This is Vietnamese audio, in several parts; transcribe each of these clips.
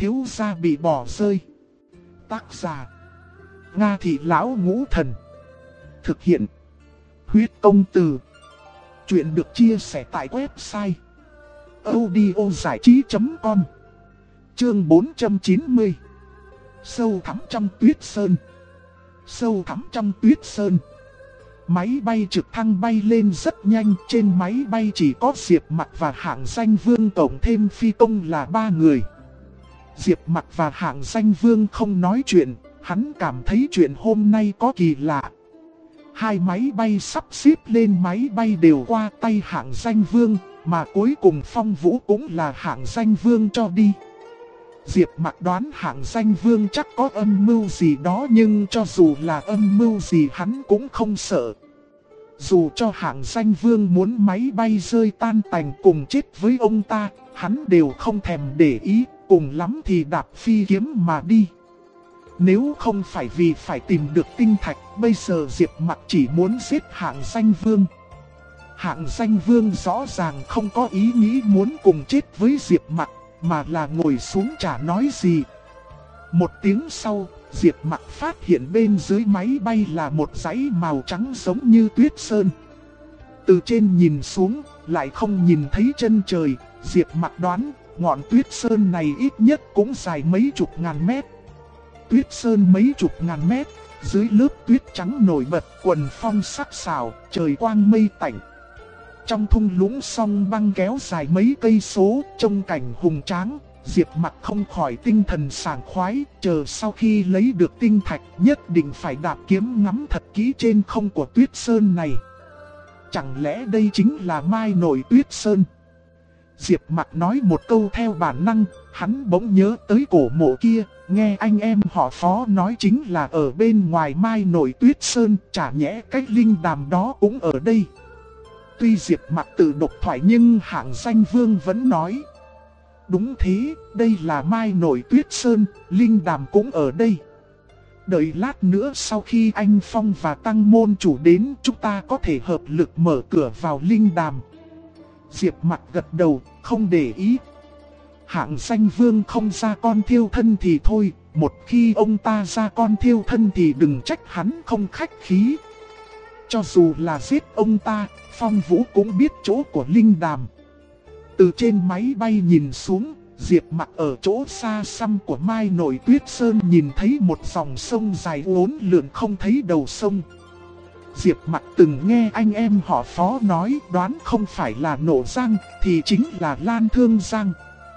thiếu gia bị bỏ rơi. Tác giả: Nga Thị Lão Ngũ Thần. Thực hiện: Huyết Công Từ. Chuyện được chia sẻ tại website audiozảichí.com. Chương 490. Sâu thẳm trong tuyết sơn. Sâu thẳm trong tuyết sơn. Máy bay trực thăng bay lên rất nhanh. Trên máy bay chỉ có Diệp Mặc và Hạng Danh Vương, cộng thêm phi công là 3 người. Diệp Mặc và Hạng Danh Vương không nói chuyện. Hắn cảm thấy chuyện hôm nay có kỳ lạ. Hai máy bay sắp xếp lên máy bay đều qua tay Hạng Danh Vương, mà cuối cùng Phong Vũ cũng là Hạng Danh Vương cho đi. Diệp Mặc đoán Hạng Danh Vương chắc có âm mưu gì đó, nhưng cho dù là âm mưu gì hắn cũng không sợ. Dù cho Hạng Danh Vương muốn máy bay rơi tan tành cùng chết với ông ta, hắn đều không thèm để ý, cùng lắm thì đạp phi kiếm mà đi. Nếu không phải vì phải tìm được tinh thạch, bây giờ Diệp Mặc chỉ muốn giết Hạng Danh Vương. Hạng Danh Vương rõ ràng không có ý nghĩ muốn cùng chết với Diệp Mặc, mà là ngồi xuống chả nói gì. Một tiếng sau, Diệp Mặc phát hiện bên dưới máy bay là một dãy màu trắng giống như tuyết sơn. Từ trên nhìn xuống, lại không nhìn thấy chân trời. Diệp Mặc đoán, ngọn tuyết sơn này ít nhất cũng dài mấy chục ngàn mét. Tuyết sơn mấy chục ngàn mét, dưới lớp tuyết trắng nổi bật, quần phong sắc sảo, trời quang mây tạnh. Trong thung lũng sông băng kéo dài mấy cây số, trông cảnh hùng tráng, Diệp Mặc không khỏi tinh thần sảng khoái, chờ sau khi lấy được tinh thạch nhất định phải đạp kiếm ngắm thật kỹ trên không của tuyết sơn này. Chẳng lẽ đây chính là Mai Nội Tuyết Sơn? Diệp Mặc nói một câu theo bản năng, hắn bỗng nhớ tới cổ mộ kia, nghe anh em họ Phó nói chính là ở bên ngoài Mai Nội Tuyết Sơn, chả nhẽ cái linh đàm đó cũng ở đây. Tuy Diệp Mặc tự độc thoại nhưng Hạng Danh Vương vẫn nói: đúng thế, đây là Mai Nội Tuyết Sơn, linh đàm cũng ở đây. Đợi lát nữa sau khi anh Phong và Tăng môn chủ đến, chúng ta có thể hợp lực mở cửa vào linh đàm. Diệp Mặc gật đầu, không để ý. Hạng Danh Vương không ra con thiêu thân thì thôi, một khi ông ta ra con thiêu thân thì đừng trách hắn không khách khí. Cho dù là giết ông ta, Phong Vũ cũng biết chỗ của linh đàm. Từ trên máy bay nhìn xuống, Diệp Mặc ở chỗ xa xăm của Mai Nội Tuyết Sơn nhìn thấy một dòng sông dài uốn lượn không thấy đầu sông. Diệp Mặc từng nghe anh em họ Phó nói, đoán không phải là Nộ Giang thì chính là Lan Thương Giang.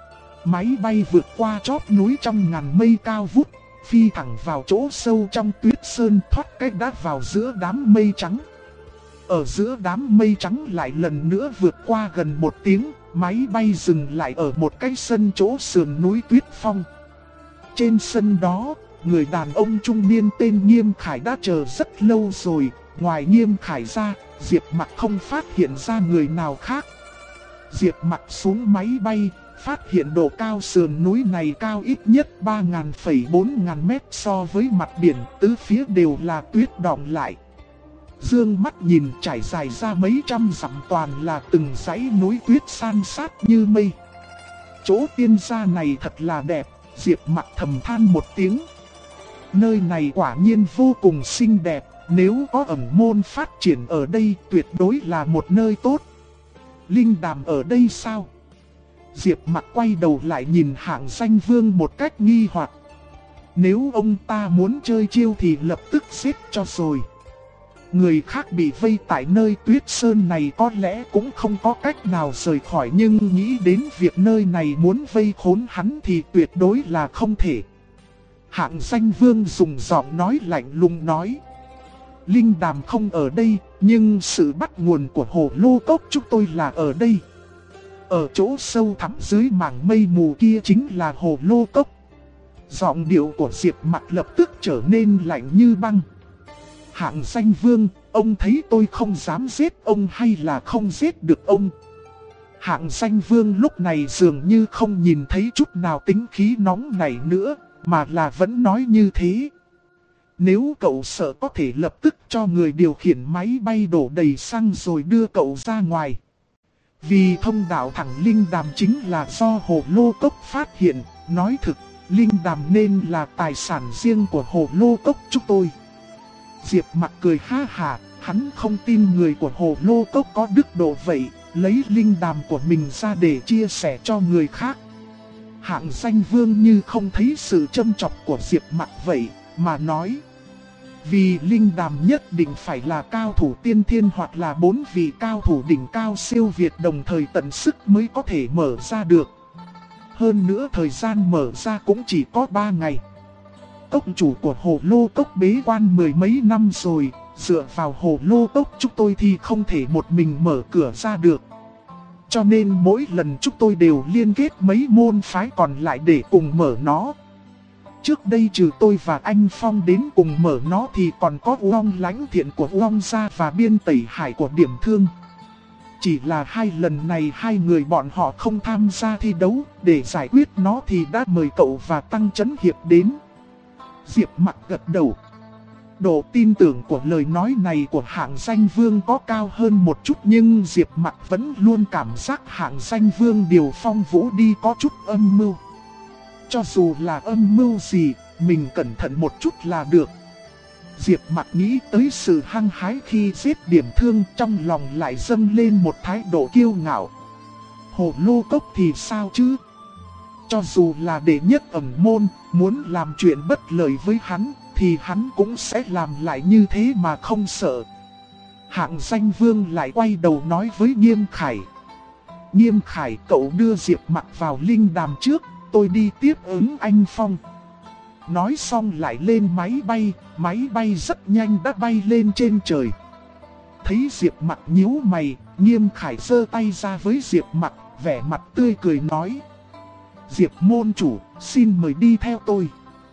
Máy bay vượt qua chóp núi trong ngàn mây cao vút, phi thẳng vào chỗ sâu trong tuyết sơn, thoát cách đã vào giữa đám mây trắng. Ở giữa đám mây trắng lại lần nữa vượt qua gần 1 tiếng, máy bay dừng lại ở một cái sân chỗ sườn núi Tuyết Phong. Trên sân đó, người đàn ông trung niên tên Nghiêm Khải đã chờ rất lâu rồi. Ngoài Nghiêm Khải ra, Diệp Mặc không phát hiện ra người nào khác. Diệp Mặc xuống máy bay, phát hiện độ cao sườn núi này cao ít nhất 3.000-4.000 mét so với mặt biển, tứ phía đều là tuyết đọng lại. Dương mắt nhìn trải dài ra mấy trăm dặm toàn là từng dãy núi tuyết san sát như mây. Chỗ tiên gia này thật là đẹp, Diệp Mặc thầm than một tiếng. Nơi này quả nhiên vô cùng xinh đẹp, nếu có ẩn môn phát triển ở đây tuyệt đối là một nơi tốt. Linh đàm ở đây sao? Diệp Mặc quay đầu lại nhìn Hạng Danh Vương một cách nghi hoặc. Nếu ông ta muốn chơi chiêu thì lập tức giết cho rồi. Người khác bị vây tại nơi tuyết sơn này có lẽ cũng không có cách nào rời khỏi, nhưng nghĩ đến việc nơi này muốn vây khốn hắn thì tuyệt đối là không thể. Hạng Danh Vương dùng giọng nói lạnh lùng nói: linh đàm không ở đây, nhưng sự bắt nguồn của hồ lô cốc chúng tôi là ở đây. Ở chỗ sâu thẳm dưới mảng mây mù kia chính là hồ lô cốc. Giọng điệu của Diệp Mặc lập tức trở nên lạnh như băng. Hạng Danh Vương, ông thấy tôi không dám giết ông hay là không giết được ông? Hạng Danh Vương lúc này dường như không nhìn thấy chút nào tính khí nóng này nữa, mà là vẫn nói như thế. Nếu cậu sợ có thể lập tức cho người điều khiển máy bay đổ đầy xăng rồi đưa cậu ra ngoài. Vì thông đạo thẳng linh đàm chính là do hồ lô cốc phát hiện, nói thực, linh đàm nên là tài sản riêng của Hồ Lô Cốc chúng tôi. Diệp Mặc cười ha hả, hắn không tin người của Hồ Lô Cốc có đức độ vậy, lấy linh đàm của mình ra để chia sẻ cho người khác. Hạng Danh Vương như không thấy sự châm chọc của Diệp Mặc vậy, mà nói: vì linh đàm nhất định phải là cao thủ tiên thiên hoặc là 4 vị cao thủ đỉnh cao siêu việt đồng thời tận sức mới có thể mở ra được. Hơn nữa thời gian mở ra cũng chỉ có 3 ngày. Cốc chủ của Hồ Lô Cốc bế quan 10 mấy năm rồi, dựa vào Hồ Lô Cốc chúng tôi thì không thể một mình mở cửa ra được. Cho nên mỗi lần chúng tôi đều liên kết mấy môn phái còn lại để cùng mở nó. Trước đây trừ tôi và anh Phong đến cùng mở nó thì còn có Uông Lãnh Thiện của Uông Gia và Biên Tẩy Hải của Điểm Thương. Chỉ là 2 lần này 2 người bọn họ không tham gia thi đấu, để giải quyết nó thì đã mời cậu và Tăng Chấn Hiệp đến. Diệp Mặc gật đầu. Độ tin tưởng của lời nói này của Hạng Danh Vương có cao hơn một chút, nhưng Diệp Mặc vẫn luôn cảm giác Hạng Danh Vương điều Phong Vũ đi có chút âm mưu. Cho dù là âm mưu gì, mình cẩn thận một chút là được. Diệp Mặc nghĩ tới sự hăng hái khi giết Điểm Thương, trong lòng lại dâng lên một thái độ kiêu ngạo. Hồ Lô Cốc thì sao chứ? Cho dù là đệ nhất ẩn môn, muốn làm chuyện bất lợi với hắn, thì hắn cũng sẽ làm lại như thế mà không sợ. Hạng Danh Vương lại quay đầu nói với Nghiêm Khải: Nghiêm Khải, cậu đưa Diệp Mặc vào linh đàm trước, tôi đi tiếp ứng anh Phong. Nói xong lại lên máy bay rất nhanh đã bay lên trên trời. Thấy Diệp Mặc nhíu mày, Nghiêm Khải giơ tay ra với Diệp Mặc, vẻ mặt tươi cười nói: Diệp môn chủ, xin mời đi theo tôi.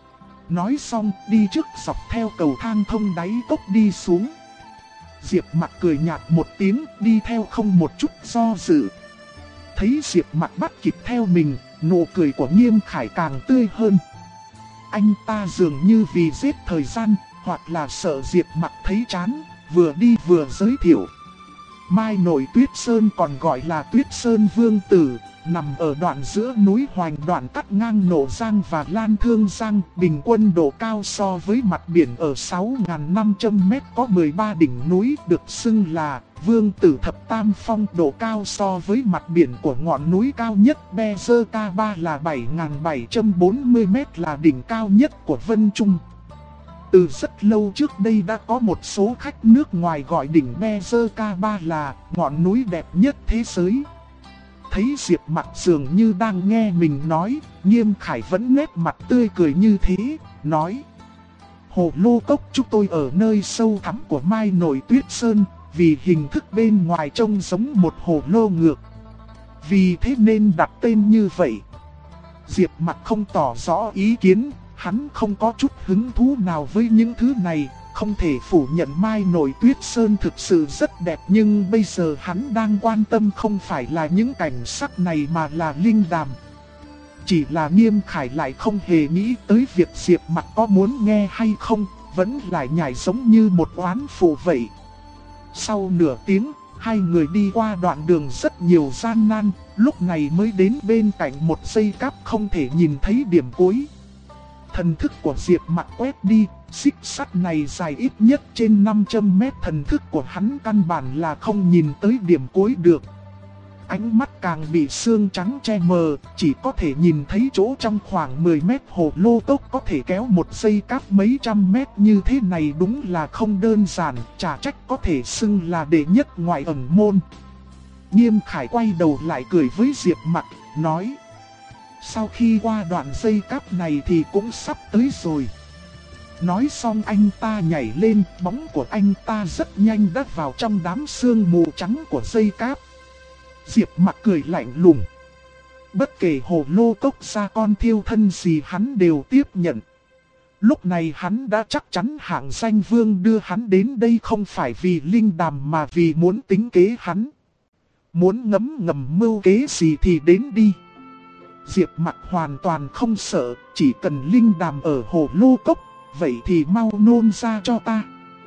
Nói xong đi trước dọc theo cầu thang thông đáy cốc đi xuống. Diệp Mặc cười nhạt một tiếng, đi theo không một chút do dự. Thấy Diệp Mặc bắt kịp theo mình, nụ cười của Nghiêm Khải càng tươi hơn. Anh ta dường như vì giết thời gian, hoặc là sợ Diệp Mặc thấy chán, vừa đi vừa giới thiệu. Mai Nội Tuyết Sơn còn gọi là Tuyết Sơn Vương Tử, nằm ở đoạn giữa núi Hoành, đoạn cắt ngang Nộ Giang và Lan Thương Giang, bình quân độ cao so với mặt biển ở 6.500 m có 13 đỉnh núi, được xưng là Vương Tử Thập Tam Phong. Độ cao so với mặt biển của ngọn núi cao nhất Be-dơ-ca-ba là 7.740 m, là đỉnh cao nhất của Vân Trung. Từ rất lâu trước đây đã có một số khách nước ngoài gọi đỉnh Be-dơ-ca-ba là ngọn núi đẹp nhất thế giới. Thấy Diệp Mặc dường như đang nghe mình nói, Nghiêm Khải vẫn nét mặt tươi cười như thế, nói: Hồ Lô Cốc chúng tôi ở nơi sâu thẳm của Mai Nội Tuyết Sơn, vì hình thức bên ngoài trông giống một hồ lô ngược, vì thế nên đặt tên như vậy. Diệp Mặc không tỏ rõ ý kiến, hắn không có chút hứng thú nào với những thứ này. Không thể phủ nhận Mai Nội Tuyết Sơn thực sự rất đẹp, nhưng bây giờ hắn đang quan tâm không phải là những cảnh sắc này mà là linh đàm. Chỉ là Nghiêm Khải lại không hề nghĩ tới việc Diệp Mặc có muốn nghe hay không, vẫn lại nhảy giống như một oán phụ vậy. Sau nửa tiếng, hai người đi qua đoạn đường rất nhiều gian nan, lúc này mới đến bên cạnh một dây cáp không thể nhìn thấy điểm cuối. Thần thức của Diệp Mặc quét đi, xích sắt này dài ít nhất trên 500 mét, thần thức của hắn căn bản là không nhìn tới điểm cuối được. Ánh mắt càng bị sương trắng che mờ, chỉ có thể nhìn thấy chỗ trong khoảng 10 mét. Hồ Lô Cốc có thể kéo một dây cáp mấy trăm mét như thế này đúng là không đơn giản, chả trách có thể xưng là đệ nhất ngoại ẩn môn. Nghiêm Khải quay đầu lại cười với Diệp Mặc, nói: Sau khi qua đoạn dây cáp này thì cũng sắp tới rồi. Nói xong anh ta nhảy lên, bóng của anh ta rất nhanh đã vào trong đám sương mù trắng của dây cáp. Diệp Mặc cười lạnh lùng. Bất kể Hồ Lô Cốc ra con thiêu thân gì hắn đều tiếp nhận. Lúc này hắn đã chắc chắn Hạng Danh Vương đưa hắn đến đây không phải vì linh đàm mà vì muốn tính kế hắn. Muốn ngấm ngầm mưu kế gì thì đến đi. Diệp Mặc hoàn toàn không sợ, chỉ cần linh đàm ở Hồ Lô Cốc, vậy thì mau nôn ra cho ta.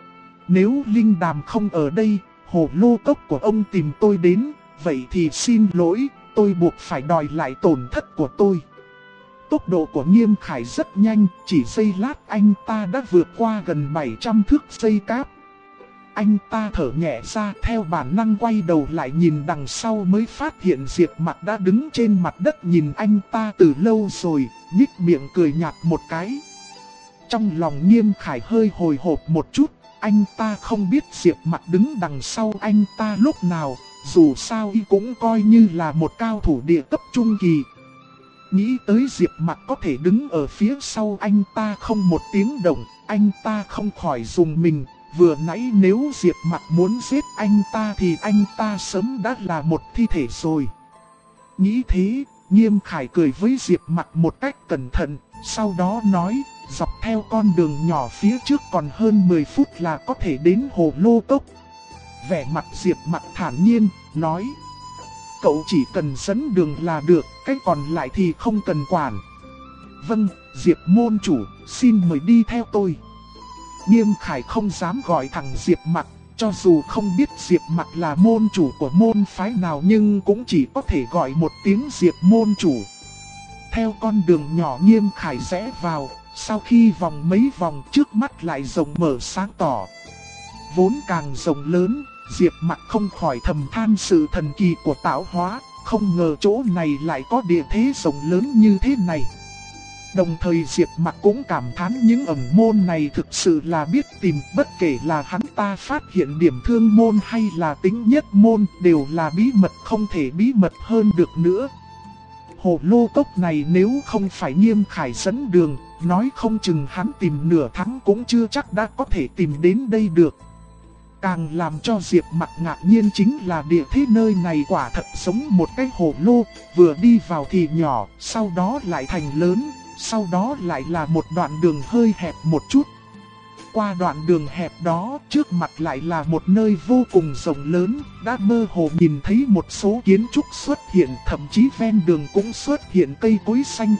Nếu linh đàm không ở đây, Hồ Lô Cốc của ông tìm tôi đến, vậy thì xin lỗi, tôi buộc phải đòi lại tổn thất của tôi. Tốc độ của Nghiêm Khải rất nhanh, chỉ giây lát anh ta đã vượt qua gần 700 thước dây cáp. Anh ta thở nhẹ ra, theo bản năng quay đầu lại nhìn đằng sau mới phát hiện Diệp Mặc đã đứng trên mặt đất nhìn anh ta từ lâu rồi, nhếch miệng cười nhạt một cái. Trong lòng Nghiêm Khải hơi hồi hộp một chút, anh ta không biết Diệp Mặc đứng đằng sau anh ta lúc nào, dù sao y cũng coi như là một cao thủ địa cấp trung kỳ. Nghĩ tới Diệp Mặc có thể đứng ở phía sau anh ta không một tiếng động, anh ta không khỏi rùng mình. Vừa nãy nếu Diệp Mặc muốn giết anh ta thì anh ta sớm đã là một thi thể rồi. Nghĩ thế, Nghiêm Khải cười với Diệp Mặc một cách cẩn thận, sau đó nói, dọc theo con đường nhỏ phía trước còn hơn 10 phút là có thể đến hồ lô cốc. Vẻ mặt Diệp Mặc thản nhiên, nói, cậu chỉ cần dẫn đường là được, cái còn lại thì không cần quản. Vâng, Diệp môn chủ, xin mời đi theo tôi. Nghiêm Khải không dám gọi thẳng Diệp Mặc, cho dù không biết Diệp Mặc là môn chủ của môn phái nào nhưng cũng chỉ có thể gọi một tiếng Diệp môn chủ. Theo con đường nhỏ Nghiêm Khải rẽ vào, sau khi vòng mấy vòng trước mắt lại rộng mở sáng tỏ. Vốn càng rộng lớn, Diệp Mặc không khỏi thầm than sự thần kỳ của tạo hóa, không ngờ chỗ này lại có địa thế rộng lớn như thế này. Đồng thời Diệp Mặc cũng cảm thán những ẩn môn này thực sự là biết tìm, bất kể là hắn ta phát hiện điểm thương môn hay là tính nhất môn đều là bí mật không thể bí mật hơn được nữa. Hồ lô cốc này nếu không phải Nghiêm Khải dẫn đường, nói không chừng hắn tìm nửa tháng cũng chưa chắc đã có thể tìm đến đây được. Càng làm cho Diệp Mặc ngạc nhiên chính là địa thế nơi này quả thật giống một cái hồ lô, vừa đi vào thì nhỏ, sau đó lại thành lớn. Sau đó lại là một đoạn đường hơi hẹp một chút. Qua đoạn đường hẹp đó, trước mặt lại là một nơi vô cùng rộng lớn, đã mơ hồ nhìn thấy một số kiến trúc xuất hiện, thậm chí ven đường cũng xuất hiện cây cối xanh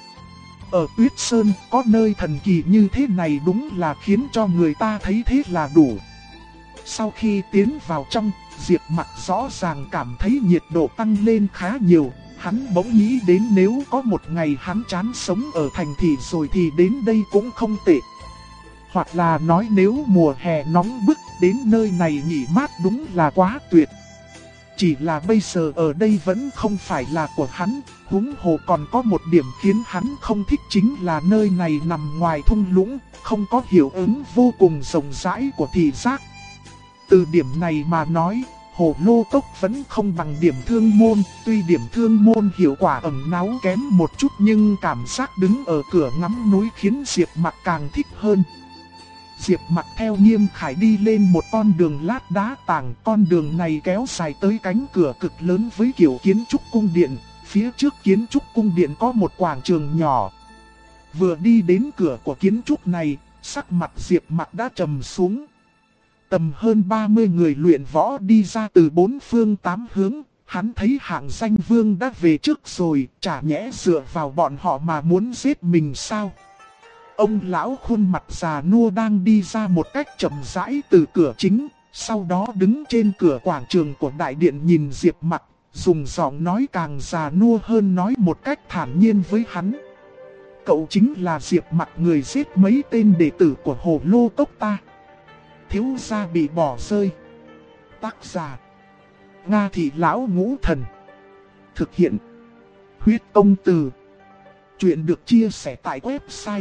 Ở Tuyết Sơn, có nơi thần kỳ như thế này đúng là khiến cho người ta thấy thế là đủ. Sau khi tiến vào trong, Diệp Mặc rõ ràng cảm thấy nhiệt độ tăng lên khá nhiều. Hắn bỗng nghĩ đến nếu có một ngày hắn chán sống ở thành thị rồi thì đến đây cũng không tệ. Hoặc là nói nếu mùa hè nóng bức đến nơi này nghỉ mát đúng là quá tuyệt. Chỉ là bây giờ ở đây vẫn không phải là của hắn, huống hồ còn có một điểm khiến hắn không thích chính là nơi này nằm ngoài thung lũng, không có hiệu ứng vô cùng rộng rãi của thị giác. Từ điểm này mà nói, hồ lô cốc vẫn không bằng điểm thương môn, tuy điểm thương môn hiệu quả ẩn náu kém một chút nhưng cảm giác đứng ở cửa ngắm núi khiến Diệp Mặc càng thích hơn. Diệp Mặc theo Nghiêm Khải đi lên một con đường lát đá tảng, con đường này kéo dài tới cánh cửa cực lớn với kiểu kiến trúc cung điện, phía trước kiến trúc cung điện có một quảng trường nhỏ. Vừa đi đến cửa của kiến trúc này, sắc mặt Diệp Mặc đã trầm xuống. Tầm hơn 30 người luyện võ đi ra từ bốn phương tám hướng, hắn thấy hạng danh vương đã về trước rồi, chả nhẽ dựa vào bọn họ mà muốn giết mình sao? Ông lão khuôn mặt già nua đang đi ra một cách chậm rãi từ cửa chính, sau đó đứng trên cửa quảng trường của đại điện nhìn Diệp Mặc, dùng giọng nói càng già nua hơn nói một cách thản nhiên với hắn. Cậu chính là Diệp Mặc người giết mấy tên đệ tử của hồ lô cốc ta. Thiếu gia bị bỏ rơi. Tác giả Nga Thị Lão Ngũ Thần. Thực hiện Huyết Công Từ. Chuyện được chia sẻ tại website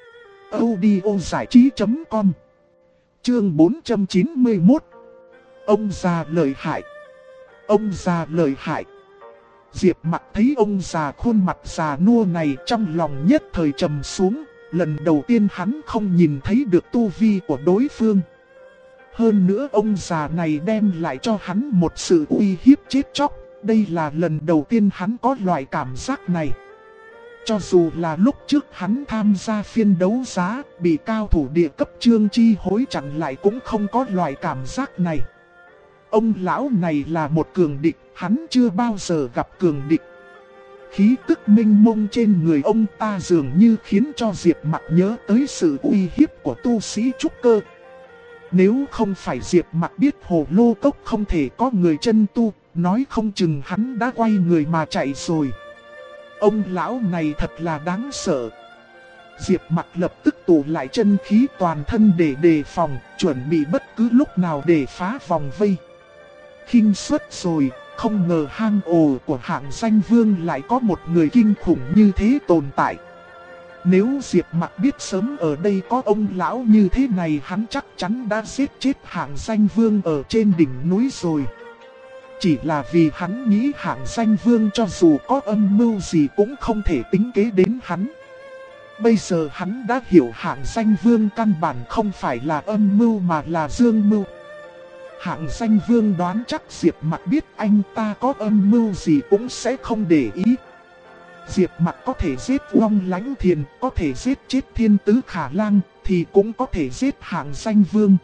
audiozảichí.com. Chương 491. Ông già lợi hại. Ông già lợi hại. Diệp Mặc thấy ông già khuôn mặt già nua này trong lòng nhất thời trầm xuống. Lần đầu tiên hắn không nhìn thấy được tu vi của đối phương. Hơn nữa ông già này đem lại cho hắn một sự uy hiếp chết chóc. Đây là lần đầu tiên hắn có loại cảm giác này. Cho dù là lúc trước hắn tham gia phiên đấu giá, bị cao thủ địa cấp Trương Chi hối chặn lại cũng không có loại cảm giác này. Ông lão này là một cường địch, hắn chưa bao giờ gặp cường địch. Khí tức minh mông trên người ông ta dường như khiến cho Diệp Mặc nhớ tới sự uy hiếp của tu sĩ trúc cơ. Nếu không phải Diệp Mặc biết hồ lô cốc không thể có người chân tu, nói không chừng hắn đã quay người mà chạy rồi. Ông lão này thật là đáng sợ. Diệp Mặc lập tức tụ lại chân khí toàn thân để đề phòng, chuẩn bị bất cứ lúc nào để phá vòng vây. Khinh suất rồi, không ngờ hang ổ của hạng danh vương lại có một người kinh khủng như thế tồn tại. Nếu Diệp Mặc biết sớm ở đây có ông lão như thế này, hắn chắc chắn đã giết chết hạng danh vương ở trên đỉnh núi rồi. Chỉ là vì hắn nghĩ hạng danh vương cho dù có âm mưu gì cũng không thể tính kế đến hắn. Bây giờ hắn đã hiểu hạng danh vương căn bản không phải là âm mưu mà là dương mưu. Hạng danh vương đoán chắc Diệp Mặc biết anh ta có âm mưu gì cũng sẽ không để ý. Diệp Mặc có thể giết Long Lãnh Thiền, có thể giết chết Thiên Tứ Khả Lang, thì cũng có thể giết hạng danh vương.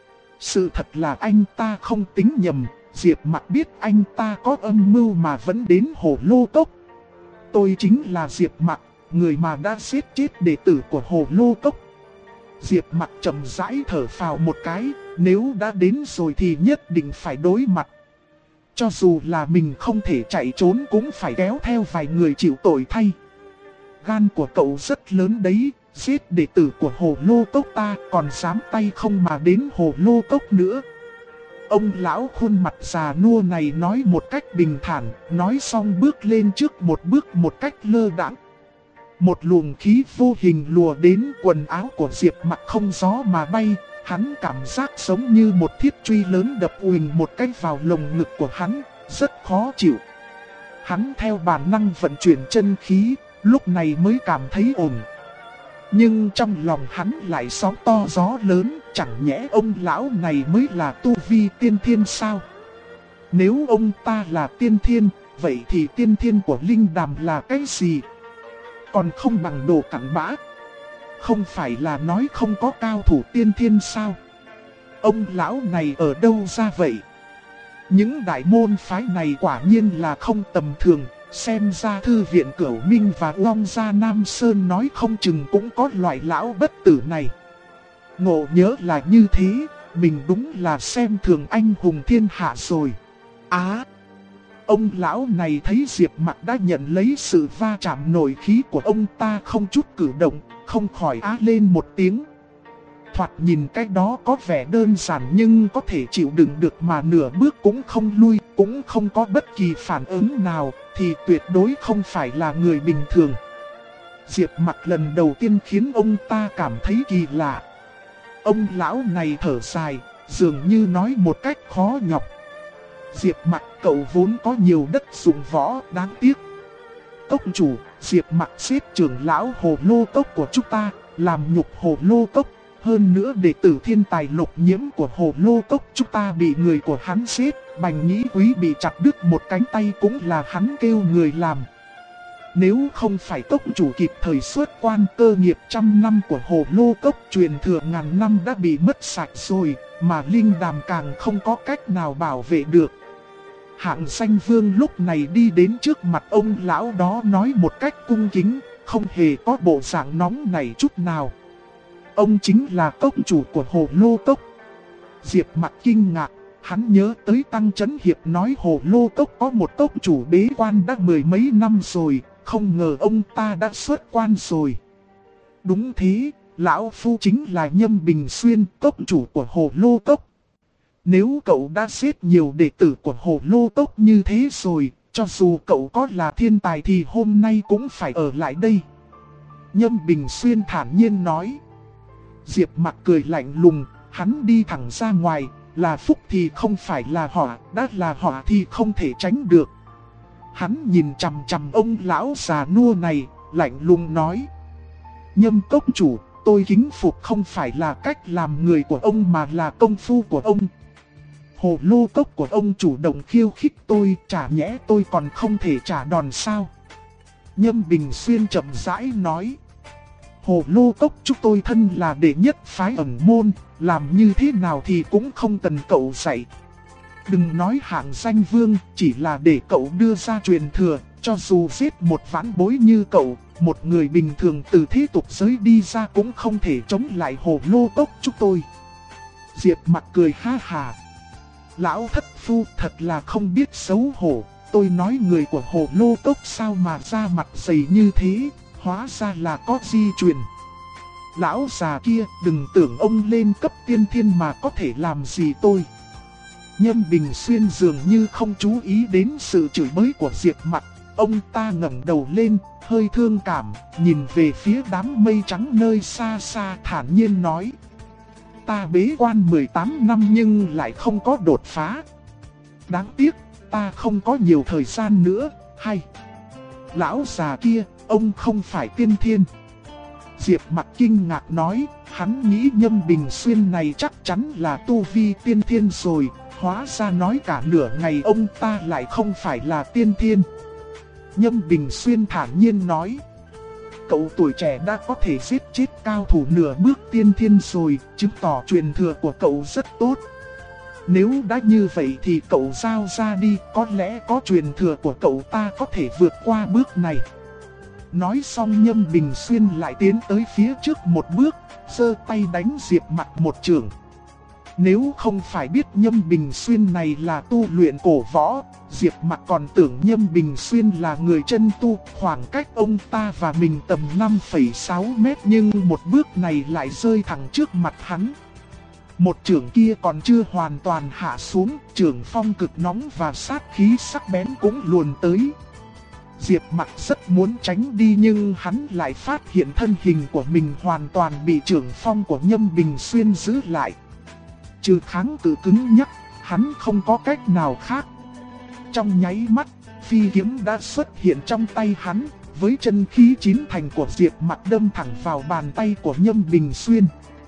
Sự thật là anh ta không tính nhầm, Diệp Mặc biết anh ta có âm mưu mà vẫn đến Hồ Lô Cốc. Tôi chính là Diệp Mặc, người mà đã giết chết đệ tử của Hồ Lô Cốc. Diệp Mặc chậm rãi thở phào một cái, nếu đã đến rồi thì nhất định phải đối mặt. Cho dù là mình không thể chạy trốn cũng phải kéo theo vài người chịu tội thay. Gan của cậu rất lớn đấy, giết đệ tử của Hồ Lô Cốc ta còn dám tay không mà đến Hồ Lô Cốc nữa. Ông lão khuôn mặt già nua này nói một cách bình thản, nói xong bước lên trước một bước một cách lơ đãng. Một luồng khí vô hình lùa đến quần áo của Diệp Mặc không gió mà bay, hắn cảm giác giống như một thiết truy lớn đập uỳnh một cái vào lồng ngực của hắn, rất khó chịu. Hắn theo bản năng vận chuyển chân khí, lúc này mới cảm thấy ổn. Nhưng trong lòng hắn lại sóng to gió lớn, chẳng nhẽ ông lão này mới là tu vi tiên thiên sao? Nếu ông ta là tiên thiên, vậy thì tiên thiên của Linh Đàm là cái gì? Còn không bằng đồ cặn bã. Không phải là nói không có cao thủ tiên thiên sao? Ông lão này ở đâu ra vậy? Những đại môn phái này quả nhiên là không tầm thường. Xem ra Thư viện Cửu Minh và Long Gia Nam Sơn nói không chừng cũng có loại lão bất tử này. Ngộ nhớ là như thế, mình đúng là xem thường anh hùng thiên hạ rồi. Ông lão này thấy Diệp Mặc đã nhận lấy sự va chạm nổi khí của ông ta không chút cử động, không khỏi á lên một tiếng. Thoạt nhìn cái đó có vẻ đơn giản nhưng có thể chịu đựng được mà nửa bước cũng không lui, cũng không có bất kỳ phản ứng nào, thì tuyệt đối không phải là người bình thường. Diệp Mặc lần đầu tiên khiến ông ta cảm thấy kỳ lạ. Ông lão này thở dài, dường như nói một cách khó nhọc. Diệp Mặc, cậu vốn có nhiều đất dụng võ, đáng tiếc. Cốc chủ, Diệp Mặc giết trưởng lão Hồ Lô Cốc của chúng ta, làm nhục Hồ Lô Cốc. Hơn nữa đệ tử thiên tài Lục Nhiễm của Hồ Lô Cốc chúng ta bị người của hắn giết. Bành Nhĩ Quý bị chặt đứt một cánh tay cũng là hắn kêu người làm. Nếu không phải cốc chủ kịp thời xuất quan, cơ nghiệp trăm năm của Hồ Lô Cốc truyền thừa ngàn năm đã bị mất sạch rồi, mà Linh Đàm càng không có cách nào bảo vệ được. Hạng Danh Vương lúc này đi đến trước mặt ông lão đó nói một cách cung kính, không hề có bộ dạng nóng nảy chút nào. Ông chính là cốc chủ của Hồ Lô Cốc. Diệp Mặc kinh ngạc, hắn nhớ tới Tăng Chấn Hiệp nói Hồ Lô Cốc có một cốc chủ bế quan đã mười mấy năm rồi, không ngờ ông ta đã xuất quan rồi. Đúng thế, lão phu chính là Nhâm Bình Xuyên, cốc chủ của Hồ Lô Cốc. Nếu cậu đã giết nhiều đệ tử của Hồ Lô Cốc như thế rồi, cho dù cậu có là thiên tài thì hôm nay cũng phải ở lại đây. Nhâm Bình Xuyên thản nhiên nói. Diệp Mặc cười lạnh lùng, hắn đi thẳng ra ngoài, là phúc thì không phải là họa, đã là họa thì không thể tránh được. Hắn nhìn chằm chằm ông lão già nua này, lạnh lùng nói. Nhâm cốc chủ, tôi kính phục không phải là cách làm người của ông mà là công phu của ông. Hồ Lô Cốc của ông chủ động khiêu khích tôi, chả nhẽ tôi còn không thể trả đòn sao? Nhâm Bình Xuyên chậm rãi nói. Hồ Lô Cốc chúng tôi thân là đệ nhất phái ẩn môn, làm như thế nào thì cũng không cần cậu dạy. Đừng nói Hạng Danh Vương, chỉ là để cậu đưa ra truyền thừa, cho dù giết một vãn bối như cậu, một người bình thường từ thế tục giới đi ra cũng không thể chống lại Hồ Lô Cốc chúng tôi. Diệp Mặc cười ha hà. Lão thất phu thật là không biết xấu hổ, tôi nói người của Hồ Lô Cốc sao mà da mặt dày như thế, hóa ra là có di truyền. Lão già kia, đừng tưởng ông lên cấp tiên thiên mà có thể làm gì tôi. Nhâm Bình Xuyên dường như không chú ý đến sự chửi bới của Diệp Mặc. Ông ta ngẩng đầu lên, hơi thương cảm, nhìn về phía đám mây trắng nơi xa xa, thản nhiên nói: ta bế quan 18 năm nhưng lại không có đột phá. Đáng tiếc, ta không có nhiều thời gian nữa. Hay, lão già kia, ông không phải tiên thiên. Diệp Mặc kinh ngạc nói, hắn nghĩ Nhâm Bình Xuyên này chắc chắn là tu vi tiên thiên rồi, hóa ra nói cả nửa ngày ông ta lại không phải là tiên thiên. Nhâm Bình Xuyên thản nhiên nói: cậu tuổi trẻ đã có thể giết chết cao thủ nửa bước tiên thiên rồi, chứng tỏ truyền thừa của cậu rất tốt. Nếu đã như vậy thì cậu giao ra đi, có lẽ có truyền thừa của cậu ta có thể vượt qua bước này. Nói xong Nhâm Bình Xuyên lại tiến tới phía trước một bước, giơ tay đánh Diệp Mặc một chưởng. Nếu không phải biết Nhâm Bình Xuyên này là tu luyện cổ võ, Diệp Mặc còn tưởng Nhâm Bình Xuyên là người chân tu, khoảng cách ông ta và mình tầm 5,6 mét nhưng một bước này lại rơi thẳng trước mặt hắn. Một chưởng kia còn chưa hoàn toàn hạ xuống, chưởng phong cực nóng và sát khí sắc bén cũng luồn tới. Diệp Mặc rất muốn tránh đi nhưng hắn lại phát hiện thân hình của mình hoàn toàn bị chưởng phong của Nhâm Bình Xuyên giữ lại. Trừ kháng cự cứng nhắc, hắn không có cách nào khác. Trong nháy mắt, phi kiếm đã xuất hiện trong tay hắn, với chân khí chín thành của Diệp Mặc đâm thẳng vào bàn tay của Nhâm Bình Xuyên.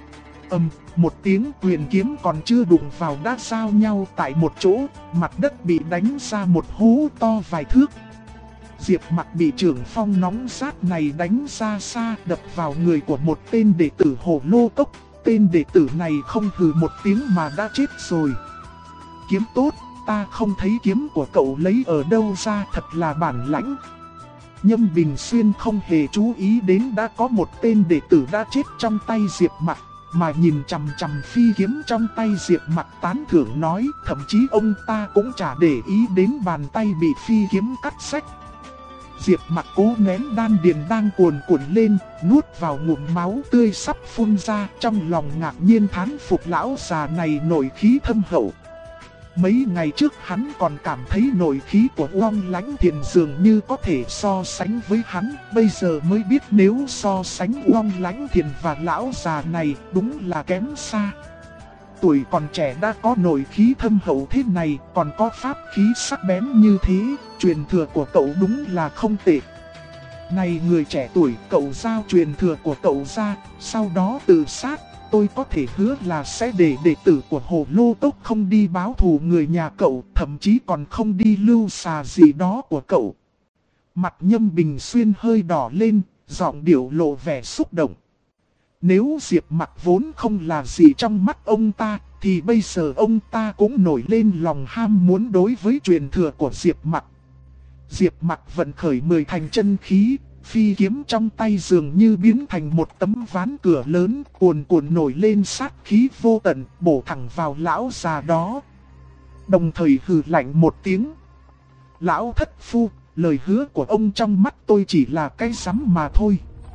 Một tiếng quyền kiếm còn chưa đụng vào đã giao nhau tại một chỗ, mặt đất bị đánh ra một hố to vài thước. Diệp Mặc bị chưởng phong nóng rát này đánh ra xa, đập vào người của một tên đệ tử Hồ Lô Cốc. Tên đệ tử này không hừ một tiếng mà đã chết rồi. Kiếm tốt, ta không thấy kiếm của cậu lấy ở đâu ra, thật là bản lãnh. Nhâm Bình Xuyên không hề chú ý đến đã có một tên đệ tử đã chết trong tay Diệp Mặc, mà nhìn chằm chằm phi kiếm trong tay Diệp Mặc tán thưởng nói, thậm chí ông ta cũng chả để ý đến bàn tay bị phi kiếm cắt rách. Diệp Mặc cố nén đan điền đang cuồn cuộn lên, nuốt vào ngụm máu tươi sắp phun ra, trong lòng ngạc nhiên thán phục lão già này nội khí thâm hậu. Mấy ngày trước hắn còn cảm thấy nội khí của Uông Lãnh Thiền dường như có thể so sánh với hắn, bây giờ mới biết nếu so sánh Uông Lãnh Thiền và lão già này đúng là kém xa. Tuổi còn trẻ đã có nội khí thâm hậu thế này, còn có pháp khí sắc bén như thế, truyền thừa của cậu đúng là không tệ. Này người trẻ tuổi, cậu giao truyền thừa của cậu ra, sau đó tự sát, tôi có thể hứa là sẽ để đệ tử của Hồ Lô Cốc không đi báo thù người nhà cậu, thậm chí còn không đi lưu xà gì đó của cậu. Mặt Nhâm Bình Xuyên hơi đỏ lên, giọng điệu lộ vẻ xúc động. Nếu Diệp Mặc vốn không là gì trong mắt ông ta, thì bây giờ ông ta cũng nổi lên lòng ham muốn đối với truyền thừa của Diệp Mặc. Diệp Mặc vận khởi 10 thành chân khí, phi kiếm trong tay dường như biến thành một tấm ván cửa lớn, cuồn cuộn nổi lên sát khí vô tận, bổ thẳng vào lão già đó. Đồng thời hừ lạnh một tiếng. Lão thất phu, lời hứa của ông trong mắt tôi chỉ là cái rắm mà thôi.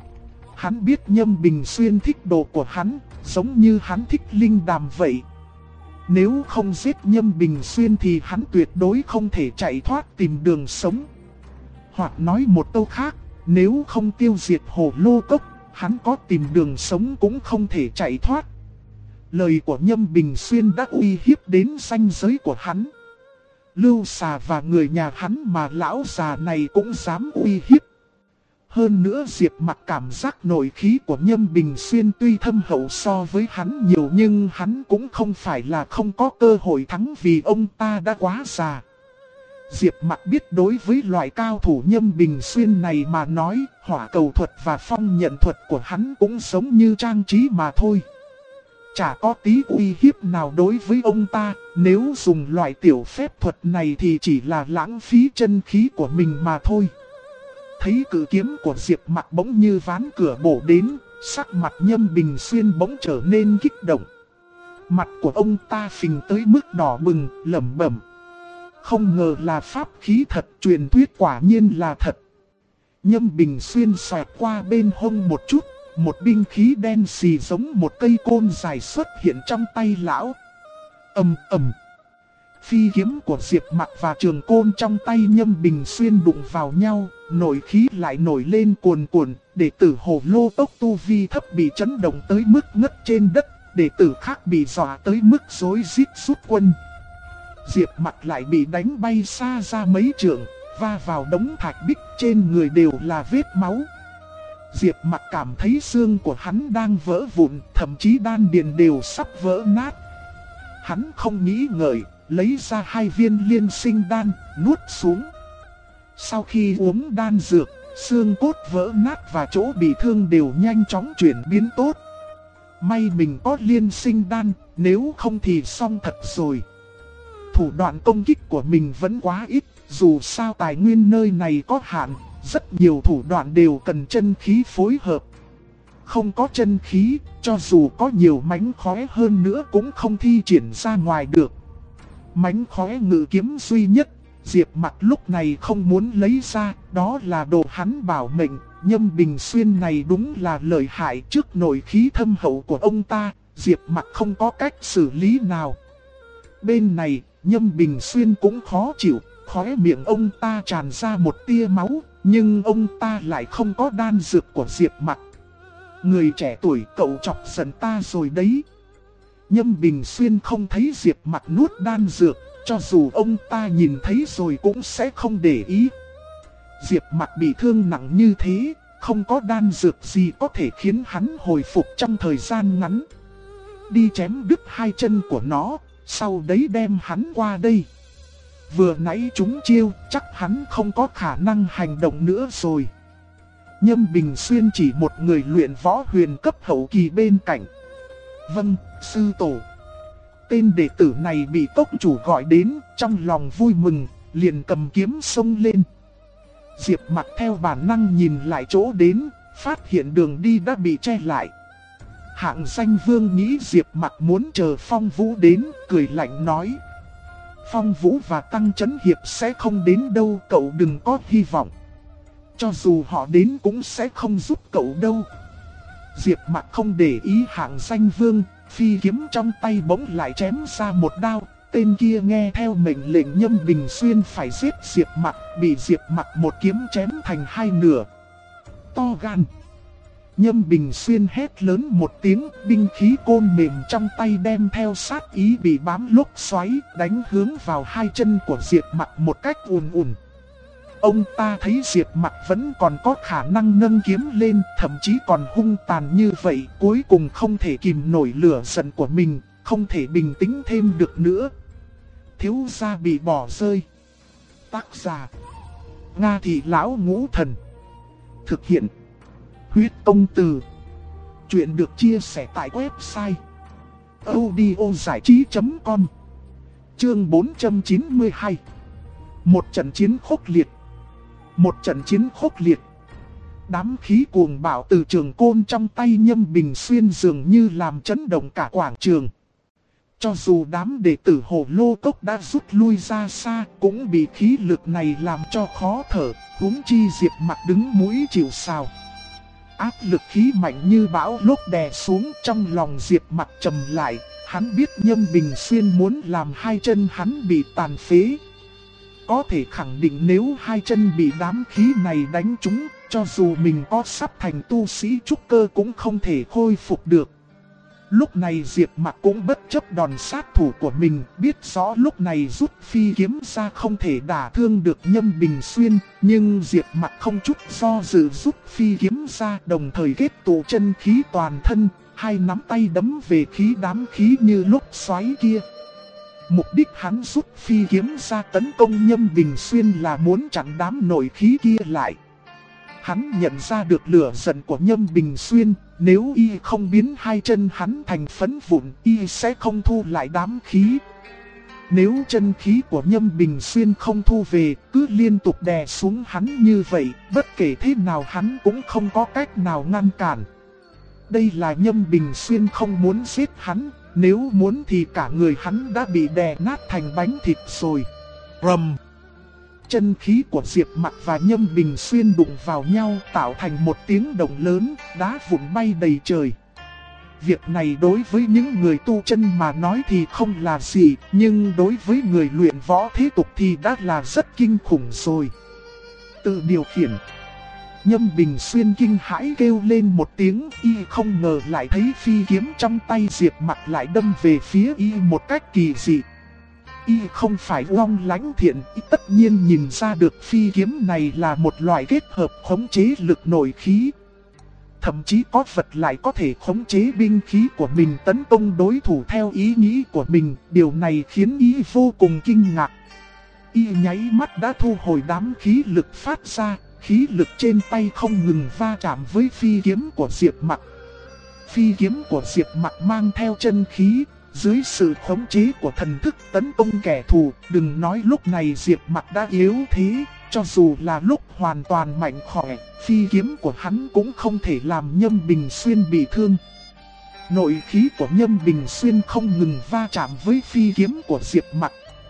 Hắn biết Nhâm Bình Xuyên thích đồ của hắn, giống như hắn thích linh đàm vậy. Nếu không giết Nhâm Bình Xuyên thì hắn tuyệt đối không thể chạy thoát tìm đường sống. Hoặc nói một câu khác, nếu không tiêu diệt Hồ Lô Cốc, hắn có tìm đường sống cũng không thể chạy thoát. Lời của Nhâm Bình Xuyên đã uy hiếp đến ranh giới của hắn. Lưu xà và người nhà hắn mà lão già này cũng dám uy hiếp. Hơn nữa Diệp Mặc cảm giác nội khí của Nhâm Bình Xuyên tuy thâm hậu so với hắn nhiều nhưng hắn cũng không phải là không có cơ hội thắng vì ông ta đã quá già. Diệp Mặc biết đối với loại cao thủ Nhâm Bình Xuyên này mà nói, hỏa cầu thuật và phong nhận thuật của hắn cũng giống như trang trí mà thôi. Chả có tí uy hiếp nào đối với ông ta, nếu dùng loại tiểu phép thuật này thì chỉ là lãng phí chân khí của mình mà thôi. Thấy cự kiếm của Diệp Mặc bỗng như ván cửa bổ đến, sắc mặt Nhâm Bình Xuyên bỗng trở nên kích động. Mặt của ông ta phình tới mức đỏ bừng, lẩm bẩm. Không ngờ là pháp khí thật, truyền thuyết quả nhiên là thật. Nhâm Bình Xuyên xoẹt qua bên hông một chút, một binh khí đen xì giống một cây côn dài xuất hiện trong tay lão. Ầm ầm. Phi kiếm của Diệp Mặc và trường côn trong tay Nhâm Bình Xuyên đụng vào nhau, nổi khí lại nổi lên cuồn cuộn. Đệ tử Hồ Lô Tốc tu vi thấp bị chấn động tới mức ngất trên đất, đệ tử khác bị dọa tới mức rối rít rút quân. Diệp Mặc lại bị đánh bay xa ra mấy trượng, va vào đống thạch bích, trên người đều là vết máu. Diệp Mặc cảm thấy xương của hắn đang vỡ vụn, thậm chí đan điền đều sắp vỡ nát. Hắn không nghĩ ngợi, lấy ra 2 viên liên sinh đan, nuốt xuống. Sau khi uống đan dược, xương cốt vỡ nát và chỗ bị thương đều nhanh chóng chuyển biến tốt. May mình có liên sinh đan, nếu không thì xong thật rồi. Thủ đoạn công kích của mình vẫn quá ít, dù sao tài nguyên nơi này có hạn, rất nhiều thủ đoạn đều cần chân khí phối hợp. Không có chân khí, cho dù có nhiều mánh khóe hơn nữa cũng không thi triển ra ngoài được. Mánh khóe ngự kiếm duy nhất, Diệp Mặc lúc này không muốn lấy ra, đó là đồ hắn bảo mệnh. Nhâm Bình Xuyên này đúng là lợi hại, trước nội khí thâm hậu của ông ta, Diệp Mặc không có cách xử lý nào. Bên này, Nhâm Bình Xuyên cũng khó chịu, khóe miệng ông ta tràn ra một tia máu, nhưng ông ta lại không có đan dược của Diệp Mặc. Người trẻ tuổi, cậu chọc giận ta rồi đấy. Nhâm Bình Xuyên không thấy Diệp Mặc nuốt đan dược, cho dù ông ta nhìn thấy rồi cũng sẽ không để ý. Diệp Mặc bị thương nặng như thế, không có đan dược gì có thể khiến hắn hồi phục trong thời gian ngắn. Đi chém đứt 2 chân của nó, sau đấy đem hắn qua đây. Vừa nãy chúng chiêu, chắc hắn không có khả năng hành động nữa rồi. Nhâm Bình Xuyên chỉ một người luyện võ huyền cấp hậu kỳ bên cạnh. Vâng, sư tổ. Tên đệ tử này bị cốc chủ gọi đến, trong lòng vui mừng, liền cầm kiếm xông lên. Diệp Mặc theo bản năng nhìn lại chỗ đến, phát hiện đường đi đã bị che lại. Hạng Danh Vương nghĩ Diệp Mặc muốn chờ Phong Vũ đến, cười lạnh nói: Phong Vũ và Tăng Chấn Hiệp sẽ không đến đâu, cậu đừng có hy vọng. Cho dù họ đến cũng sẽ không giúp cậu đâu. Diệp Mặc không để ý Hạng Danh Vương, phi kiếm trong tay bỗng lại chém ra một đao. Tên kia nghe theo mệnh lệnh Nhâm Bình Xuyên phải giết Diệp Mặc, bị Diệp Mặc một kiếm chém thành 2 nửa. To gan! Nhâm Bình Xuyên hét lớn một tiếng, binh khí côn mềm trong tay đem theo sát ý bị bám lốc xoáy, đánh hướng vào 2 chân của Diệp Mặc một cách ùn ùn. Ông ta thấy Diệp Mặc vẫn còn có khả năng nâng kiếm lên, thậm chí còn hung tàn như vậy, cuối cùng không thể kìm nổi lửa giận của mình, không thể bình tĩnh thêm được nữa. Thiếu gia bị bỏ rơi. Tác giả: Nga Thị Lão Ngũ Thần. Thực hiện: Huyết Công Từ. Chuyện được chia sẻ tại website audiozảichí.com. Chương 492. Một trận chiến khốc liệt. Một trận chiến khốc liệt. Đám khí cuồng bạo từ trường côn trong tay Nhâm Bình Xuyên dường như làm chấn động cả quảng trường. Cho dù đám đệ tử Hồ Lô Cốc đã rút lui ra xa, cũng bị khí lực này làm cho khó thở, huống chi Diệp Mặc đứng mũi chịu sào. Áp lực khí mạnh như bão lốc đè xuống, trong lòng Diệp Mặc trầm lại, hắn biết Nhâm Bình Xuyên muốn làm 2 chân hắn bị tàn phế. Có thể khẳng định nếu 2 chân bị đám khí này đánh trúng, cho dù mình có sắp thành tu sĩ trúc cơ cũng không thể khôi phục được. Lúc này Diệp Mặc cũng bất chấp đòn sát thủ của mình, biết rõ lúc này rút phi kiếm ra không thể đả thương được Nhâm Bình Xuyên, nhưng Diệp Mặc không chút do dự rút phi kiếm ra, đồng thời kết tụ chân khí toàn thân, 2 nắm tay đấm về đám khí như lúc xoáy kia. Mục đích hắn rút phi kiếm ra tấn công Nhâm Bình Xuyên là muốn chặn đám nội khí kia lại. Hắn nhận ra được lửa giận của Nhâm Bình Xuyên, nếu y không biến 2 chân hắn thành phấn vụn, y sẽ không thu lại đám khí. Nếu chân khí của Nhâm Bình Xuyên không thu về, cứ liên tục đè xuống hắn như vậy, bất kể thế nào hắn cũng không có cách nào ngăn cản. Đây là Nhâm Bình Xuyên không muốn giết hắn, nếu muốn thì cả người hắn đã bị đè nát thành bánh thịt rồi. Rầm. Chân khí của Diệp Mặc và Nhâm Bình Xuyên đụng vào nhau tạo thành một tiếng động lớn, đá vụn bay đầy trời. Việc này đối với những người tu chân mà nói thì không là gì, nhưng đối với người luyện võ thế tục thì đã là rất kinh khủng rồi. Tự điều khiển. Nhâm Bình Xuyên kinh hãi kêu lên một tiếng, y không ngờ lại thấy phi kiếm trong tay Diệp Mặc lại đâm về phía y một cách kỳ dị. Y không phải Long Lãnh Thiện, y tất nhiên nhìn ra được phi kiếm này là một loại kết hợp khống chế lực nội khí. Thậm chí có vật lại có thể khống chế binh khí của mình tấn công đối thủ theo ý nghĩ của mình, điều này khiến y vô cùng kinh ngạc. Y nháy mắt đã thu hồi đám khí lực phát ra, khí lực trên tay không ngừng va chạm với phi kiếm của Diệp Mặc. Phi kiếm của Diệp Mặc mang theo chân khí, dưới sự khống chế của thần thức tấn công kẻ thù, đừng nói lúc này Diệp Mặc đã yếu thế, cho dù là lúc hoàn toàn mạnh khỏe, phi kiếm của hắn cũng không thể làm Nhâm Bình Xuyên bị thương. Nội khí của Nhâm Bình Xuyên không ngừng va chạm với phi kiếm của Diệp Mặc.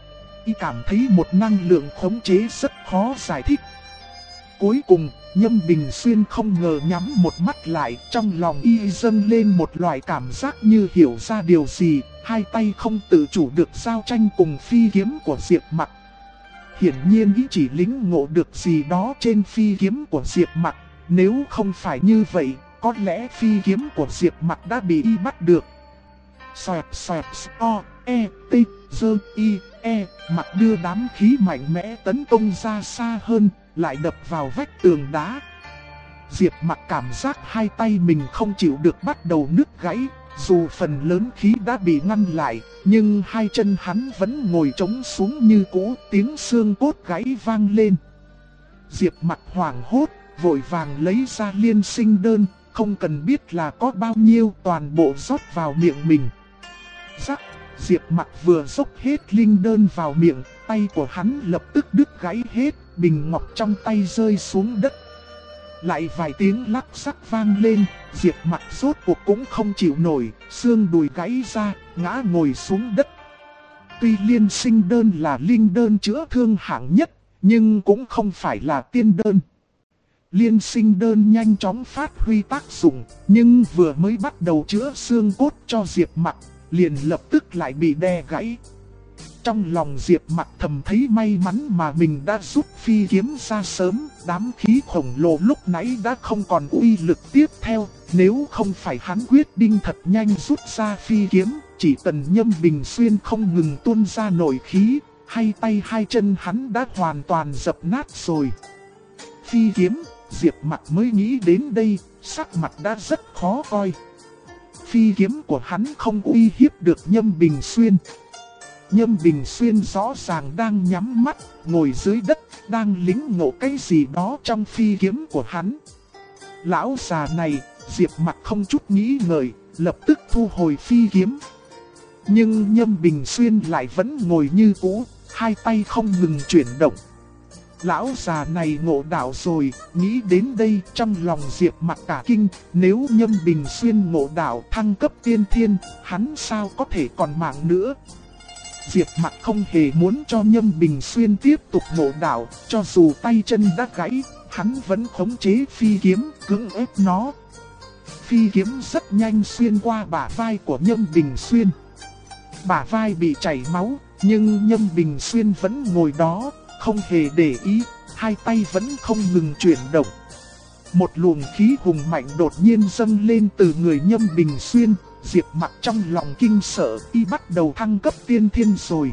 Y cảm thấy một năng lượng khống chế rất khó giải thích. Cuối cùng, Nhâm Bình Xuyên không ngờ nhắm một mắt lại, trong lòng y dâng lên một loại cảm giác như hiểu ra điều gì, hai tay không tự chủ được giao tranh cùng phi kiếm của Diệp Mặc. Hiển nhiên y chỉ lĩnh ngộ được gì đó trên phi kiếm của Diệp Mặc, nếu không phải như vậy, có lẽ phi kiếm của Diệp Mặc đã bị y bắt được. Xoẹt xoẹt o, e, t, dơ, y, e, Mặc đưa đám khí mạnh mẽ tấn công ra xa hơn, lại đập vào vách tường đá. Diệp Mặc cảm giác hai tay mình không chịu được bắt đầu nứt gãy, dù phần lớn khí đã bị ngăn lại, nhưng hai chân hắn vẫn ngồi trống xuống như cũ, tiếng xương cốt gãy vang lên. Diệp Mặc hoảng hốt, vội vàng lấy ra liên sinh đơn, không cần biết là có bao nhiêu, toàn bộ rót vào miệng mình. Rắc, Diệp Mặc vừa dốc hết linh đơn vào miệng, tay của hắn lập tức đứt gãy hết, bình ngọc trong tay rơi xuống đất. Lại vài tiếng lắc sắc vang lên, Diệp Mặc rốt cuộc cũng không chịu nổi, xương đùi gãy ra, ngã ngồi xuống đất. Tuy liên sinh đơn là linh đơn chữa thương hạng nhất, nhưng cũng không phải là tiên đơn. Liên sinh đơn nhanh chóng phát huy tác dụng, nhưng vừa mới bắt đầu chữa xương cốt cho Diệp Mặc, liền lập tức lại bị đè gãy. Trong lòng Diệp Mặc thầm thấy may mắn mà mình đã rút phi kiếm ra sớm, đám khí khổng lồ lúc nãy đã không còn uy lực tiếp theo, nếu không phải hắn quyết định thật nhanh rút ra phi kiếm, chỉ cần Nhâm Bình Xuyên không ngừng tuôn ra nội khí, hai tay hai chân hắn đã hoàn toàn dập nát rồi. Phi kiếm, Diệp Mặc mới nghĩ đến đây, sắc mặt đã rất khó coi. Phi kiếm của hắn không uy hiếp được Nhâm Bình Xuyên. Nhâm Bình Xuyên rõ ràng đang nhắm mắt, ngồi dưới đất, đang lĩnh ngộ cái gì đó trong phi kiếm của hắn. Lão già này, Diệp Mặc không chút nghĩ ngợi, lập tức thu hồi phi kiếm. Nhưng Nhâm Bình Xuyên lại vẫn ngồi như cũ, hai tay không ngừng chuyển động. Lão già này ngộ đạo rồi, nghĩ đến đây trong lòng Diệp Mặc cả kinh, nếu Nhâm Bình Xuyên ngộ đạo thăng cấp tiên thiên, hắn sao có thể còn mạng nữa. Diệp Mặc không hề muốn cho Nhâm Bình Xuyên tiếp tục ngộ đạo, cho dù tay chân đã gãy, hắn vẫn khống chế phi kiếm, cưỡng ép nó. Phi kiếm rất nhanh xuyên qua bả vai của Nhâm Bình Xuyên. Bả vai bị chảy máu, nhưng Nhâm Bình Xuyên vẫn ngồi đó, không hề để ý, hai tay vẫn không ngừng chuyển động. Một luồng khí hùng mạnh đột nhiên dâng lên từ người Nhâm Bình Xuyên. Diệp Mặc trong lòng kinh sợ, y bắt đầu thăng cấp tiên thiên rồi.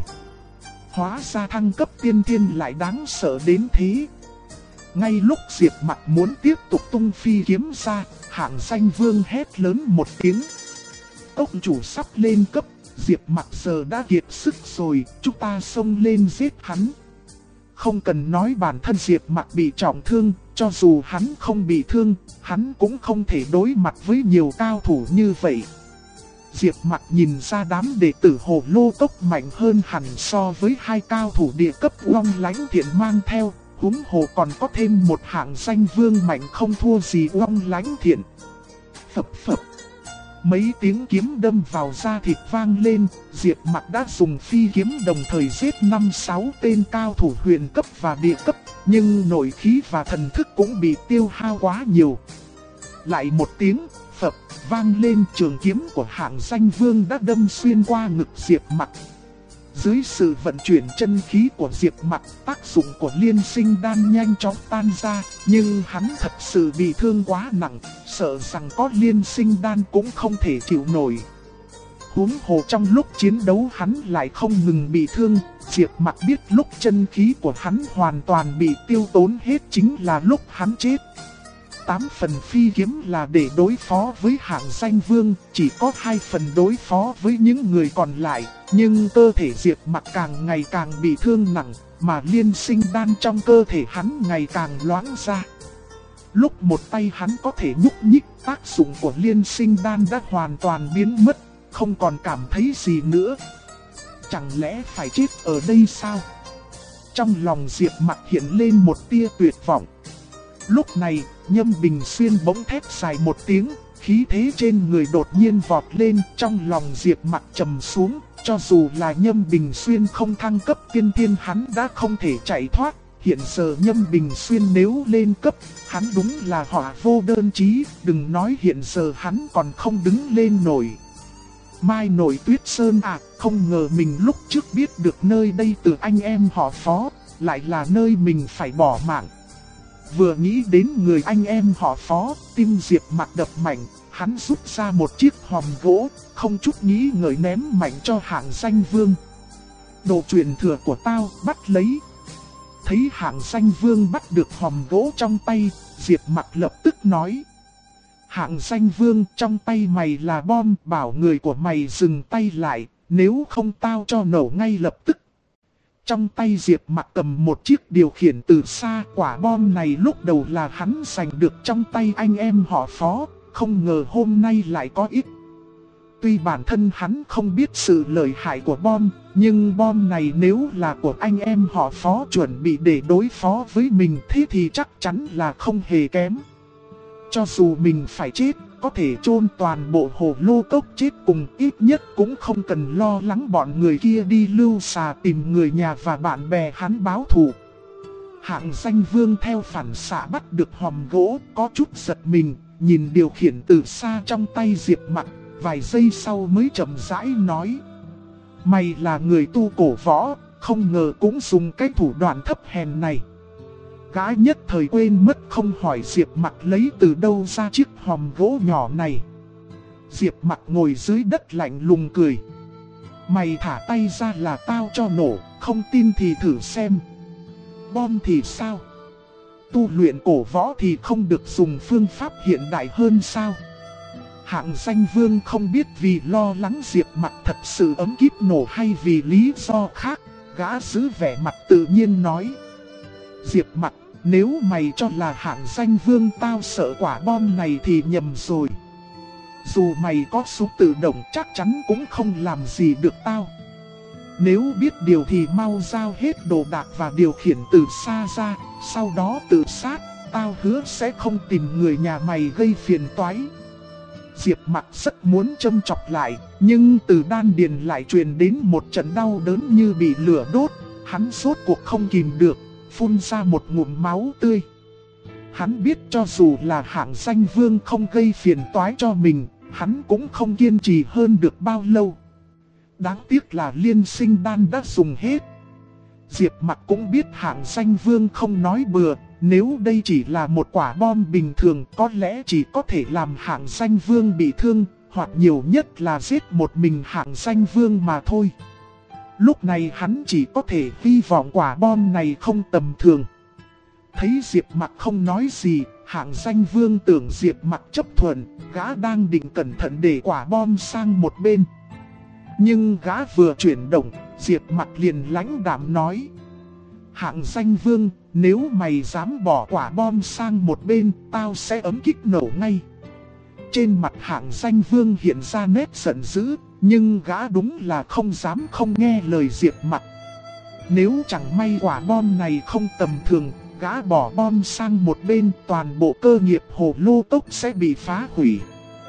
Hóa ra thăng cấp tiên thiên lại đáng sợ đến thế. Ngay lúc Diệp Mặc muốn tiếp tục tung phi kiếm ra, Hạng Danh Vương hét lớn một tiếng. Tốc chủ sắp lên cấp, Diệp Mặc giờ đã kiệt sức rồi, chúng ta xông lên giết hắn. Không cần nói bản thân Diệp Mặc bị trọng thương, cho dù hắn không bị thương, hắn cũng không thể đối mặt với nhiều cao thủ như vậy. Diệp Mặc nhìn ra đám đệ tử Hồ Lô Cốc mạnh hơn hẳn so với hai cao thủ địa cấp Long Lãnh Thiện mang theo, huống hồ còn có thêm một Hạng Danh Vương mạnh không thua gì Long Lãnh Thiện. Phập phập. Mấy tiếng kiếm đâm vào da thịt vang lên, Diệp Mặc đã dùng phi kiếm đồng thời giết 5-6 tên cao thủ huyền cấp và địa cấp, nhưng nội khí và thần thức cũng bị tiêu hao quá nhiều. Lại một tiếng phập vang lên, trường kiếm của Hạng Danh Vương đã đâm xuyên qua ngực Diệp Mặc. Dưới sự vận chuyển chân khí của Diệp Mặc, tác dụng của liên sinh đan nhanh chóng tan ra, nhưng hắn thật sự bị thương quá nặng, sợ rằng có liên sinh đan cũng không thể chịu nổi. Huống hồ trong lúc chiến đấu hắn lại không ngừng bị thương, Diệp Mặc biết lúc chân khí của hắn hoàn toàn bị tiêu tốn hết chính là lúc hắn chết. 8 phần phi kiếm là để đối phó với Hạng Danh Vương, chỉ có 2 phần đối phó với những người còn lại, nhưng cơ thể Diệp Mặc càng ngày càng bị thương nặng, mà liên sinh đan trong cơ thể hắn ngày càng loãng ra. Lúc một tay hắn có thể nhúc nhích, tác dụng của liên sinh đan đã hoàn toàn biến mất, không còn cảm thấy gì nữa. Chẳng lẽ phải chết ở đây sao? Trong lòng Diệp Mặc hiện lên một tia tuyệt vọng. Lúc này, Nhâm Bình Xuyên bỗng thét dài một tiếng, khí thế trên người đột nhiên vọt lên, trong lòng Diệp Mặc trầm xuống, cho dù là Nhâm Bình Xuyên không thăng cấp tiên thiên hắn đã không thể chạy thoát, hiện giờ Nhâm Bình Xuyên nếu lên cấp, hắn đúng là họa vô đơn chí, đừng nói hiện giờ hắn còn không đứng lên nổi. Mai nổi Tuyết Sơn à, không ngờ mình lúc trước biết được nơi đây từ anh em họ Phó, lại là nơi mình phải bỏ mạng. Vừa nghĩ đến người anh em họ Phó, tim Diệp Mặc đập mạnh, hắn rút ra một chiếc hòm gỗ, không chút nghĩ ngợi ném mạnh cho Hạng Danh Vương. Đồ truyền thừa của tao, bắt lấy. Thấy Hạng Danh Vương bắt được hòm gỗ trong tay, Diệp Mặc lập tức nói: Hạng Danh Vương, trong tay mày là bom, bảo người của mày dừng tay lại, nếu không tao cho nổ ngay lập tức. Trong tay Diệp Mặc cầm một chiếc điều khiển từ xa, quả bom này lúc đầu là hắn giành được trong tay anh em họ Phó, không ngờ hôm nay lại có ít. Tuy bản thân hắn không biết sự lợi hại của bom, nhưng bom này nếu là của anh em họ Phó chuẩn bị để đối phó với mình thế thì chắc chắn là không hề kém. Cho dù mình phải chết, có thể chôn toàn bộ Hồ Lô Cốc chết cùng, ít nhất cũng không cần lo lắng bọn người kia đi lưu xà tìm người nhà và bạn bè hắn báo thù. Hạng Danh Vương theo phản xạ bắt được hòm gỗ, có chút giật mình, nhìn điều khiển từ xa trong tay Diệp Mặc, vài giây sau mới chậm rãi nói: Mày là người tu cổ võ, không ngờ cũng dùng cái thủ đoạn thấp hèn này. Gã nhất thời quên mất không hỏi Diệp Mặc lấy từ đâu ra chiếc hòm gỗ nhỏ này. Diệp Mặc ngồi dưới đất lạnh lùng cười: Mày thả tay ra là tao cho nổ, không tin thì thử xem. Bom thì sao? Tu luyện cổ võ thì không được dùng phương pháp hiện đại hơn sao? Hạng Danh Vương không biết vì lo lắng Diệp Mặc thật sự ấm kíp nổ hay vì lý do khác, gã giữ vẻ mặt tự nhiên nói: Diệp Mặc, nếu mày cho là Hạng Danh Vương tao sợ quả bom này thì nhầm rồi. Dù mày có súng tự động chắc chắn cũng không làm gì được tao. Nếu biết điều thì mau giao hết đồ đạc và điều khiển từ xa ra, sau đó tự sát, tao hứa sẽ không tìm người nhà mày gây phiền toái. Diệp Mặc rất muốn châm chọc lại, nhưng từ đan điền lại truyền đến một trận đau đớn như bị lửa đốt, hắn rốt cuộc không kìm được, phun ra một ngụm máu tươi. Hắn biết cho dù là Hạng Danh Vương không gây phiền toái cho mình, hắn cũng không kiên trì hơn được bao lâu. Đáng tiếc là liên sinh đan đã dùng hết. Diệp Mặc cũng biết Hạng Danh Vương không nói bừa, nếu đây chỉ là một quả bom bình thường có lẽ chỉ có thể làm Hạng Danh Vương bị thương, hoặc nhiều nhất là giết một mình Hạng Danh Vương mà thôi. Lúc này hắn chỉ có thể hy vọng quả bom này không tầm thường. Thấy Diệp Mặc không nói gì, Hạng Danh Vương tưởng Diệp Mặc chấp thuận, gã đang định cẩn thận để quả bom sang một bên. Nhưng gã vừa chuyển động, Diệp Mặc liền lãnh đạm nói: Hạng Danh Vương, nếu mày dám bỏ quả bom sang một bên, tao sẽ ấm kích nổ ngay. Trên mặt Hạng Danh Vương hiện ra nét giận dữ, nhưng gã đúng là không dám không nghe lời Diệp Mặc. Nếu chẳng may quả bom này không tầm thường, gã bỏ bom sang một bên, toàn bộ cơ nghiệp Hồ Lô Cốc sẽ bị phá hủy.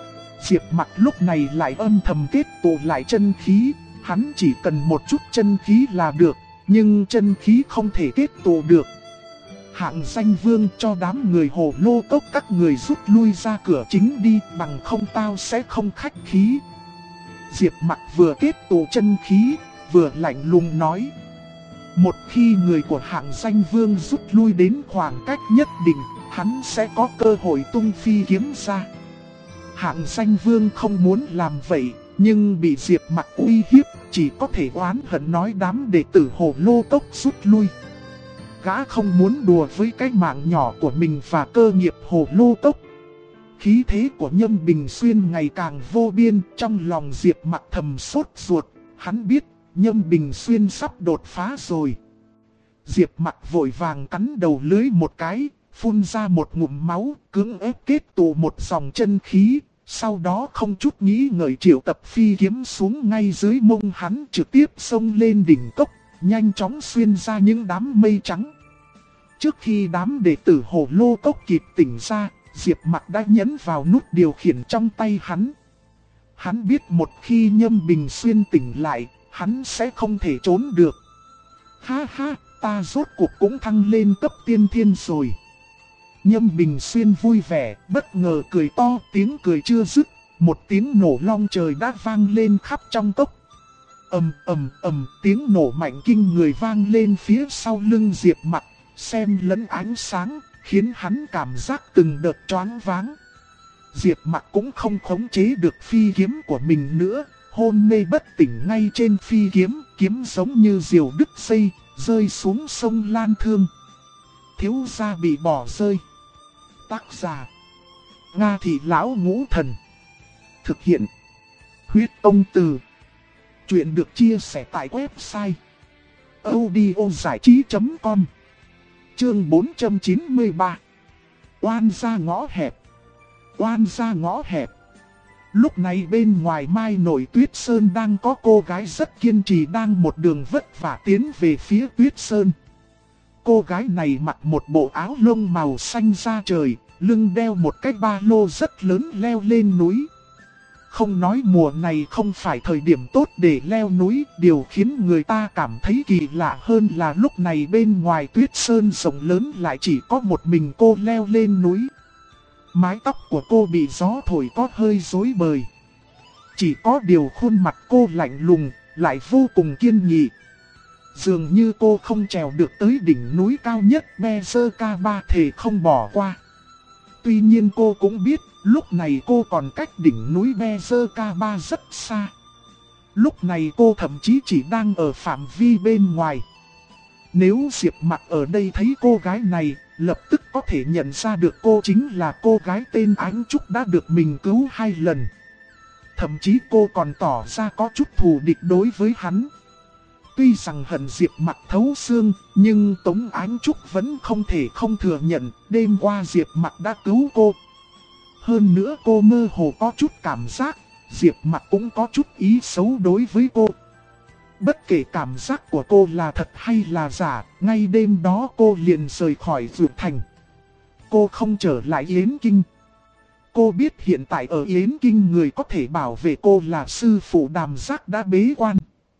Diệp Mặc lúc này lại âm thầm kết tụ lại chân khí, hắn chỉ cần một chút chân khí là được, nhưng chân khí không thể kết tụ được. Hạng Danh Vương cho đám người Hồ Lô Cốc các người rút lui ra cửa chính đi, bằng không tao sẽ không khách khí. Diệp Mặc vừa kết tụ chân khí, vừa lạnh lùng nói. Một khi người của Hạng Danh Vương rút lui đến khoảng cách nhất định, hắn sẽ có cơ hội tung phi kiếm ra. Hạng Danh Vương không muốn làm vậy, nhưng bị Diệp Mặc uy hiếp, chỉ có thể oán hận nói đám đệ tử Hồ Lô Cốc rút lui. Gã không muốn đùa với cái mạng nhỏ của mình và cơ nghiệp Hồ Lô Cốc. Khí thế của Nhâm Bình Xuyên ngày càng vô biên, trong lòng Diệp Mặc thầm sốt ruột, hắn biết Nhâm Bình Xuyên sắp đột phá rồi. Diệp Mặc vội vàng cắn đầu lưới một cái, phun ra một ngụm máu, cưỡng ép kết tụ một dòng chân khí, sau đó không chút nghĩ ngợi triệu tập phi kiếm xuống ngay dưới mông hắn, trực tiếp xông lên đỉnh cốc, nhanh chóng xuyên ra những đám mây trắng. Trước khi đám đệ tử Hồ Lô Cốc kịp tỉnh ra, Diệp Mặc đã nhấn vào nút điều khiển trong tay hắn. Hắn biết một khi Nhâm Bình Xuyên tỉnh lại, hắn sẽ không thể trốn được. Ha ha, ta rốt cuộc cũng thăng lên cấp tiên thiên rồi. Nhâm Bình Xuyên vui vẻ, bất ngờ cười to, tiếng cười chưa dứt, một tiếng nổ long trời đã vang lên khắp trong cốc. Tiếng nổ mạnh kinh người vang lên phía sau lưng Diệp Mặc, xem lẫn ánh sáng, khiến hắn cảm giác từng đợt choáng váng. Diệp Mặc cũng không khống chế được phi kiếm của mình nữa, hôn mê bất tỉnh ngay trên phi kiếm, kiếm giống như diều đứt dây, rơi xuống sông Lan Thương. Thiếu gia bị bỏ rơi. Tác giả: Nga Thị Lão Ngũ Thần. Thực hiện: Huyết Ông Từ. Chuyện được chia sẻ tại website audiozảichí.com. Chương 493. Oan ra ngõ hẹp. Oan ra ngõ hẹp. Lúc này bên ngoài Mai Nổi Tuyết Sơn đang có cô gái rất kiên trì đang một đường vất vả tiến về phía Tuyết Sơn. Cô gái này mặc một bộ áo lông màu xanh da trời, lưng đeo một cái ba lô rất lớn leo lên núi. Không nói mùa này không phải thời điểm tốt để leo núi, điều khiến người ta cảm thấy kỳ lạ hơn là lúc này bên ngoài Tuyết Sơn rộng lớn lại chỉ có một mình cô leo lên núi. Mái tóc của cô bị gió thổi có hơi rối bời. Chỉ có điều khuôn mặt cô lạnh lùng, lại vô cùng kiên nghị. Dường như cô không trèo được tới đỉnh núi cao nhất Bezerka-ba thề không bỏ qua. Tuy nhiên cô cũng biết, lúc này cô còn cách đỉnh núi Bezerka-ba rất xa. Lúc này cô thậm chí chỉ đang ở phạm vi bên ngoài. Nếu Diệp Mặc ở đây thấy cô gái này, lập tức có thể nhận ra được cô chính là cô gái tên Ánh Trúc đã được mình cứu 2 lần. Thậm chí cô còn tỏ ra có chút thù địch đối với hắn. Tuy rằng hận Diệp Mặc thấu xương, nhưng Tống Ánh Trúc vẫn không thể không thừa nhận đêm qua Diệp Mặc đã cứu cô. Hơn nữa cô mơ hồ có chút cảm giác, Diệp Mặc cũng có chút ý xấu đối với cô. Bất kể cảm giác của cô là thật hay là giả, ngay đêm đó cô liền rời khỏi Dược Thành. Cô không trở lại Yến Kinh. Cô biết hiện tại ở Yến Kinh người có thể bảo vệ cô là sư phụ Đàm Giác đã bế quan.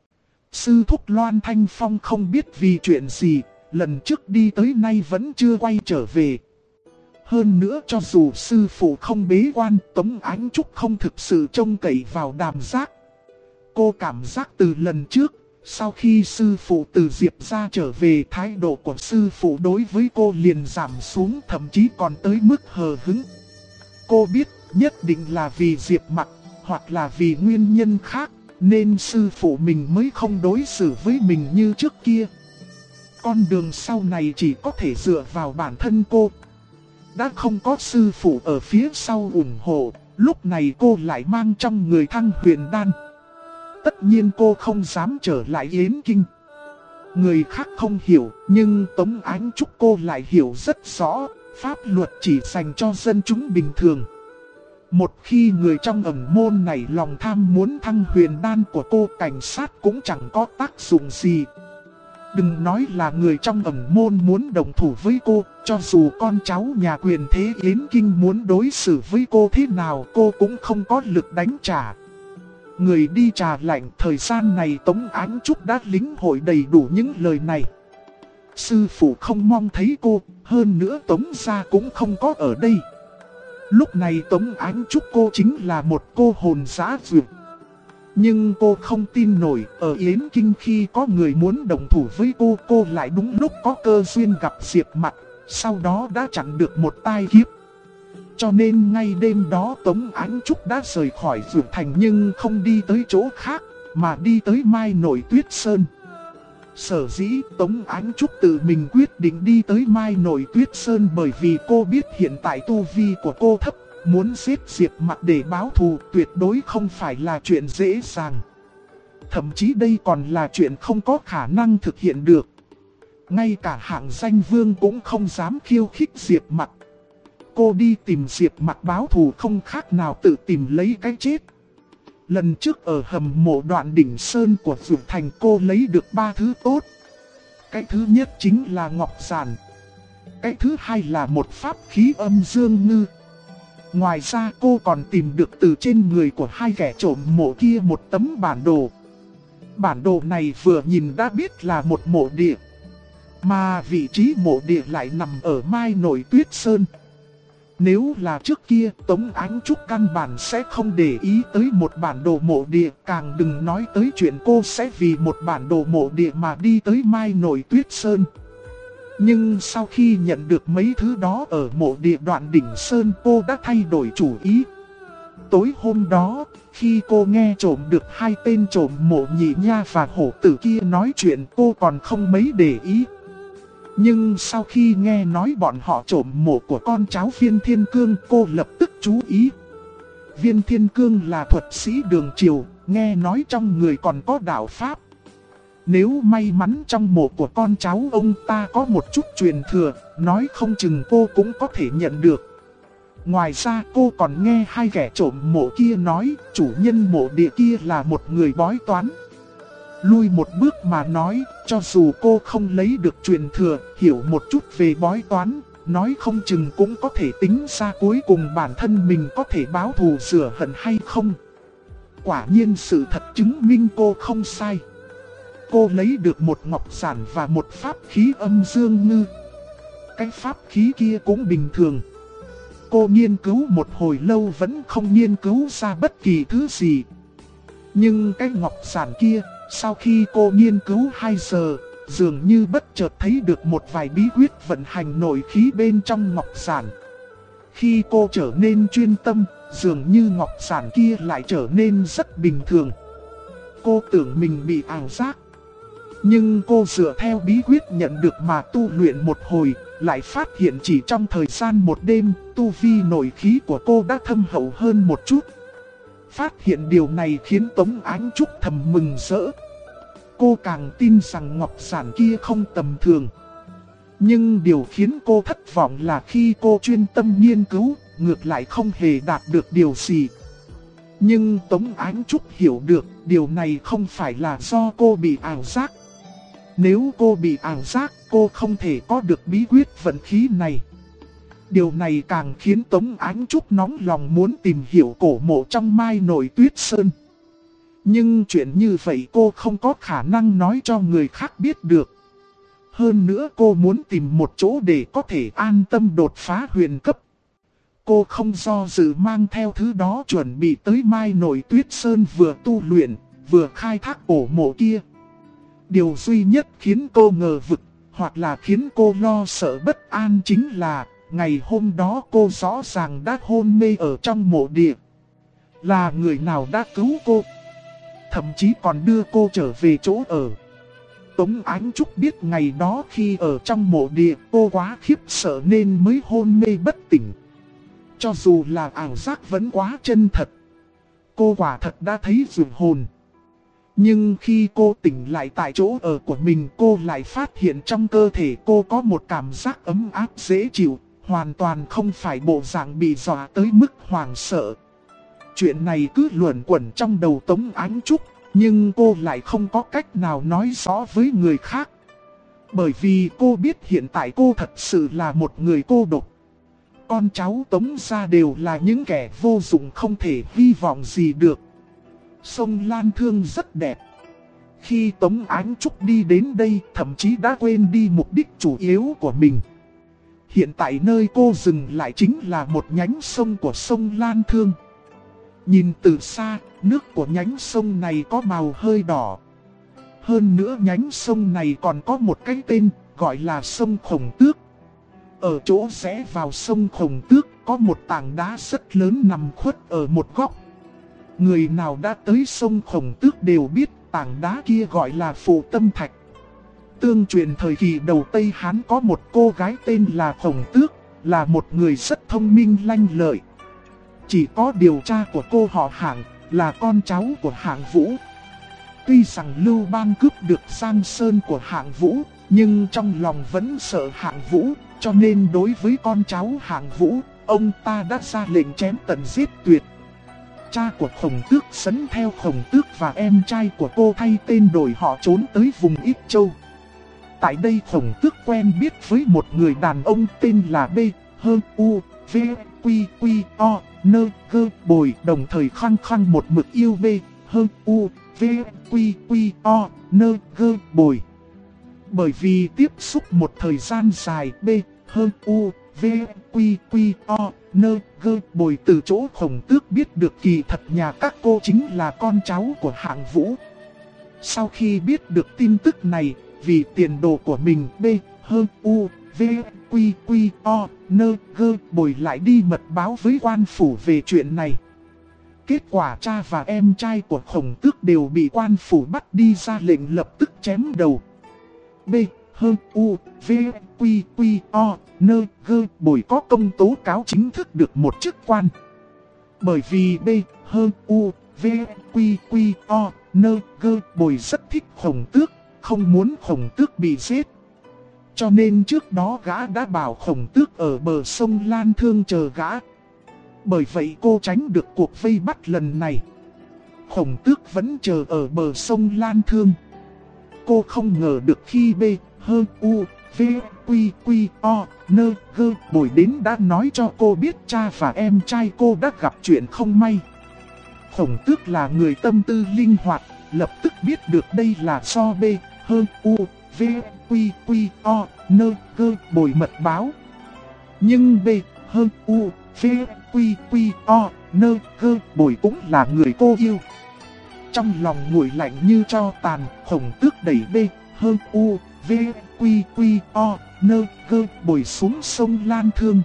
Sư thúc Loan Thanh Phong không biết vì chuyện gì, lần trước đi tới nay vẫn chưa quay trở về. Hơn nữa cho dù sư phụ không bế quan, Tống Ánh Trúc không thực sự trông cậy vào Đàm Giác. Cô cảm giác từ lần trước, sau khi sư phụ từ Diệp ra trở về, thái độ của sư phụ đối với cô liền giảm xuống, thậm chí còn tới mức hờ hững. Cô biết nhất định là vì Diệp Mặc, hoặc là vì nguyên nhân khác, nên sư phụ mình mới không đối xử với mình như trước kia. Con đường sau này chỉ có thể dựa vào bản thân cô. Đã không có sư phụ ở phía sau ủng hộ, lúc này cô lại mang trong người Thăng Huyền Đan. Tất nhiên cô không dám trở lại Yến Kinh. Người khác không hiểu, nhưng Tống Ánh Trúc cô lại hiểu rất rõ, pháp luật chỉ dành cho dân chúng bình thường. Một khi người trong ẩn môn này lòng tham muốn Thăng Huyền Đan của cô, cảnh sát cũng chẳng có tác dụng gì. Đừng nói là người trong ẩn môn muốn đồng thủ với cô, cho dù con cháu nhà quyền thế Yến Kinh muốn đối xử với cô thế nào cô cũng không có lực đánh trả. Người đi trà lạnh thời gian này Tống Ánh Trúc đã lĩnh hội đầy đủ những lời này. Sư phụ không mong thấy cô, hơn nữa Tống gia cũng không có ở đây. Lúc này Tống Ánh Trúc cô chính là một cô hồn dã dược. Nhưng cô không tin nổi, ở Yến Kinh khi có người muốn đồng thủ với cô lại đúng lúc có cơ duyên gặp Diệp Mặt, sau đó đã chặn được một tai kiếp. Cho nên ngay đêm đó Tống Ánh Trúc đã rời khỏi Dược Thành nhưng không đi tới chỗ khác, mà đi tới Mai Nội Tuyết Sơn. Sở dĩ Tống Ánh Trúc tự mình quyết định đi tới Mai Nội Tuyết Sơn bởi vì cô biết hiện tại tu vi của cô thấp. Muốn giết Diệp Mặt để báo thù tuyệt đối không phải là chuyện dễ dàng. Thậm chí đây còn là chuyện không có khả năng thực hiện được. Ngay cả hạng danh vương cũng không dám khiêu khích Diệp Mặt. Cô đi tìm Diệp Mặt báo thù không khác nào tự tìm lấy cái chết. Lần trước ở hầm mộ Đoạn Đỉnh Sơn của Dược Thành cô lấy được 3 thứ tốt. Cái thứ nhất chính là ngọc giản. Cái thứ hai là một pháp khí âm dương ngư. Ngoài ra cô còn tìm được từ trên người của hai kẻ trộm mộ kia một tấm bản đồ. Bản đồ này vừa nhìn đã biết là một mộ địa. Mà vị trí mộ địa lại nằm ở Mai Nội Tuyết Sơn. Nếu là trước kia Tống Ánh Trúc căn bản sẽ không để ý tới một bản đồ mộ địa. Càng đừng nói tới chuyện cô sẽ vì một bản đồ mộ địa mà đi tới Mai Nội Tuyết Sơn. Nhưng sau khi nhận được mấy thứ đó ở mộ địa Đoạn Đỉnh Sơn cô đã thay đổi chủ ý. Tối hôm đó, khi cô nghe trộm được hai tên trộm mộ Nhị Nha và Hổ Tử kia nói chuyện cô còn không mấy để ý. Nhưng sau khi nghe nói bọn họ trộm mộ của con cháu Viên Thiên Cương cô lập tức chú ý. Viên Thiên Cương là thuật sĩ đường triều, nghe nói trong người còn có đạo pháp. Nếu may mắn trong mộ của con cháu ông ta có một chút truyền thừa, nói không chừng cô cũng có thể nhận được. Ngoài ra cô còn nghe hai kẻ trộm mộ kia nói chủ nhân mộ địa kia là một người bói toán. Lui một bước mà nói, cho dù cô không lấy được truyền thừa, hiểu một chút về bói toán, nói không chừng cũng có thể tính ra cuối cùng bản thân mình có thể báo thù rửa hận hay không. Quả nhiên sự thật chứng minh cô không sai. Cô lấy được một ngọc giản và một pháp khí âm dương ngư. Cái pháp khí kia cũng bình thường. Cô nghiên cứu một hồi lâu vẫn không nghiên cứu ra bất kỳ thứ gì. Nhưng cái ngọc giản kia, sau khi cô nghiên cứu 2 giờ, dường như bất chợt thấy được một vài bí quyết vận hành nội khí bên trong ngọc giản. Khi cô trở nên chuyên tâm, dường như ngọc giản kia lại trở nên rất bình thường. Cô tưởng mình bị ảo giác. Nhưng cô dựa theo bí quyết nhận được mà tu luyện một hồi, lại phát hiện chỉ trong thời gian một đêm, tu vi nội khí của cô đã thâm hậu hơn một chút. Phát hiện điều này khiến Tống Ánh Trúc thầm mừng rỡ. Cô càng tin rằng ngọc giản kia không tầm thường. Nhưng điều khiến cô thất vọng là khi cô chuyên tâm nghiên cứu, ngược lại không hề đạt được điều gì. Nhưng Tống Ánh Trúc hiểu được điều này không phải là do cô bị ảo giác. Nếu cô bị ảo giác, cô không thể có được bí quyết vận khí này. Điều này càng khiến Tống Ánh Trúc nóng lòng muốn tìm hiểu cổ mộ trong Mai Nội Tuyết Sơn. Nhưng chuyện như vậy cô không có khả năng nói cho người khác biết được. Hơn nữa cô muốn tìm một chỗ để có thể an tâm đột phá huyền cấp. Cô không do dự mang theo thứ đó chuẩn bị tới Mai Nội Tuyết Sơn vừa tu luyện, vừa khai thác cổ mộ kia. Điều duy nhất khiến cô ngờ vực, hoặc là khiến cô lo sợ bất an chính là ngày hôm đó cô rõ ràng đã hôn mê ở trong mộ địa. Là người nào đã cứu cô? Thậm chí còn đưa cô trở về chỗ ở. Tống Ánh Trúc biết ngày đó khi ở trong mộ địa cô quá khiếp sợ nên mới hôn mê bất tỉnh. Cho dù là ảo giác vẫn quá chân thật. Cô quả thật đã thấy dường hồn. Nhưng khi cô tỉnh lại tại chỗ ở của mình cô lại phát hiện trong cơ thể cô có một cảm giác ấm áp dễ chịu. Hoàn toàn không phải bộ dạng bị dọa tới mức hoảng sợ. Chuyện này cứ luẩn quẩn trong đầu Tống Ánh Trúc. Nhưng cô lại không có cách nào nói rõ với người khác. Bởi vì cô biết hiện tại cô thật sự là một người cô độc. Con cháu Tống gia đều là những kẻ vô dụng không thể hy vọng gì được. Sông Lan Thương rất đẹp. Khi Tống Ánh Trúc đi đến đây thậm chí đã quên đi mục đích chủ yếu của mình. Hiện tại nơi cô dừng lại chính là một nhánh sông của sông Lan Thương. Nhìn từ xa, nước của nhánh sông này có màu hơi đỏ. Hơn nữa nhánh sông này còn có một cái tên gọi là sông Khổng Tước. Ở chỗ rẽ vào sông Khổng Tước có một tảng đá rất lớn nằm khuất ở một góc. Người nào đã tới sông Khổng Tước đều biết tảng đá kia gọi là Phụ Tâm Thạch. Tương truyền thời kỳ đầu Tây Hán có một cô gái tên là Khổng Tước, là một người rất thông minh lanh lợi. Chỉ có điều cha của cô họ Hạng, là con cháu của Hạng Vũ. Tuy rằng Lưu Bang cướp được Giang Sơn của Hạng Vũ, nhưng trong lòng vẫn sợ Hạng Vũ, cho nên đối với con cháu Hạng Vũ, ông ta đã ra lệnh chém tận giết tuyệt. Cha của Khổng Tước dẫn theo Khổng Tước và em trai của cô thay tên đổi họ trốn tới vùng Ích Châu. Tại đây Khổng Tước quen biết với một người đàn ông tên là B, H, U, V, Quy, Quy, O, Nơ, Gơ, Bồi, đồng thời khăng khăng một mực yêu B, H, U, V, Quy, Quy, O, Nơ, Gơ, Bồi. Bởi vì tiếp xúc một thời gian dài B, H, U, V, Quy, Quy, O, Nơ, Gơ, Bồi từ chỗ Khổng Tước biết được kỳ thật nhà các cô chính là con cháu của Hạng Vũ. Sau khi biết được tin tức này, vì tiền đồ của mình B, H, U, V, Quy, Quy, O, Nơ, Gơ, Bồi lại đi mật báo với quan phủ về chuyện này. Kết quả cha và em trai của Khổng Tước đều bị quan phủ bắt đi ra lệnh lập tức chém đầu. B, H, U, V, Quy, Quy, O, Nơ, Gơ, Bồi có công tố cáo chính thức được một chức quan. Bởi vì B, H, U, V, Quy, Quy, O, Nơ, Gơ, Bồi rất thích Khổng Tước, không muốn Khổng Tước bị giết. Cho nên trước đó gã đã bảo Khổng Tước ở bờ sông Lan Thương chờ gã. Bởi vậy cô tránh được cuộc vây bắt lần này. Khổng Tước vẫn chờ ở bờ sông Lan Thương. Cô không ngờ được khi B, H, U, V, Quy, Quy, O, Nơ, Gơ, Bồi đến đã nói cho cô biết cha và em trai cô đã gặp chuyện không may. Khổng Tước là người tâm tư linh hoạt, lập tức biết được đây là do B, H, U, V, Quy, Quy, O, Nơ, Gơ, Bồi mật báo. Nhưng B, H, U, V, Quy, Quy, O, Nơ, Gơ, Bồi cũng là người cô yêu. Trong lòng nguội lạnh như tro tàn, Khổng Tước đẩy B, H, U, V, Quy, Quy, O, Nơ, Gơ, Bồi xuống sông Lan Thương.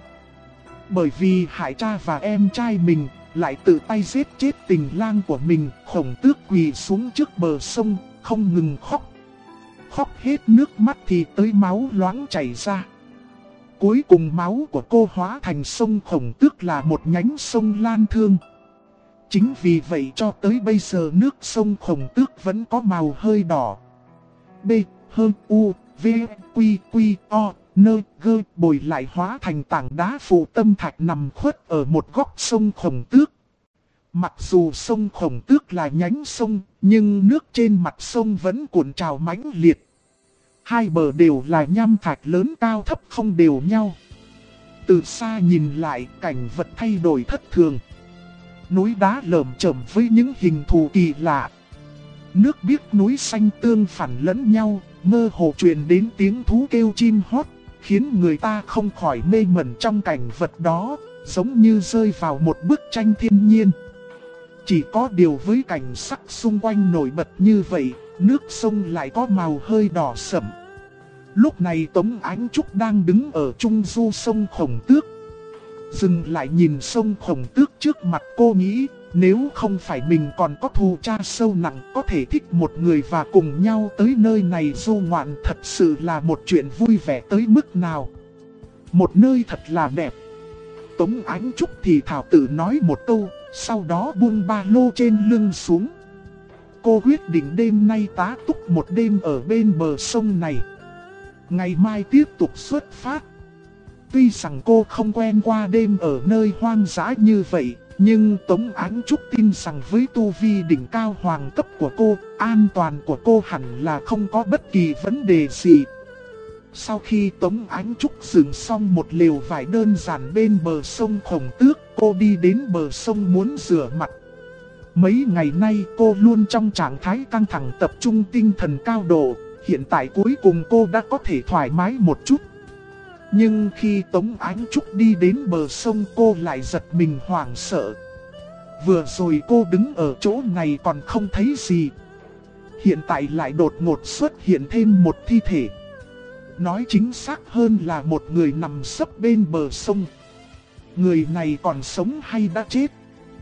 Bởi vì hại cha và em trai mình, lại tự tay giết chết tình lang của mình, Khổng Tước quỳ xuống trước bờ sông, không ngừng khóc. Khóc hết nước mắt thì tới máu loãng chảy ra. Cuối cùng máu của cô hóa thành sông Khổng Tước là một nhánh sông Lan Thương. Chính vì vậy cho tới bây giờ nước sông Khổng Tước vẫn có màu hơi đỏ. B, H, U, V, Quy, Quy, O, Nơ, Gơ, Bồi lại hóa thành tảng đá Phụ Tâm Thạch nằm khuất ở một góc sông Khổng Tước. Mặc dù sông Khổng Tước là nhánh sông, nhưng nước trên mặt sông vẫn cuộn trào mãnh liệt. Hai bờ đều là nham thạch lớn cao thấp không đều nhau. Từ xa nhìn lại cảnh vật thay đổi thất thường. Núi đá lởm chởm với những hình thù kỳ lạ. Nước biếc núi xanh tương phản lẫn nhau, mơ hồ truyền đến tiếng thú kêu chim hót, khiến người ta không khỏi mê mẩn trong cảnh vật đó, giống như rơi vào một bức tranh thiên nhiên. Chỉ có điều với cảnh sắc xung quanh nổi bật như vậy, nước sông lại có màu hơi đỏ sẫm. Lúc này Tống Ánh Trúc đang đứng ở trung du sông Khổng Tước. Dừng lại nhìn sông Khổng Tước trước mặt, cô nghĩ, nếu không phải mình còn có thù cha sâu nặng, có thể thích một người và cùng nhau tới nơi này du ngoạn, thật sự là một chuyện vui vẻ tới mức nào. Một nơi thật là đẹp. Tống Ánh Trúc thì thảo tự nói một câu, sau đó buông ba lô trên lưng xuống. Cô quyết định đêm nay tá túc một đêm ở bên bờ sông này. Ngày mai tiếp tục xuất phát. Tuy rằng cô không quen qua đêm ở nơi hoang dã như vậy, nhưng Tống Ánh Trúc tin rằng với tu vi đỉnh cao hoàng cấp của cô, an toàn của cô hẳn là không có bất kỳ vấn đề gì. Sau khi Tống Ánh Trúc dựng xong một lều vải đơn giản bên bờ sông Khổng Tước, cô đi đến bờ sông muốn rửa mặt. Mấy ngày nay cô luôn trong trạng thái căng thẳng tập trung tinh thần cao độ, hiện tại cuối cùng cô đã có thể thoải mái một chút. Nhưng khi Tống Ánh Trúc đi đến bờ sông cô lại giật mình hoảng sợ. Vừa rồi cô đứng ở chỗ này còn không thấy gì. Hiện tại lại đột ngột xuất hiện thêm một thi thể. Nói chính xác hơn là một người nằm sấp bên bờ sông. Người này còn sống hay đã chết?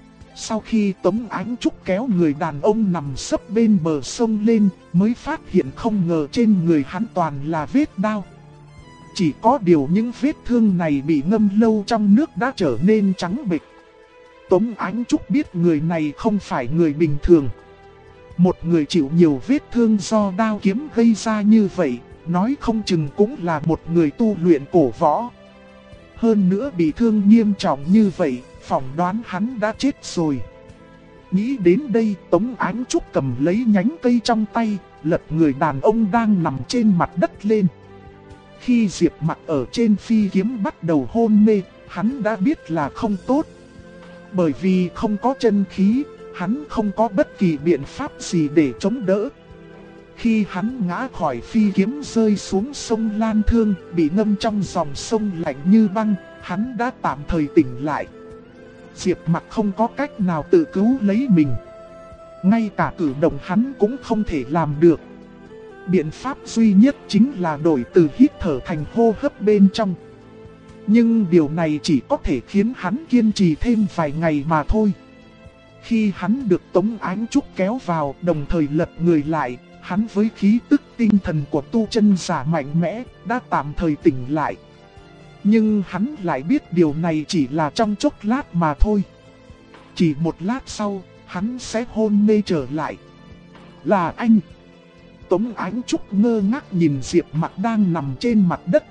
Sau khi Tống Ánh Trúc kéo người đàn ông nằm sấp bên bờ sông lên, mới phát hiện không ngờ trên người hắn toàn là vết đao. Chỉ có điều những vết thương này bị ngâm lâu trong nước đã trở nên trắng bệch. Tống Ánh Trúc biết người này không phải người bình thường. Một người chịu nhiều vết thương do đao kiếm gây ra như vậy, nói không chừng cũng là một người tu luyện cổ võ. Hơn nữa bị thương nghiêm trọng như vậy, phỏng đoán hắn đã chết rồi. Nghĩ đến đây, Tống Ánh Trúc cầm lấy nhánh cây trong tay, lật người đàn ông đang nằm trên mặt đất lên. Khi Diệp Mặc ở trên phi kiếm bắt đầu hôn mê, hắn đã biết là không tốt. Bởi vì không có chân khí, hắn không có bất kỳ biện pháp gì để chống đỡ. Khi hắn ngã khỏi phi kiếm rơi xuống sông Lan Thương, bị ngâm trong dòng sông lạnh như băng, hắn đã tạm thời tỉnh lại. Diệp Mặc không có cách nào tự cứu lấy mình. Ngay cả cử động hắn cũng không thể làm được. Biện pháp duy nhất chính là đổi từ hít thở thành hô hấp bên trong. Nhưng điều này chỉ có thể khiến hắn kiên trì thêm vài ngày mà thôi. Khi hắn được Tống Ánh Trúc kéo vào, đồng thời lật người lại, hắn với khí tức tinh thần của tu chân giả mạnh mẽ, đã tạm thời tỉnh lại. Nhưng hắn lại biết điều này chỉ là trong chốc lát mà thôi. Chỉ một lát sau, hắn sẽ hôn mê trở lại. Là anh. Tống Ánh Trúc ngơ ngác nhìn Diệp Mặc đang nằm trên mặt đất.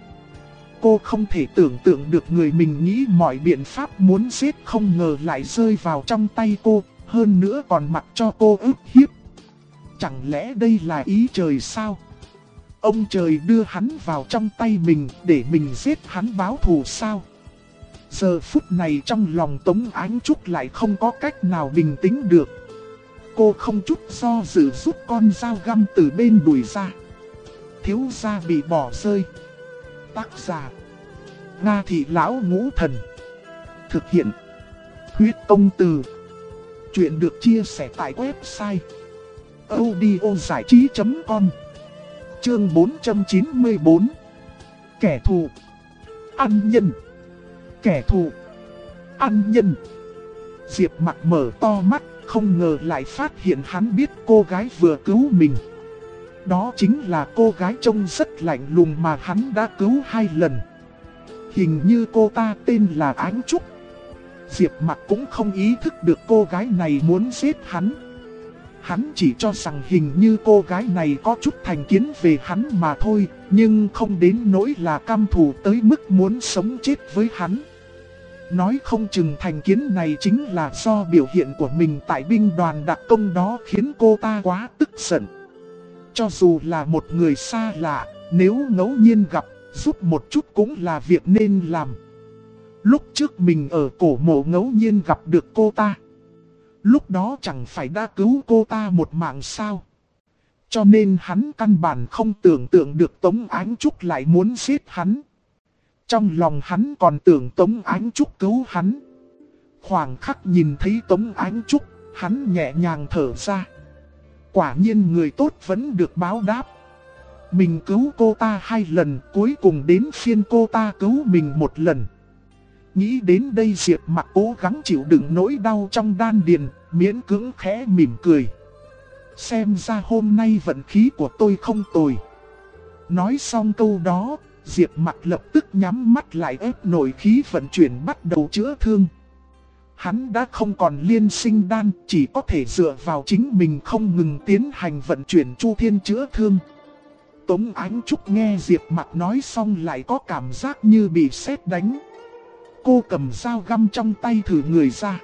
Cô không thể tưởng tượng được người mình nghĩ mọi biện pháp muốn giết không ngờ lại rơi vào trong tay cô, hơn nữa còn mặc cho cô ức hiếp. Chẳng lẽ đây là ý trời sao? Ông trời đưa hắn vào trong tay mình để mình giết hắn báo thù sao? Giờ phút này trong lòng Tống Ánh Trúc lại không có cách nào bình tĩnh được. Cô không chút do dự rút con dao găm từ bên đùi ra. Thiếu gia bị bỏ rơi. Tác giả: Nga Thị Lão Ngũ Thần. Thực hiện: Huyết Công Từ. Chuyện được chia sẻ tại website audiozảichí.com. Chương 494. Kẻ thù ăn nhân. Kẻ thù ăn nhân. Diệp Mặc mở to mắt, không ngờ lại phát hiện hắn biết cô gái vừa cứu mình. Đó chính là cô gái trông rất lạnh lùng mà hắn đã cứu 2 lần. Hình như cô ta tên là Ánh Trúc. Diệp Mặc cũng không ý thức được cô gái này muốn giết hắn. Hắn chỉ cho rằng hình như cô gái này có chút thành kiến về hắn mà thôi, nhưng không đến nỗi là căm thù tới mức muốn sống chết với hắn. Nói không chừng thành kiến này chính là do biểu hiện của mình tại binh đoàn đặc công đó khiến cô ta quá tức giận. Cho dù là một người xa lạ, nếu ngẫu nhiên gặp, giúp một chút cũng là việc nên làm. Lúc trước mình ở cổ mộ ngẫu nhiên gặp được cô ta. Lúc đó chẳng phải đã cứu cô ta một mạng sao? Cho nên hắn căn bản không tưởng tượng được Tống Ánh Trúc lại muốn giết hắn. Trong lòng hắn còn tưởng Tống Ánh Trúc cứu hắn. Khoảng khắc nhìn thấy Tống Ánh Trúc, hắn nhẹ nhàng thở ra. Quả nhiên người tốt vẫn được báo đáp. Mình cứu cô ta 2 lần, cuối cùng đến phiên cô ta cứu mình 1 lần. Nghĩ đến đây Diệp Mặc cố gắng chịu đựng nỗi đau trong đan điền, miễn cưỡng khẽ mỉm cười. Xem ra hôm nay vận khí của tôi không tồi. Nói xong câu đó, Diệp Mặc lập tức nhắm mắt lại ép nội khí vận chuyển bắt đầu chữa thương. Hắn đã không còn liên sinh đan, chỉ có thể dựa vào chính mình không ngừng tiến hành vận chuyển chu thiên chữa thương. Tống Ánh Trúc nghe Diệp Mặc nói xong lại có cảm giác như bị sét đánh. Cô cầm dao găm trong tay thử người ra.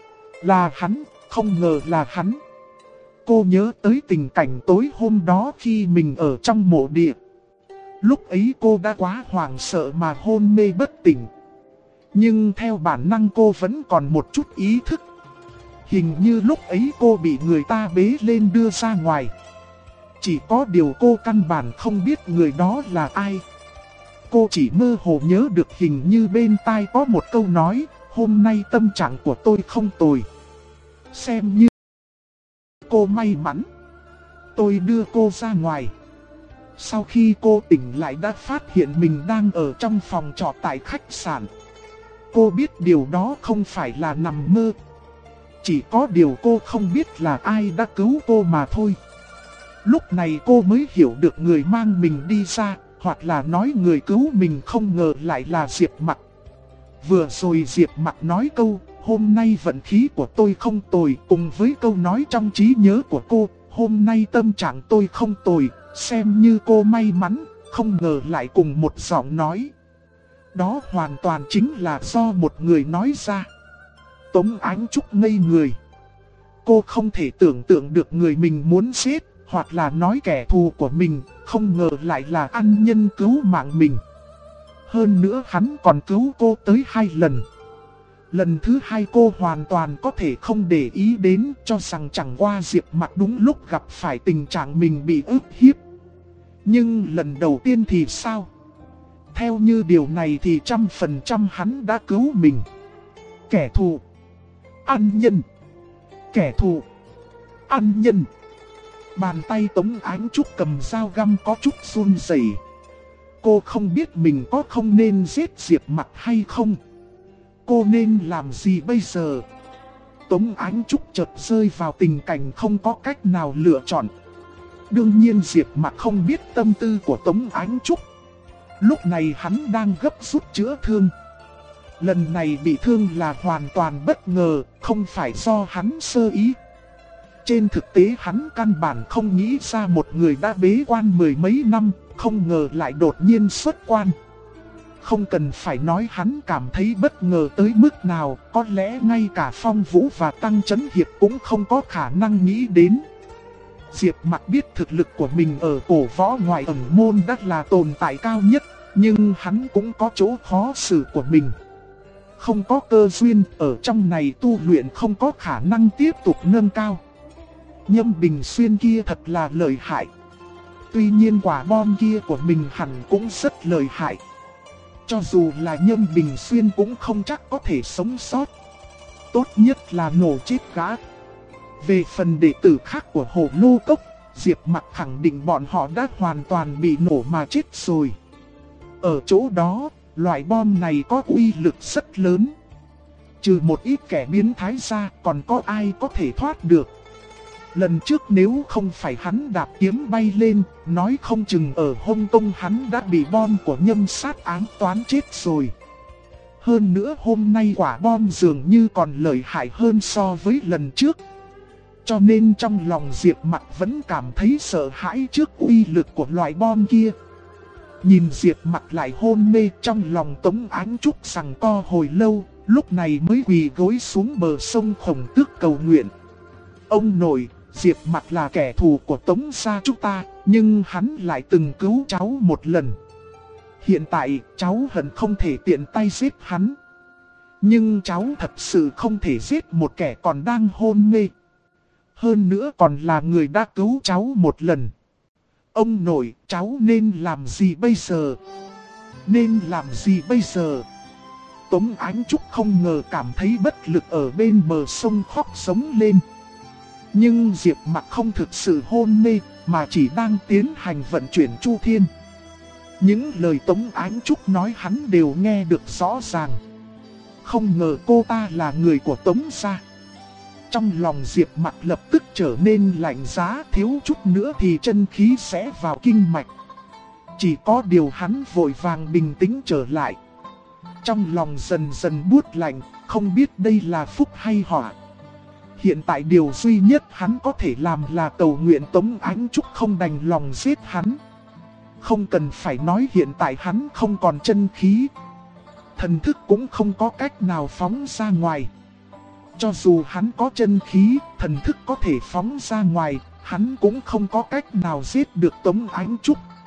Là hắn, không ngờ là hắn. Cô nhớ tới tình cảnh tối hôm đó khi mình ở trong mộ địa. Lúc ấy cô đã quá hoảng sợ mà hôn mê bất tỉnh. Nhưng theo bản năng cô vẫn còn một chút ý thức. Hình như lúc ấy cô bị người ta bế lên đưa ra ngoài. Chỉ có điều cô căn bản không biết người đó là ai. Cô chỉ mơ hồ nhớ được hình như bên tai có một câu nói, hôm nay tâm trạng của tôi không tồi. Xem như cô may mắn. Tôi đưa cô ra ngoài. Sau khi cô tỉnh lại đã phát hiện mình đang ở trong phòng trọ tại khách sạn. Cô biết điều đó không phải là nằm mơ. Chỉ có điều cô không biết là ai đã cứu cô mà thôi. Lúc này cô mới hiểu được người mang mình đi ra, hoặc là nói người cứu mình không ngờ lại là Diệp Mặc. Vừa rồi Diệp Mặc nói câu, hôm nay vận khí của tôi không tồi, cùng với câu nói trong trí nhớ của cô, hôm nay tâm trạng tôi không tồi, xem như cô may mắn, không ngờ lại cùng một giọng nói. Đó hoàn toàn chính là do một người nói ra. Tống Ánh Trúc ngây người. Cô không thể tưởng tượng được người mình muốn giết, hoặc là nói kẻ thù của mình, không ngờ lại là ân nhân cứu mạng mình. Hơn nữa hắn còn cứu cô tới 2 lần. Lần thứ 2 cô hoàn toàn có thể không để ý đến, cho rằng chẳng qua Diệp Mặc đúng lúc gặp phải tình trạng mình bị ức hiếp. Nhưng lần đầu tiên thì sao? Theo như điều này thì 100% hắn đã cứu mình. Kẻ thù, ân nhân. Kẻ thù, ân nhân. Bàn tay Tống Ánh Trúc cầm dao găm có chút run rẩy. Cô không biết mình có không nên giết Diệp Mặc hay không. Cô nên làm gì bây giờ? Tống Ánh Trúc chợt rơi vào tình cảnh không có cách nào lựa chọn. Đương nhiên Diệp Mặc không biết tâm tư của Tống Ánh Trúc. Lúc này hắn đang gấp rút chữa thương. Lần này bị thương là hoàn toàn bất ngờ, không phải do hắn sơ ý. Trên thực tế hắn căn bản không nghĩ ra một người đã bế quan 10 mấy năm, không ngờ lại đột nhiên xuất quan. Không cần phải nói hắn cảm thấy bất ngờ tới mức nào, có lẽ ngay cả Phong Vũ và Tăng Chấn Hiệp cũng không có khả năng nghĩ đến. Diệp Mặc biết thực lực của mình ở cổ võ ngoại ẩn môn đã là tồn tại cao nhất, nhưng hắn cũng có chỗ khó xử của mình. Không có cơ duyên, ở trong này tu luyện không có khả năng tiếp tục nâng cao. Nhâm Bình Xuyên kia thật là lợi hại. Tuy nhiên quả bom kia của mình hẳn cũng rất lợi hại. Cho dù là Nhâm Bình Xuyên cũng không chắc có thể sống sót. Tốt nhất là nổ chết gã. Về phần đệ tử khác của Hồ Lô Cốc, Diệp Mặc khẳng định bọn họ đã hoàn toàn bị nổ mà chết rồi. Ở chỗ đó, loại bom này có uy lực rất lớn. Trừ một ít kẻ biến thái ra, còn có ai có thể thoát được. Lần trước nếu không phải hắn đạp kiếm bay lên, nói không chừng ở Hồng Kông hắn đã bị bom của Nhâm Sát ám toán chết rồi. Hơn nữa hôm nay quả bom dường như còn lợi hại hơn so với lần trước. Cho nên trong lòng Diệp Mặc vẫn cảm thấy sợ hãi trước uy lực của loại bom kia. Nhìn Diệp Mặc lại hôn mê, trong lòng Tống Ánh Trúc giằng co hồi lâu, lúc này mới quỳ gối xuống bờ sông Khổng Tước cầu nguyện. Ông nội, Diệp Mặc là kẻ thù của Tống gia chúng ta, nhưng hắn lại từng cứu cháu một lần. Hiện tại cháu hận không thể tiện tay giết hắn. Nhưng cháu thật sự không thể giết một kẻ còn đang hôn mê. Hơn nữa còn là người đã cứu cháu một lần. Ông nội, cháu nên làm gì bây giờ? Nên làm gì bây giờ? Tống Ánh Trúc không ngờ cảm thấy bất lực ở bên bờ sông khóc sống lên. Nhưng Diệp Mặc không thực sự hôn mê, mà chỉ đang tiến hành vận chuyển Chu Thiên. Những lời Tống Ánh Trúc nói hắn đều nghe được rõ ràng. Không ngờ cô ta là người của Tống gia. Trong lòng Diệp Mặc lập tức trở nên lạnh giá, thiếu chút nữa thì chân khí sẽ vào kinh mạch. Chỉ có điều hắn vội vàng bình tĩnh trở lại. Trong lòng dần dần buốt lạnh, không biết đây là phúc hay họa. Hiện tại điều duy nhất hắn có thể làm là cầu nguyện Tống Ánh Trúc không đành lòng giết hắn. Không cần phải nói hiện tại hắn không còn chân khí. Thần thức cũng không có cách nào phóng ra ngoài. Cho dù hắn có chân khí, thần thức có thể phóng ra ngoài, hắn cũng không có cách nào giết được Tống Ánh Trúc.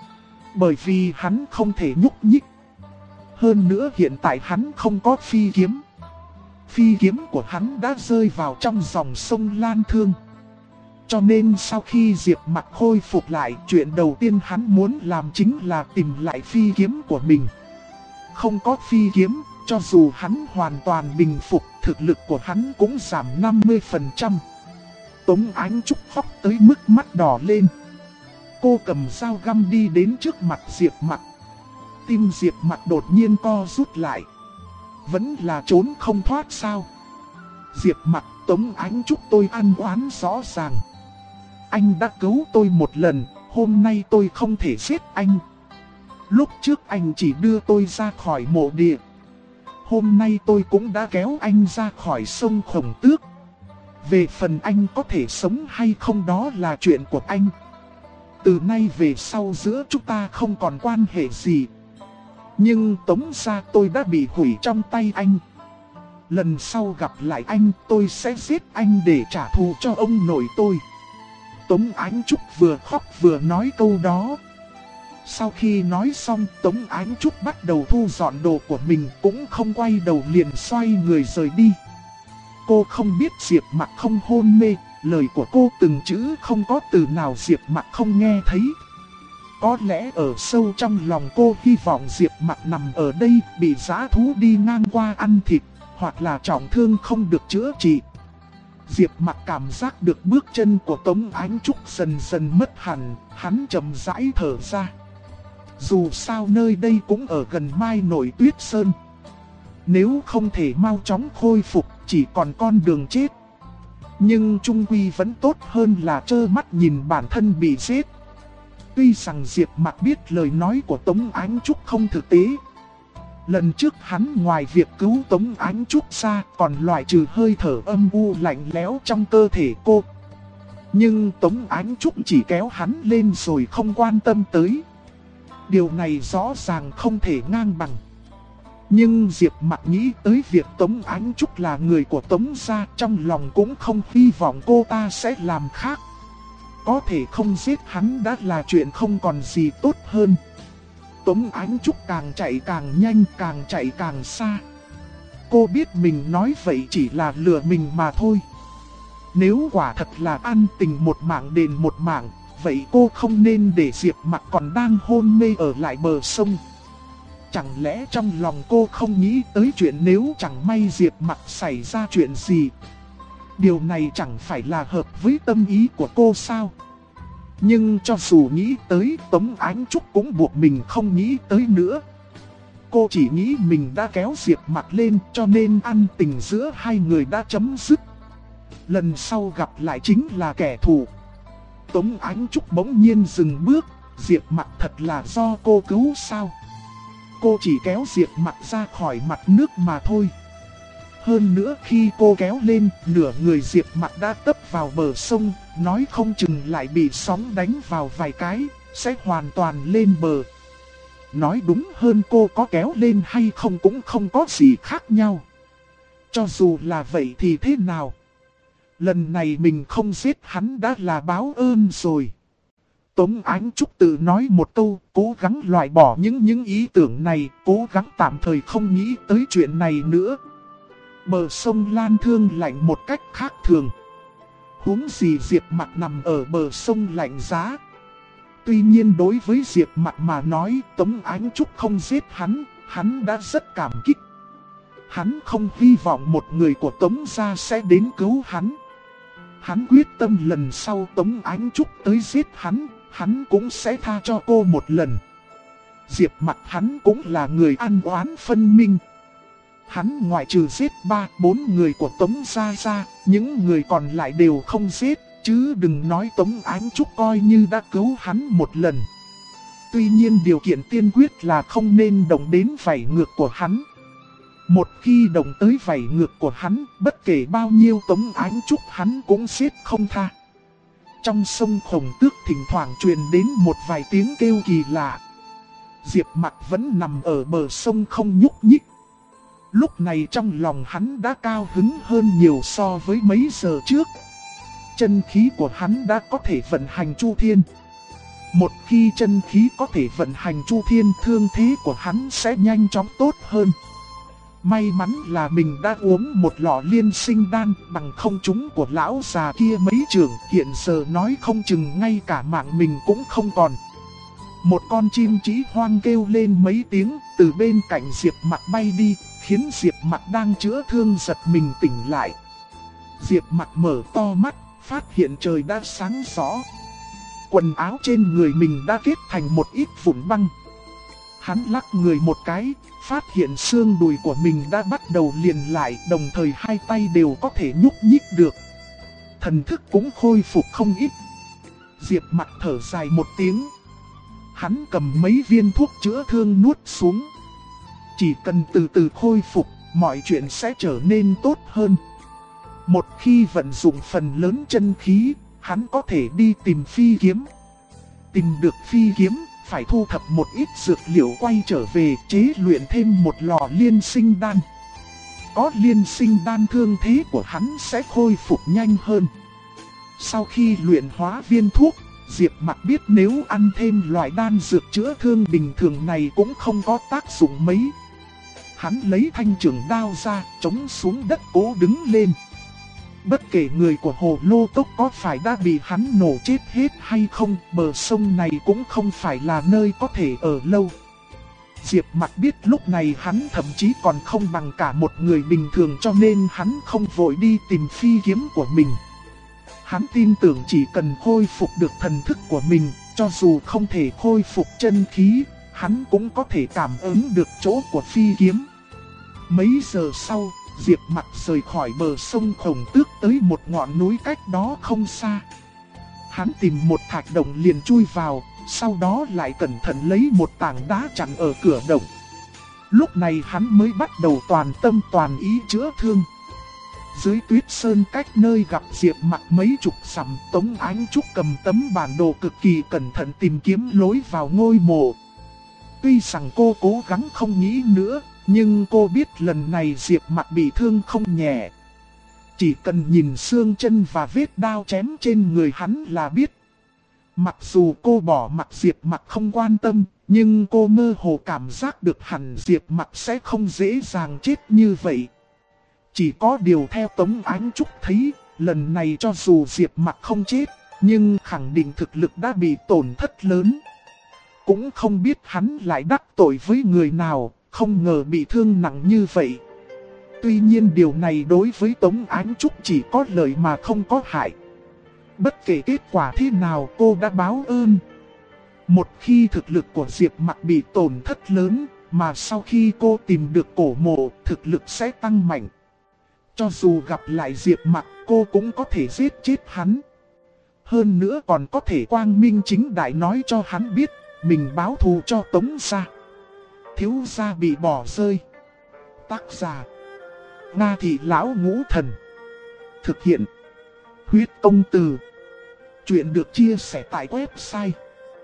Bởi vì hắn không thể nhúc nhích. Hơn nữa hiện tại hắn không có phi kiếm. Phi kiếm của hắn đã rơi vào trong dòng sông Lan Thương. Cho nên sau khi Diệp Mặc khôi phục lại, chuyện đầu tiên hắn muốn làm chính là tìm lại phi kiếm của mình. Không có phi kiếm, cho dù hắn hoàn toàn bình phục, thực lực của hắn cũng giảm 50%. Tống Ánh Trúc khóc tới mức mắt đỏ lên. Cô cầm dao găm đi đến trước mặt Diệp Mặc. Tim Diệp Mặc đột nhiên co rút lại. Vẫn là trốn không thoát sao? Diệp Mặc, Tống Ánh Trúc tôi ăn oán rõ ràng. Anh đã cứu tôi một lần, hôm nay tôi không thể giết anh. Lúc trước anh chỉ đưa tôi ra khỏi mộ địa. Hôm nay tôi cũng đã kéo anh ra khỏi sông Khổng Tước. Về phần anh có thể sống hay không đó là chuyện của anh. Từ nay về sau giữa chúng ta không còn quan hệ gì. Nhưng Tống gia tôi đã bị hủy trong tay anh. Lần sau gặp lại anh tôi sẽ giết anh để trả thù cho ông nội tôi. Tống Ánh Trúc vừa khóc vừa nói câu đó. Sau khi nói xong, Tống Ánh Trúc bắt đầu thu dọn đồ của mình, cũng không quay đầu liền xoay người rời đi. Cô không biết Diệp Mặc không hôn mê, lời của cô từng chữ không có từ nào Diệp Mặc không nghe thấy. Có lẽ ở sâu trong lòng cô hy vọng Diệp Mặc nằm ở đây bị dã thú đi ngang qua ăn thịt, hoặc là trọng thương không được chữa trị. Diệp Mặc cảm giác được bước chân của Tống Ánh Trúc dần dần mất hẳn, hắn chậm rãi thở ra. Dù sao nơi đây cũng ở gần Mai Nổi Tuyết Sơn. Nếu không thể mau chóng khôi phục, chỉ còn con đường chết. Nhưng chung quy vẫn tốt hơn là trơ mắt nhìn bản thân bị giết. Tuy rằng Diệp Mặc biết lời nói của Tống Ánh Trúc không thực tế. Lần trước hắn ngoài việc cứu Tống Ánh Trúc ra còn loại trừ hơi thở âm u lạnh lẽo trong cơ thể cô. Nhưng Tống Ánh Trúc chỉ kéo hắn lên rồi không quan tâm tới. Điều này rõ ràng không thể ngang bằng. Nhưng Diệp Mặc nghĩ tới việc Tống Ánh Trúc là người của Tống gia, trong lòng cũng không hy vọng cô ta sẽ làm khác. Có thể không giết hắn đã là chuyện không còn gì tốt hơn. Tống Ánh Trúc càng chạy càng nhanh, càng chạy càng xa. Cô biết mình nói vậy chỉ là lừa mình mà thôi. Nếu quả thật là ăn tình một mạng đền một mạng, vậy cô không nên để Diệp Mặc còn đang hôn mê ở lại bờ sông. Chẳng lẽ trong lòng cô không nghĩ tới chuyện nếu chẳng may Diệp Mặc xảy ra chuyện gì? Điều này chẳng phải là hợp với tâm ý của cô sao? Nhưng cho dù nghĩ tới, Tống Ánh Trúc cũng buộc mình không nghĩ tới nữa. Cô chỉ nghĩ mình đã kéo Diệp Mặc lên, cho nên ăn tình giữa hai người đã chấm dứt. Lần sau gặp lại chính là kẻ thù. Tống Ánh Trúc bỗng nhiên dừng bước. Diệp Mặc thật là do cô cứu sao? Cô chỉ kéo Diệp Mặc ra khỏi mặt nước mà thôi. Hơn nữa khi cô kéo lên, nửa người Diệp Mặc đã tấp vào bờ sông, nói không chừng lại bị sóng đánh vào vài cái, sẽ hoàn toàn lên bờ. Nói đúng hơn, cô có kéo lên hay không cũng không có gì khác nhau. Cho dù là vậy thì thế nào? Lần này mình không giết hắn đã là báo ơn rồi. Tống Ánh Trúc tự nói một câu, cố gắng loại bỏ những ý tưởng này, cố gắng tạm thời không nghĩ tới chuyện này nữa. Bờ sông Lan Thương lạnh một cách khác thường. Huống gì Diệp Mặc nằm ở bờ sông lạnh giá. Tuy nhiên đối với Diệp Mặc mà nói, Tống Ánh Trúc không giết hắn đã rất cảm kích. Hắn không hy vọng một người của Tống gia sẽ đến cứu hắn. Hắn quyết tâm lần sau Tống Ánh Trúc tới giết hắn cũng sẽ tha cho cô một lần. Diệp Mặc hắn cũng là người ăn oán phân minh. Hắn ngoại trừ giết 3-4 người của Tống gia ra, những người còn lại đều không giết, chứ đừng nói Tống Ánh Trúc coi như đã cứu hắn một lần. Tuy nhiên điều kiện tiên quyết là không nên động đến vảy ngược của hắn. Một khi động tới vảy ngược của hắn, bất kể bao nhiêu Tống Ánh Trúc hắn cũng giết không tha. Trong sông Khổng Tước thỉnh thoảng truyền đến một vài tiếng kêu kỳ lạ. Diệp Mặc vẫn nằm ở bờ sông không nhúc nhích. Lúc này trong lòng hắn đã cao hứng hơn nhiều so với mấy giờ trước. Chân khí của hắn đã có thể vận hành chu thiên. Một khi chân khí có thể vận hành chu thiên, thương thế của hắn sẽ nhanh chóng tốt hơn. May mắn là mình đã uống một lọ liên sinh đan, bằng không chúng của lão già kia mấy trường, hiện giờ nói không chừng ngay cả mạng mình cũng không còn. Một con chim chí hoang kêu lên mấy tiếng, từ bên cạnh Diệp Mặc bay đi, khiến Diệp Mặc đang chữa thương giật mình tỉnh lại. Diệp Mặc mở to mắt, phát hiện trời đã sáng rõ. Quần áo trên người mình đã kết thành một ít vụn băng. Hắn lắc người một cái, phát hiện xương đùi của mình đã bắt đầu liền lại, đồng thời hai tay đều có thể nhúc nhích được. Thần thức cũng khôi phục không ít. Diệp Mặc thở dài một tiếng. Hắn cầm mấy viên thuốc chữa thương nuốt xuống. Chỉ cần từ từ khôi phục, mọi chuyện sẽ trở nên tốt hơn. Một khi vận dụng phần lớn chân khí, hắn có thể đi tìm phi kiếm. Tìm được phi kiếm, phải thu thập một ít dược liệu quay trở về chế luyện thêm một lò liên sinh đan. Có liên sinh đan, thương thế của hắn sẽ khôi phục nhanh hơn. Sau khi luyện hóa viên thuốc, Diệp Mặc biết nếu ăn thêm loại đan dược chữa thương bình thường này cũng không có tác dụng mấy. Hắn lấy thanh trường đao ra, chống xuống đất cố đứng lên. Bất kể người của Hồ Lô Cốc có phải đã bị hắn nổ chết hết hay không, bờ sông này cũng không phải là nơi có thể ở lâu. Diệp Mặc biết lúc này hắn thậm chí còn không bằng cả một người bình thường, cho nên hắn không vội đi tìm phi kiếm của mình. Hắn tin tưởng chỉ cần khôi phục được thần thức của mình, cho dù không thể khôi phục chân khí, hắn cũng có thể cảm ứng được chỗ của phi kiếm. Mấy giờ sau, Diệp Mặc rời khỏi bờ sông Khổng Tước tới một ngọn núi cách đó không xa. Hắn tìm một thạch động liền chui vào, sau đó lại cẩn thận lấy một tảng đá chặn ở cửa động. Lúc này hắn mới bắt đầu toàn tâm toàn ý chữa thương. Dưới tuyết sơn cách nơi gặp Diệp Mặc mấy chục dặm, Tống Ánh Trúc cầm tấm bản đồ cực kỳ cẩn thận tìm kiếm lối vào ngôi mộ. Tuy rằng cô cố gắng không nghĩ nữa, nhưng cô biết lần này Diệp Mặc bị thương không nhẹ. Chỉ cần nhìn xương chân và vết đao chém trên người hắn là biết. Mặc dù cô bỏ mặc Diệp Mặc không quan tâm, nhưng cô mơ hồ cảm giác được hẳn Diệp Mặc sẽ không dễ dàng chết như vậy. Chỉ có điều theo Tống Ánh Trúc thấy, lần này cho dù Diệp Mặc không chết, nhưng khẳng định thực lực đã bị tổn thất lớn. Cũng không biết hắn lại đắc tội với người nào, không ngờ bị thương nặng như vậy. Tuy nhiên điều này đối với Tống Ánh Trúc chỉ có lợi mà không có hại. Bất kể kết quả thế nào cô đã báo ơn. Một khi thực lực của Diệp Mặc bị tổn thất lớn, mà sau khi cô tìm được cổ mộ, thực lực sẽ tăng mạnh. Cho dù gặp lại Diệp Mặc, cô cũng có thể giết chết hắn. Hơn nữa còn có thể quang minh chính đại nói cho hắn biết, mình báo thù cho Tống gia. Thiếu gia bị bỏ rơi. Tác giả: Nga Thị Lão Ngũ Thần. Thực hiện: Huyết Công Từ. Chuyện được chia sẻ tại website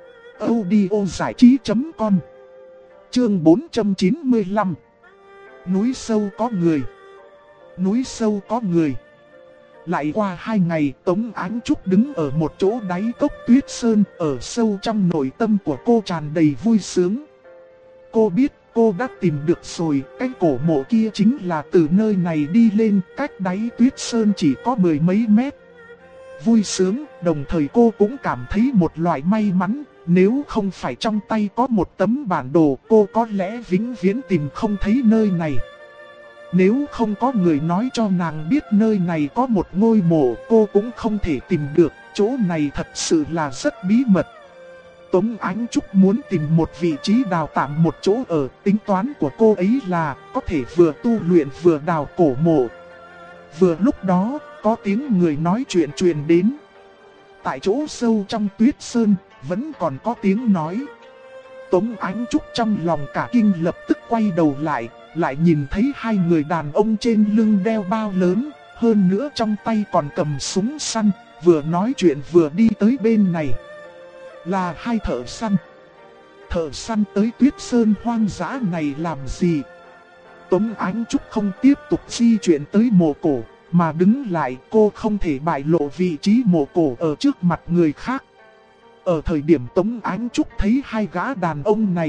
audiozảichí.com. Chương 495. Núi sâu có người. Núi sâu có người. Lại qua 2 ngày, Tống Ánh Trúc đứng ở một chỗ đáy cốc tuyết sơn, ở sâu trong nội tâm của cô tràn đầy vui sướng. Cô biết cô đã tìm được rồi, cái cổ mộ kia chính là từ nơi này đi lên, cách đáy tuyết sơn chỉ có 10 mấy mét. Vui sướng, đồng thời cô cũng cảm thấy một loại may mắn, nếu không phải trong tay có một tấm bản đồ, cô có lẽ vĩnh viễn tìm không thấy nơi này. Nếu không có người nói cho nàng biết nơi này có một ngôi mộ, cô cũng không thể tìm được, chỗ này thật sự là rất bí mật. Tống Ánh Trúc muốn tìm một vị trí đào tạm một chỗ ở, tính toán của cô ấy là có thể vừa tu luyện vừa đào cổ mộ. Vừa lúc đó, có tiếng người nói chuyện truyền đến. Tại chỗ sâu trong tuyết sơn, vẫn còn có tiếng nói. Tống Ánh Trúc trong lòng cả kinh lập tức quay đầu lại nhìn thấy 2 người đàn ông trên lưng đeo bao lớn, hơn nữa trong tay còn cầm súng săn, vừa nói chuyện vừa đi tới bên này. Là 2 thợ săn. Thợ săn tới tuyết sơn hoang dã này làm gì? Tống Ánh Trúc không tiếp tục di chuyển tới mộ cổ, mà đứng lại, cô không thể bại lộ vị trí mộ cổ ở trước mặt người khác. Ở thời điểm Tống Ánh Trúc thấy hai gã đàn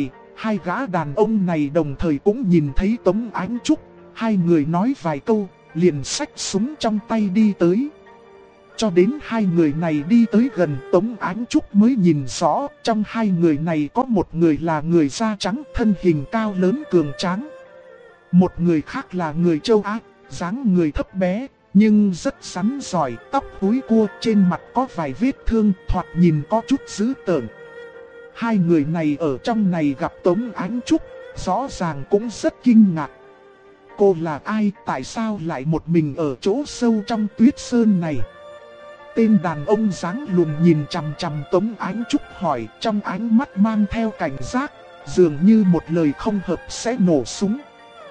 ông này đồng thời cũng nhìn thấy Tống Ánh Trúc. Hai người nói vài câu, liền xách súng trong tay đi tới. Cho đến hai người này đi tới gần Tống Ánh Trúc mới nhìn rõ, trong hai người này có một người là người da trắng, thân hình cao lớn cường tráng. Một người khác là người châu Á, dáng người thấp bé, nhưng rất rắn giỏi, tóc húi cua, trên mặt có vài vết thương, thoạt nhìn có chút dữ tợn. Hai người này ở trong này gặp Tống Ánh Trúc, rõ ràng cũng rất kinh ngạc. Cô là ai, tại sao lại một mình ở chỗ sâu trong tuyết sơn này? Tên đàn ông dáng lùn nhìn chằm chằm Tống Ánh Trúc hỏi, trong ánh mắt mang theo cảnh giác, dường như một lời không hợp sẽ nổ súng.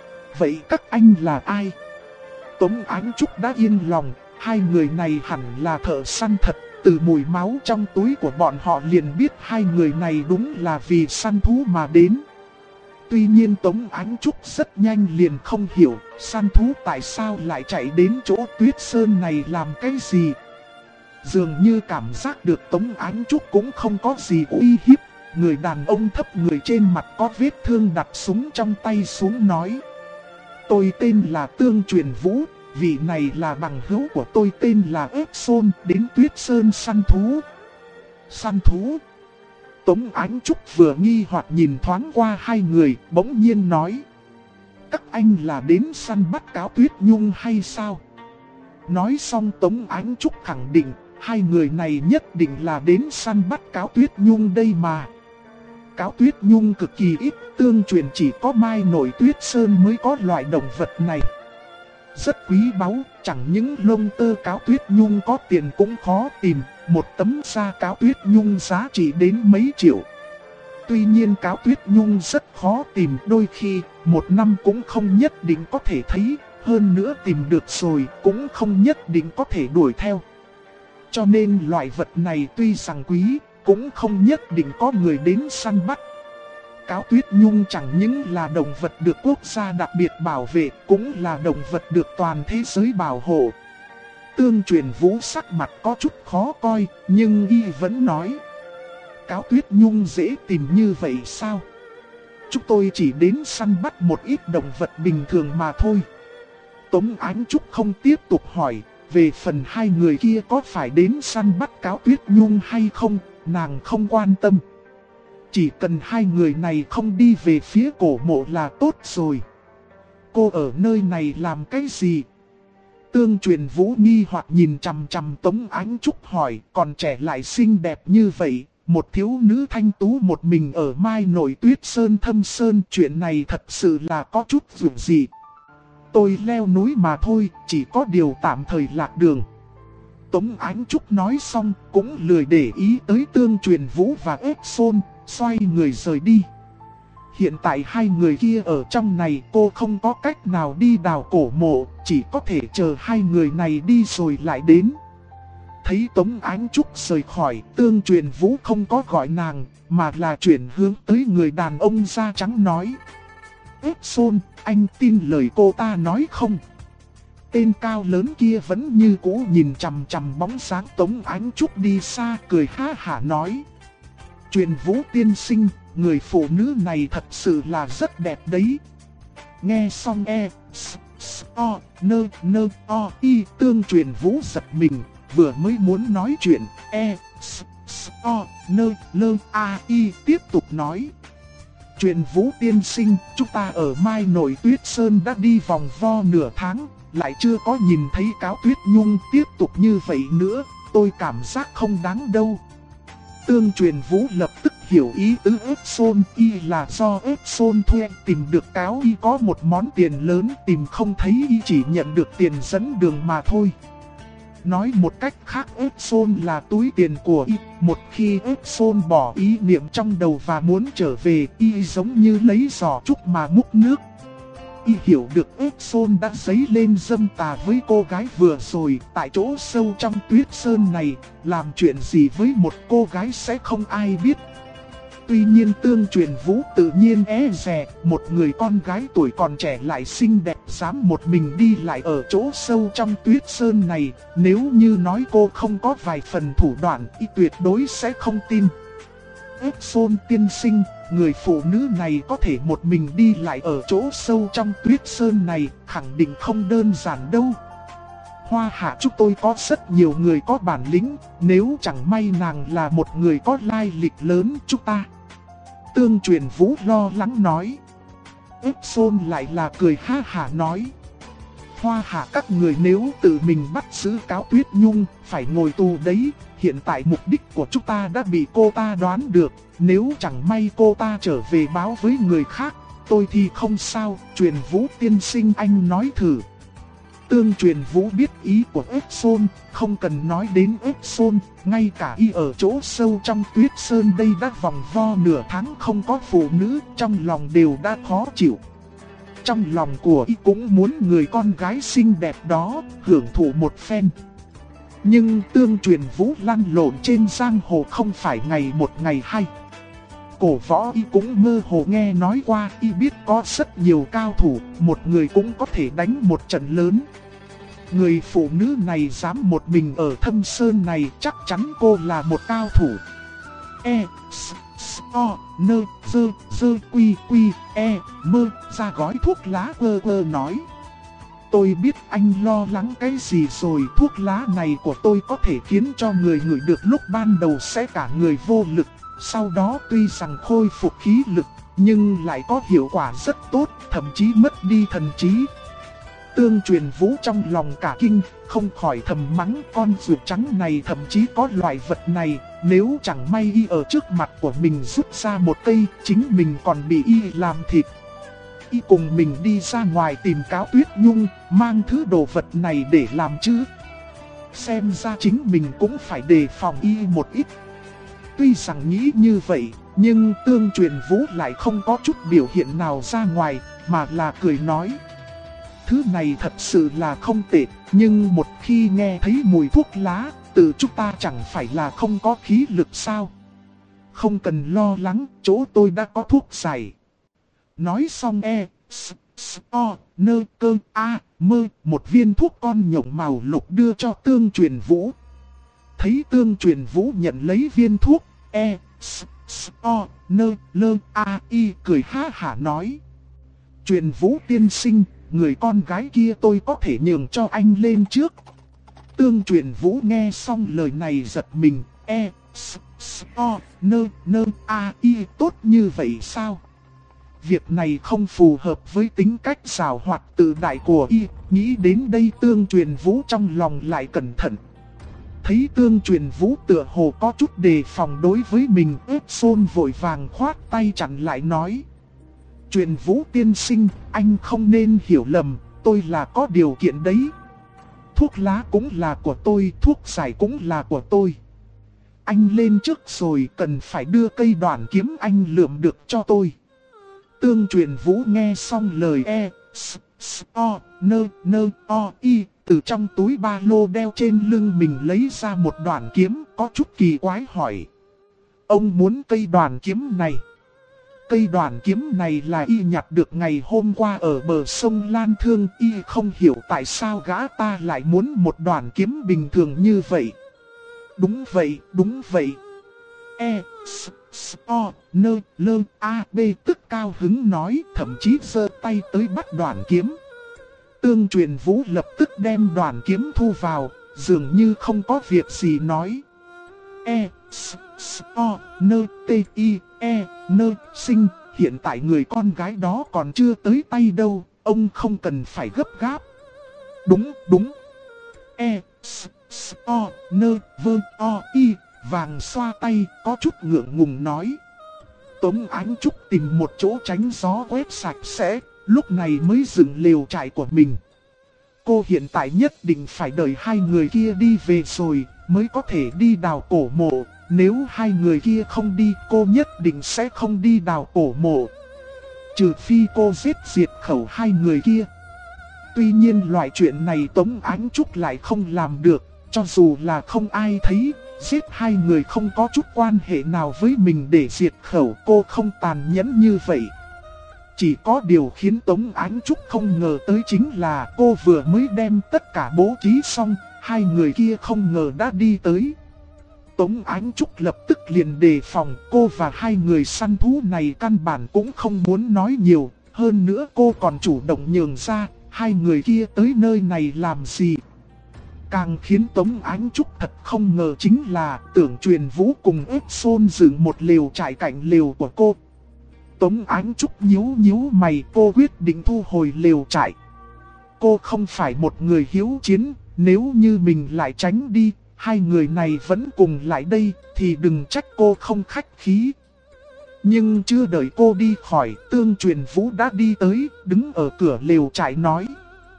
Vậy các anh là ai? Tống Ánh Trúc đã yên lòng, hai người này hẳn là thợ săn thật, từ mùi máu trong túi của bọn họ liền biết hai người này đúng là vì săn thú mà đến. Tuy nhiên Tống Ánh Trúc rất nhanh liền không hiểu, săn thú tại sao lại chạy đến chỗ tuyết sơn này làm cái gì. Dường như cảm giác được Tống Ánh Trúc cũng không có gì uy hiếp, người đàn ông thấp người trên mặt có vết thương đặt súng trong tay xuống nói. Tôi tên là Tương Truyền Vũ, vị này là bằng hữu của tôi tên là Epson, đến tuyết sơn săn thú. Săn thú? Tống Ánh Trúc vừa nghi hoặc nhìn thoáng qua hai người, bỗng nhiên nói. Các anh là đến săn bắt cáo Tuyết Nhung hay sao? Nói xong Tống Ánh Trúc khẳng định, hai người này nhất định là đến săn bắt cáo Tuyết Nhung đây mà. Cáo Tuyết Nhung cực kỳ ít, Tương Truyền chỉ có Mai Nổi Tuyết Sơn mới có loại động vật này. Rất quý báu, chẳng những lông tơ cáo Tuyết Nhung có tiền cũng khó tìm, một tấm da cáo Tuyết Nhung giá trị đến mấy triệu. Tuy nhiên cáo Tuyết Nhung rất khó tìm, đôi khi một năm cũng không nhất định có thể thấy, hơn nữa tìm được rồi cũng không nhất định có thể đuổi theo. Cho nên loại vật này tuy rằng quý, cũng không nhất định có người đến săn bắt. Cáo Tuyết Nhung chẳng những là động vật được quốc gia đặc biệt bảo vệ, cũng là động vật được toàn thế giới bảo hộ. Tương Truyền Vũ sắc mặt có chút khó coi, nhưng y vẫn nói. Cáo Tuyết Nhung dễ tìm như vậy sao? Chúng tôi chỉ đến săn bắt một ít động vật bình thường mà thôi. Tống Ánh Trúc không tiếp tục hỏi, về phần hai người kia có phải đến săn bắt cáo Tuyết Nhung hay không, nàng không quan tâm. Chỉ cần hai người này không đi về phía cổ mộ là tốt rồi. Cô ở nơi này làm cái gì? Tương Truyền Vũ nghi hoặc nhìn chằm chằm Tống Ánh Trúc hỏi, còn trẻ lại xinh đẹp như vậy, một thiếu nữ thanh tú một mình ở Mai Nổi Tuyết Sơn thâm sơn, chuyện này thật sự là có chút dù gì. Tôi leo núi mà thôi, chỉ có điều tạm thời lạc đường. Tống Ánh Trúc nói xong, cũng lười để ý tới Tương Truyền Vũ và Epson, xoay người rời đi. Hiện tại hai người kia ở trong này, cô không có cách nào đi đào cổ mộ, chỉ có thể chờ hai người này đi rồi lại đến. Thấy Tống Ánh Trúc rời khỏi, Tương Truyền Vũ không có gọi nàng, mà là chuyển hướng tới người đàn ông da trắng nói. Epson, anh tin lời cô ta nói không? Tên cao lớn kia vẫn như cũ nhìn chằm chằm bóng dáng Tống Ánh Trúc đi xa, cười ha hả nói. Truyền Vũ tiên sinh, người phụ nữ này thật sự là rất đẹp đấy. Nghe xong Tương Truyền Vũ giật mình, vừa mới muốn nói chuyện, tiếp tục nói. Truyền Vũ tiên sinh, chúng ta ở Mai Nổi Tuyết Sơn đã đi vòng vo nửa tháng, lại chưa có nhìn thấy cáo Tuyết Nhung, tiếp tục như vậy nữa, tôi cảm giác không đáng đâu. Tương Truyền Vũ lập tức hiểu ý tứ Epson, y là do Epson thuê tìm được cáo y có một món tiền lớn, tìm không thấy y chỉ nhận được tiền dẫn đường mà thôi. Nói một cách khác, Epson là túi tiền của y, một khi Epson bỏ ý niệm trong đầu và muốn trở về, y giống như lấy giò trúc mà múc nước. Y hiểu được Epson đã dấy lên dâm tà với cô gái vừa rồi, tại chỗ sâu trong tuyết sơn này, làm chuyện gì với một cô gái sẽ không ai biết. Tuy nhiên Tương Truyền Vũ tự nhiên e dè, một người con gái tuổi còn trẻ lại xinh đẹp dám một mình đi lại ở chỗ sâu trong tuyết sơn này, nếu như nói cô không có vài phần thủ đoạn, y tuyệt đối sẽ không tin. Epson tiên sinh, người phụ nữ này có thể một mình đi lại ở chỗ sâu trong tuyết sơn này, khẳng định không đơn giản đâu. Hoa Hạ chúng tôi có rất nhiều người có bản lĩnh, nếu chẳng may nàng là một người có lai lịch lớn chúng ta. Tương Truyền Vũ lo lắng nói. Epson lại là cười ha hả nói. Hoa Hạ các người nếu tự mình bắt giữ Cáo Tuyết Nhung, phải ngồi tù đấy. Hiện tại mục đích của chúng ta đã bị cô ta đoán được, nếu chẳng may cô ta trở về báo với người khác, tôi thì không sao, Truyền Vũ tiên sinh anh nói thử. Tương Truyền Vũ biết ý của Epson, không cần nói đến Epson, ngay cả y ở chỗ sâu trong tuyết sơn đây đã vòng vo nửa tháng không có phụ nữ, trong lòng đều đã khó chịu. Trong lòng của y cũng muốn người con gái xinh đẹp đó hưởng thụ một phen. Nhưng Tương Truyền Vũ lăn lộn trên giang hồ không phải ngày một ngày hai. Cổ võ y cũng mơ hồ nghe nói qua, y biết có rất nhiều cao thủ, một người cũng có thể đánh một trận lớn. Người phụ nữ này dám một mình ở thâm sơn này, chắc chắn cô là một cao thủ. Ra gói thuốc lá nói. Tôi biết anh lo lắng cái gì rồi, thuốc lá này của tôi có thể khiến cho người ngửi được lúc ban đầu sẽ cả người vô lực. Sau đó tuy rằng khôi phục khí lực, nhưng lại có hiệu quả rất tốt, thậm chí mất đi thần trí. Tương Truyền Vũ trong lòng cả kinh, không khỏi thầm mắng con ruột trắng này thậm chí có loại vật này. Nếu chẳng may y ở trước mặt của mình rút ra một cây, chính mình còn bị y làm thịt. Y cùng mình đi ra ngoài tìm Cáo Tuyết Nhung, mang thứ đồ vật này để làm chứ. Xem ra chính mình cũng phải đề phòng y một ít. Tuy rằng nghĩ như vậy, nhưng Tương Truyền Vũ lại không có chút biểu hiện nào ra ngoài, mà là cười nói. Thứ này thật sự là không tệ, nhưng một khi nghe thấy mùi thuốc lá, tự chúng ta chẳng phải là không có khí lực sao. Không cần lo lắng, chỗ tôi đã có thuốc giải. Nói xong một viên thuốc con nhộng màu lục đưa cho Tương Truyền Vũ. Thấy Tương Truyền Vũ nhận lấy viên thuốc, cười ha hả nói. Truyền Vũ tiên sinh, người con gái kia tôi có thể nhường cho anh lên trước. Tương Truyền Vũ nghe xong lời này giật mình, tốt như vậy sao? Việc này không phù hợp với tính cách xảo hoạt tự đại của y. Nghĩ đến đây Tương Truyền Vũ trong lòng lại cẩn thận. Thấy Tương Truyền Vũ tựa hồ có chút đề phòng đối với mình, Epson vội vàng khoát tay chặn lại nói. Truyền Vũ tiên sinh, anh không nên hiểu lầm, tôi là có điều kiện đấy. Thuốc lá cũng là của tôi, thuốc giải cũng là của tôi. Anh lên trước rồi cần phải đưa cây đoản kiếm anh lượm được cho tôi. Tương Truyền Vũ nghe xong lời từ trong túi ba lô đeo trên lưng mình lấy ra một đoản kiếm, có chút kỳ quái hỏi. Ông muốn cây đoản kiếm này? Cây đoản kiếm này là y nhặt được ngày hôm qua ở bờ sông Lan Thương, y không hiểu tại sao gã ta lại muốn một đoản kiếm bình thường như vậy. Đúng vậy, đúng vậy. Tức cao hứng nói, thậm chí giơ tay tới bắt đoản kiếm. Tương Truyền Vũ lập tức đem đoản kiếm thu vào, dường như không có việc gì nói. Sinh, hiện tại người con gái đó còn chưa tới tay đâu, ông không cần phải gấp gáp. Đúng, đúng. Vàng xoa tay, có chút ngượng ngùng nói. Tống Ánh Trúc tìm một chỗ tránh gió quét sạch sẽ, lúc này mới dựng lều trại của mình. Cô hiện tại nhất định phải đợi hai người kia đi về rồi, mới có thể đi đào cổ mộ. Nếu hai người kia không đi, cô nhất định sẽ không đi đào cổ mộ. Trừ phi cô giết diệt khẩu hai người kia. Tuy nhiên loại chuyện này Tống Ánh Trúc lại không làm được. Cho dù là không ai thấy, giết hai người không có chút quan hệ nào với mình để diệt khẩu, cô không tàn nhẫn như vậy. Chỉ có điều khiến Tống Ánh Trúc không ngờ tới chính là cô vừa mới đem tất cả bố trí xong, hai người kia không ngờ đã đi tới. Tống Ánh Trúc lập tức liền đề phòng, cô và hai người săn thú này căn bản cũng không muốn nói nhiều. Hơn nữa cô còn chủ động nhường ra, hai người kia tới nơi này làm gì. Càng khiến Tống Ánh Trúc thật không ngờ chính là Tưởng Truyền Vũ cùng ếp xôn dựng một lều trại cạnh lều của cô. Tống Ánh Trúc nhíu mày, cô quyết định thu hồi lều trại. Cô không phải một người hiếu chiến, nếu như mình lại tránh đi, hai người này vẫn cùng lại đây thì đừng trách cô không khách khí. Nhưng chưa đợi cô đi khỏi, Tương Truyền Vũ đã đi tới, đứng ở cửa lều trại nói: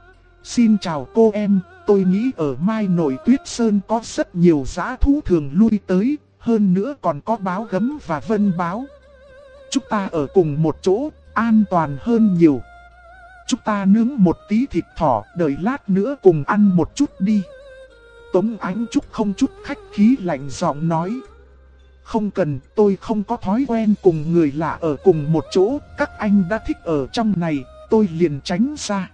"Xin chào cô em, tôi nghĩ ở Mai Nội Tuyết Sơn có rất nhiều dã thú thường lui tới, hơn nữa còn có báo gấm và vân báo. Chúng ta ở cùng một chỗ, an toàn hơn nhiều. Chúng ta nướng một tí thịt thỏ, đợi lát nữa cùng ăn một chút đi." Tống Ánh Trúc không chút khách khí lạnh giọng nói: "Không cần, tôi không có thói quen cùng người lạ ở cùng một chỗ, các anh đã thích ở trong này, tôi liền tránh ra."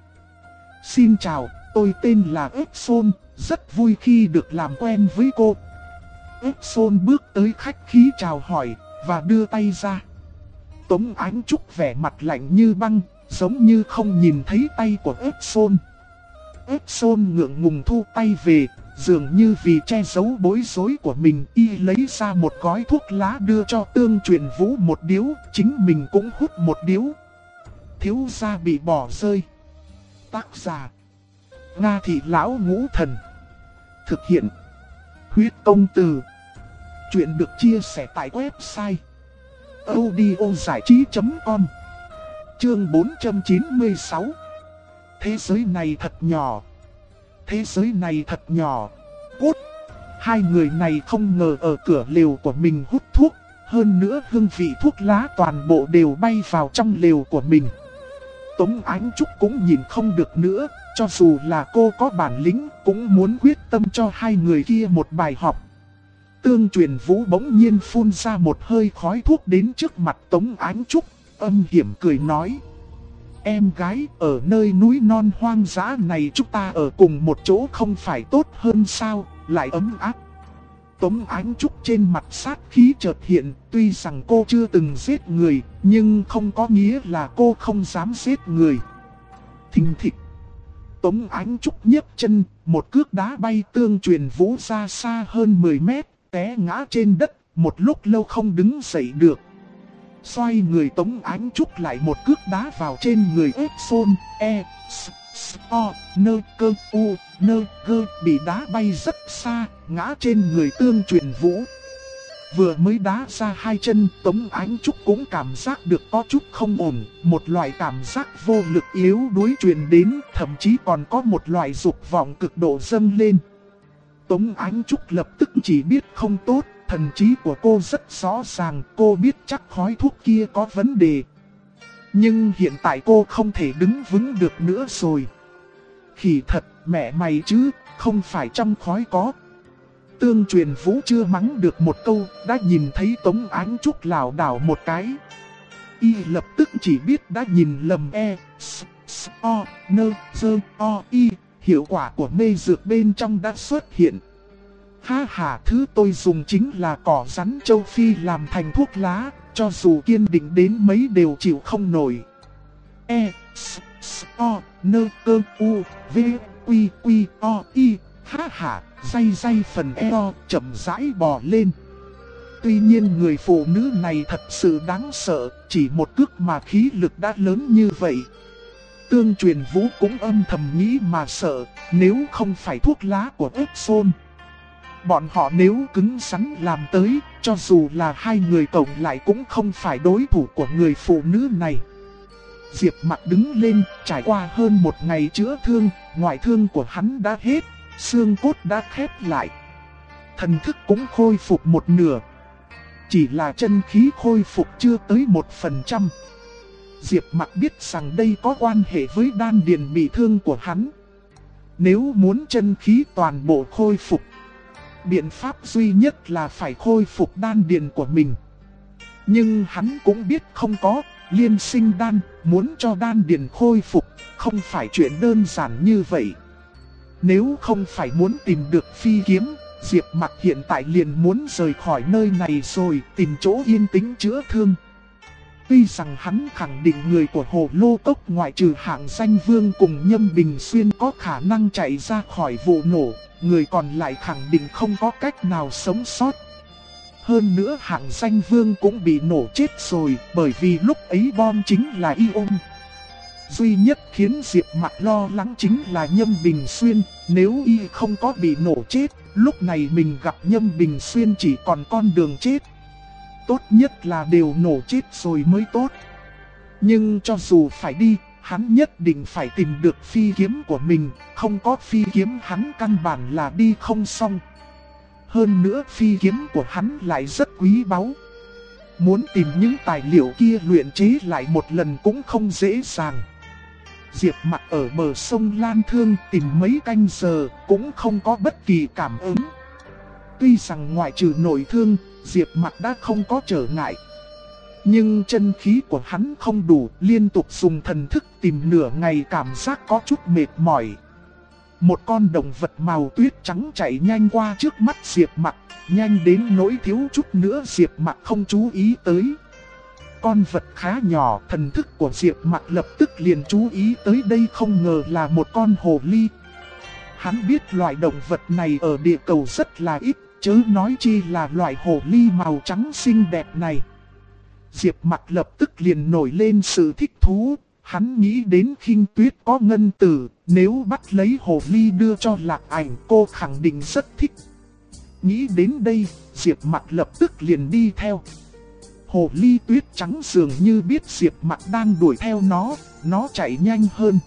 "Xin chào, tôi tên là ếp xôn, rất vui khi được làm quen với cô." Ếp xôn bước tới khách khí chào hỏi, và đưa tay ra. Tống Ánh Trúc vẻ mặt lạnh như băng, giống như không nhìn thấy tay của ếp xôn. Ếp xôn ngượng ngùng thu tay về, dường như vì che giấu bối rối của mình, y lấy ra một gói thuốc lá đưa cho Tương Truyền Vũ một điếu, chính mình cũng hút một điếu. Thiếu gia bị bỏ rơi. Tác giả: Nga Thị Lão Ngũ Thần. Thực hiện: Huyết Công Từ. Chuyện được chia sẻ tại website audiozảichí.com. Chương 496. Thế giới này thật nhỏ. Thế giới này thật nhỏ. Cút. Hai người này không ngờ ở cửa lều của mình hút thuốc, hơn nữa hương vị thuốc lá toàn bộ đều bay vào trong lều của mình. Tống Ánh Trúc cũng nhìn không được nữa, cho dù là cô có bản lĩnh cũng muốn quyết tâm cho hai người kia một bài học. Tương Truyền Vũ bỗng nhiên phun ra một hơi khói thuốc đến trước mặt Tống Ánh Trúc, âm hiểm cười nói: "Em gái, ở nơi núi non hoang dã này chúng ta ở cùng một chỗ không phải tốt hơn sao, lại ấm áp." Tống Ánh Trúc trên mặt sát khí chợt hiện, tuy rằng cô chưa từng giết người, nhưng không có nghĩa là cô không dám giết người. Thình thịch. Tống Ánh Trúc nhấc chân, một cước đá bay Tương Truyền Vũ ra xa hơn 10 mét, té ngã trên đất, một lúc lâu không đứng dậy được. Xoay người Tống Ánh Trúc lại một cước đá vào trên người ếp xôn, bị đá bay rất xa, ngã trên người Tương Truyền Vũ. Vừa mới đá ra hai chân, Tống Ánh Trúc cũng cảm giác được có chút không ổn, một loại cảm giác vô lực yếu đuối truyền đến, thậm chí còn có một loại dục vọng cực độ dâng lên. Tống Ánh Trúc lập tức chỉ biết không tốt, thần trí của cô rất rõ ràng, cô biết chắc khói thuốc kia có vấn đề. Nhưng hiện tại cô không thể đứng vững được nữa rồi. Khỉ thật, mẹ mày chứ, không phải trong khói có. Tương Truyền Vũ chưa mắng được một câu, đã nhìn thấy Tống Ánh Trúc lảo đảo một cái. Y lập tức chỉ biết đã nhìn lầm hiệu quả của mê dược bên trong đã xuất hiện. Ha ha, thứ tôi dùng chính là cỏ rắn châu Phi làm thành thuốc lá, cho dù kiên định đến mấy đều chịu không nổi. Ha ha, day phần eo, chậm rãi bò lên. Tuy nhiên người phụ nữ này thật sự đáng sợ, chỉ một cước mà khí lực đã lớn như vậy. Tương Truyền Vũ cũng âm thầm nghĩ mà sợ, nếu không phải thuốc lá của ếp xôn, bọn họ nếu cứng rắn làm tới, cho dù là hai người cộng lại cũng không phải đối thủ của người phụ nữ này. Diệp Mặc đứng lên, trải qua hơn một ngày chữa thương, ngoại thương của hắn đã hết, xương cốt đã khép lại. Thần thức cũng khôi phục một nửa. Chỉ là chân khí khôi phục chưa tới 1%. Diệp Mặc biết rằng đây có quan hệ với đan điền bị thương của hắn. Nếu muốn chân khí toàn bộ khôi phục, biện pháp duy nhất là phải khôi phục đan điền của mình. Nhưng hắn cũng biết không có liên sinh đan, muốn cho đan điền khôi phục, không phải chuyện đơn giản như vậy. Nếu không phải muốn tìm được phi kiếm, Diệp Mặc hiện tại liền muốn rời khỏi nơi này rồi tìm chỗ yên tĩnh chữa thương. Tuy rằng hắn khẳng định người của Hồ Lô Cốc ngoại trừ Hạng Danh Vương cùng Nhâm Bình Xuyên có khả năng chạy ra khỏi vụ nổ, người còn lại khẳng định không có cách nào sống sót. Hơn nữa Hạng Danh Vương cũng bị nổ chết rồi, bởi vì lúc ấy bom chính là ion. Duy nhất khiến Diệp Mặc lo lắng chính là Nhâm Bình Xuyên, nếu y không có bị nổ chết, lúc này mình gặp Nhâm Bình Xuyên chỉ còn con đường chết. Tốt nhất là đều nổ chết rồi mới tốt. Nhưng cho dù phải đi, hắn nhất định phải tìm được phi kiếm của mình, không có phi kiếm hắn căn bản là đi không xong. Hơn nữa phi kiếm của hắn lại rất quý báu. Muốn tìm những tài liệu kia luyện chế lại một lần cũng không dễ dàng. Diệp Mặc ở bờ sông Lan Thương tìm mấy canh giờ cũng không có bất kỳ cảm ứng. Tuy rằng ngoại trừ nội thương, Diệp Mặc đã không có trở ngại. Nhưng chân khí của hắn không đủ, liên tục dùng thần thức tìm nửa ngày cảm giác có chút mệt mỏi. Một con động vật màu tuyết trắng chạy nhanh qua trước mắt Diệp Mặc, nhanh đến nỗi thiếu chút nữa Diệp Mặc không chú ý tới. Con vật khá nhỏ, thần thức của Diệp Mặc lập tức liền chú ý tới đây, không ngờ là một con hồ ly. Hắn biết loại động vật này ở địa cầu rất là ít, chớ nói chi là loại hồ ly màu trắng xinh đẹp này. Diệp Mặc lập tức liền nổi lên sự thích thú, hắn nghĩ đến Khinh Tuyết có ngân tử, nếu bắt lấy hồ ly đưa cho Lạc Ảnh cô khẳng định rất thích. Nghĩ đến đây, Diệp Mặc lập tức liền đi theo. Hồ ly tuyết trắng dường như biết Diệp Mặc đang đuổi theo nó chạy nhanh hơn.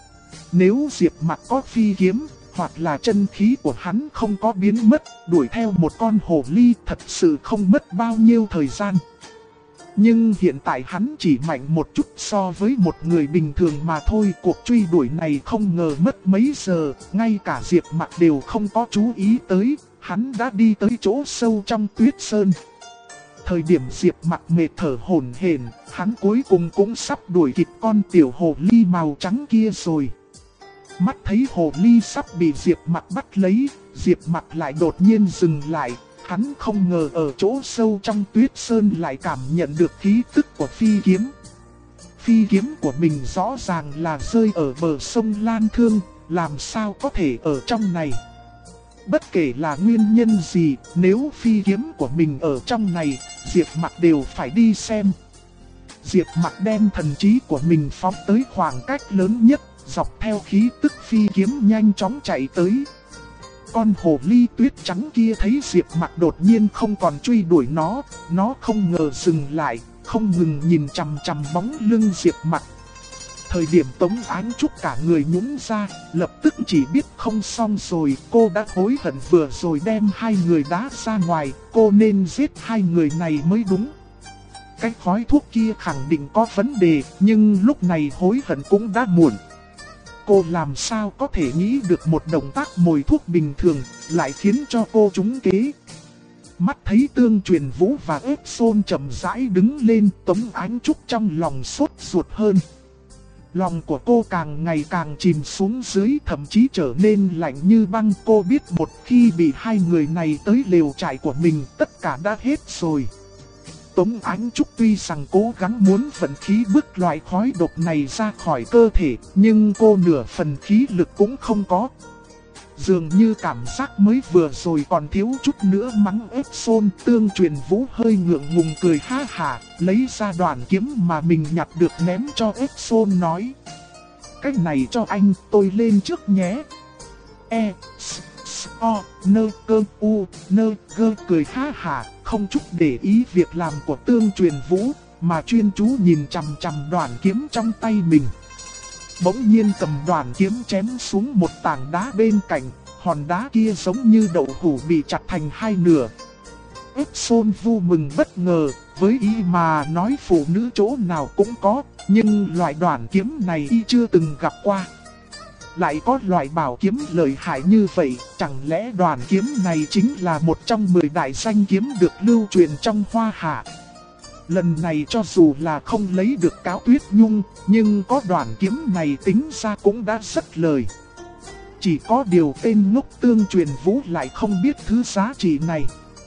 Nếu Diệp Mặc có phi kiếm, hoặc là chân khí của hắn không có biến mất, đuổi theo một con hồ ly thật sự không mất bao nhiêu thời gian. Nhưng hiện tại hắn chỉ mạnh một chút so với một người bình thường mà thôi. Cuộc truy đuổi này không ngờ mất mấy giờ, ngay cả Diệp Mặc đều không có chú ý tới, hắn đã đi tới chỗ sâu trong tuyết sơn. Thời điểm Diệp Mặc mệt thở hổn hển, hắn cuối cùng cũng sắp đuổi kịp con tiểu hồ ly màu trắng kia rồi. Mắt thấy hồ ly sắp bị Diệp Mặc bắt lấy, Diệp Mặc lại đột nhiên dừng lại. Hắn không ngờ ở chỗ sâu trong tuyết sơn lại cảm nhận được khí tức của phi kiếm. Phi kiếm của mình rõ ràng là rơi ở bờ sông Lan Thương, làm sao có thể ở trong này. Bất kể là nguyên nhân gì, nếu phi kiếm của mình ở trong này, Diệp Mặc đều phải đi xem. Diệp Mặc đem thần trí của mình phóng tới khoảng cách lớn nhất, dọc theo khí tức phi kiếm nhanh chóng chạy tới. Con hồ ly tuyết trắng kia thấy Diệp Mặc đột nhiên không còn truy đuổi nó không ngờ dừng lại, không ngừng nhìn chằm chằm bóng lưng Diệp Mặc. Thời điểm Tống Ánh Trúc cả người nhũn ra, lập tức chỉ biết không xong rồi, cô đã hối hận vừa rồi đem hai người đá ra ngoài, cô nên giết hai người này mới đúng. Cái khói thuốc kia khẳng định có vấn đề, nhưng lúc này hối hận cũng đã muộn. Cô làm sao có thể nghĩ được một động tác mồi thuốc bình thường, lại khiến cho cô trúng kế. Mắt thấy Tương Truyền Vũ và Ép Sôn chậm rãi đứng lên, Tống Ánh Trúc trong lòng sốt ruột hơn. Lòng của cô càng ngày càng chìm xuống dưới, thậm chí trở nên lạnh như băng. Cô biết một khi bị hai người này tới lều trại của mình, tất cả đã hết rồi. Tống Ánh Trúc tuy rằng cố gắng muốn vận khí bức loại khói độc này ra khỏi cơ thể, nhưng cô nửa phần khí lực cũng không có. Dường như cảm giác mới vừa rồi còn thiếu chút nữa mắng ép xôn. Tương Truyền Vũ hơi ngượng ngùng cười ha hả, lấy ra đoạn kiếm mà mình nhặt được ném cho ép xôn nói: "Cái này cho anh, tôi lên trước nhé." Cười ha hả, không chút để ý việc làm của Tương Truyền Vũ, mà chuyên chú nhìn chằm chằm đoạn kiếm trong tay mình. Bỗng nhiên cầm đoạn kiếm chém xuống một tảng đá bên cạnh, hòn đá kia giống như đậu hũ bị chặt thành hai nửa. Ép Sôn vui mừng bất ngờ, với ý mà nói phụ nữ chỗ nào cũng có, nhưng loại đoạn kiếm này y chưa từng gặp qua. Lại có loại bảo kiếm lợi hại như vậy, chẳng lẽ đoàn kiếm này chính là một trong 10 đại danh kiếm được lưu truyền trong Hoa Hạ? Lần này cho dù là không lấy được Cáo Tuyết Nhung, nhưng có đoàn kiếm này tính ra cũng đã rất lời. Chỉ có điều tên ngốc Tương Truyền Vũ lại không biết thứ giá trị này.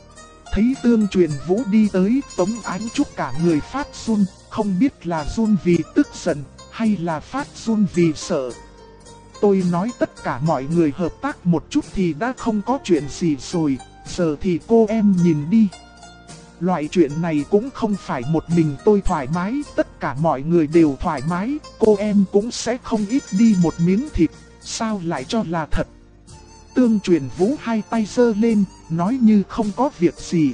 Thấy Tương Truyền Vũ đi tới, Tống Ánh Trúc cả người phát run, không biết là run vì tức giận, hay là phát run vì sợ. Tôi nói tất cả mọi người hợp tác một chút thì đã không có chuyện gì rồi, giờ thì cô em nhìn đi. Loại chuyện này cũng không phải một mình tôi thoải mái, tất cả mọi người đều thoải mái, cô em cũng sẽ không ít đi một miếng thịt, sao lại cho là thật. Tương Truyền Vũ hai tay giơ lên, nói như không có việc gì.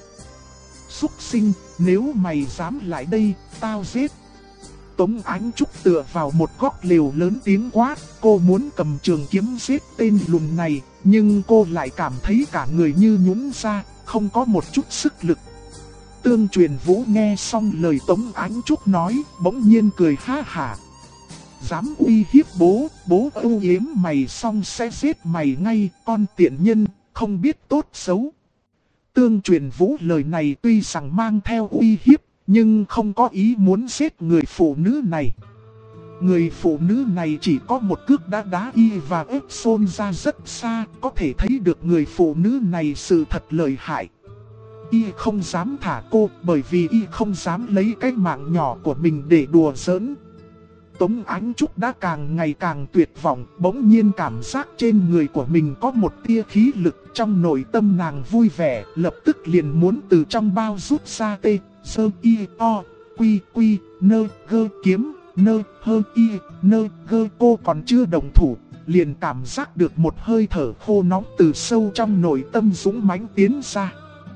Súc sinh, nếu mày dám lại đây, tao giết. Tống Ánh Trúc tựa vào một góc lều lớn tiếng quát, cô muốn cầm trường kiếm giết tên lùn này, nhưng cô lại cảm thấy cả người như nhũn ra, không có một chút sức lực. Tương Truyền Vũ nghe xong lời Tống Ánh Trúc nói, bỗng nhiên cười ha hả. Dám uy hiếp bố, bố ưu yếm mày xong sẽ giết mày ngay, con tiện nhân, không biết tốt xấu. Tương Truyền Vũ lời này tuy rằng mang theo uy hiếp, nhưng không có ý muốn giết người phụ nữ này. Người phụ nữ này chỉ có một cước đã đá y và ép xôn ra rất xa, có thể thấy được người phụ nữ này sự thật lợi hại. Y không dám thả cô bởi vì y không dám lấy cái mạng nhỏ của mình để đùa giỡn. Tống Ánh Trúc đã càng ngày càng tuyệt vọng, bỗng nhiên cảm giác trên người của mình có một tia khí lực, trong nội tâm nàng vui vẻ, lập tức liền muốn từ trong bao rút ra tê, sơ y o, quy quy, nơ gơ kiếm, nơ hơ y, nơ gơ. Cô còn chưa động thủ, liền cảm giác được một hơi thở khô nóng từ sâu trong nội tâm dũng mãnh tiến ra.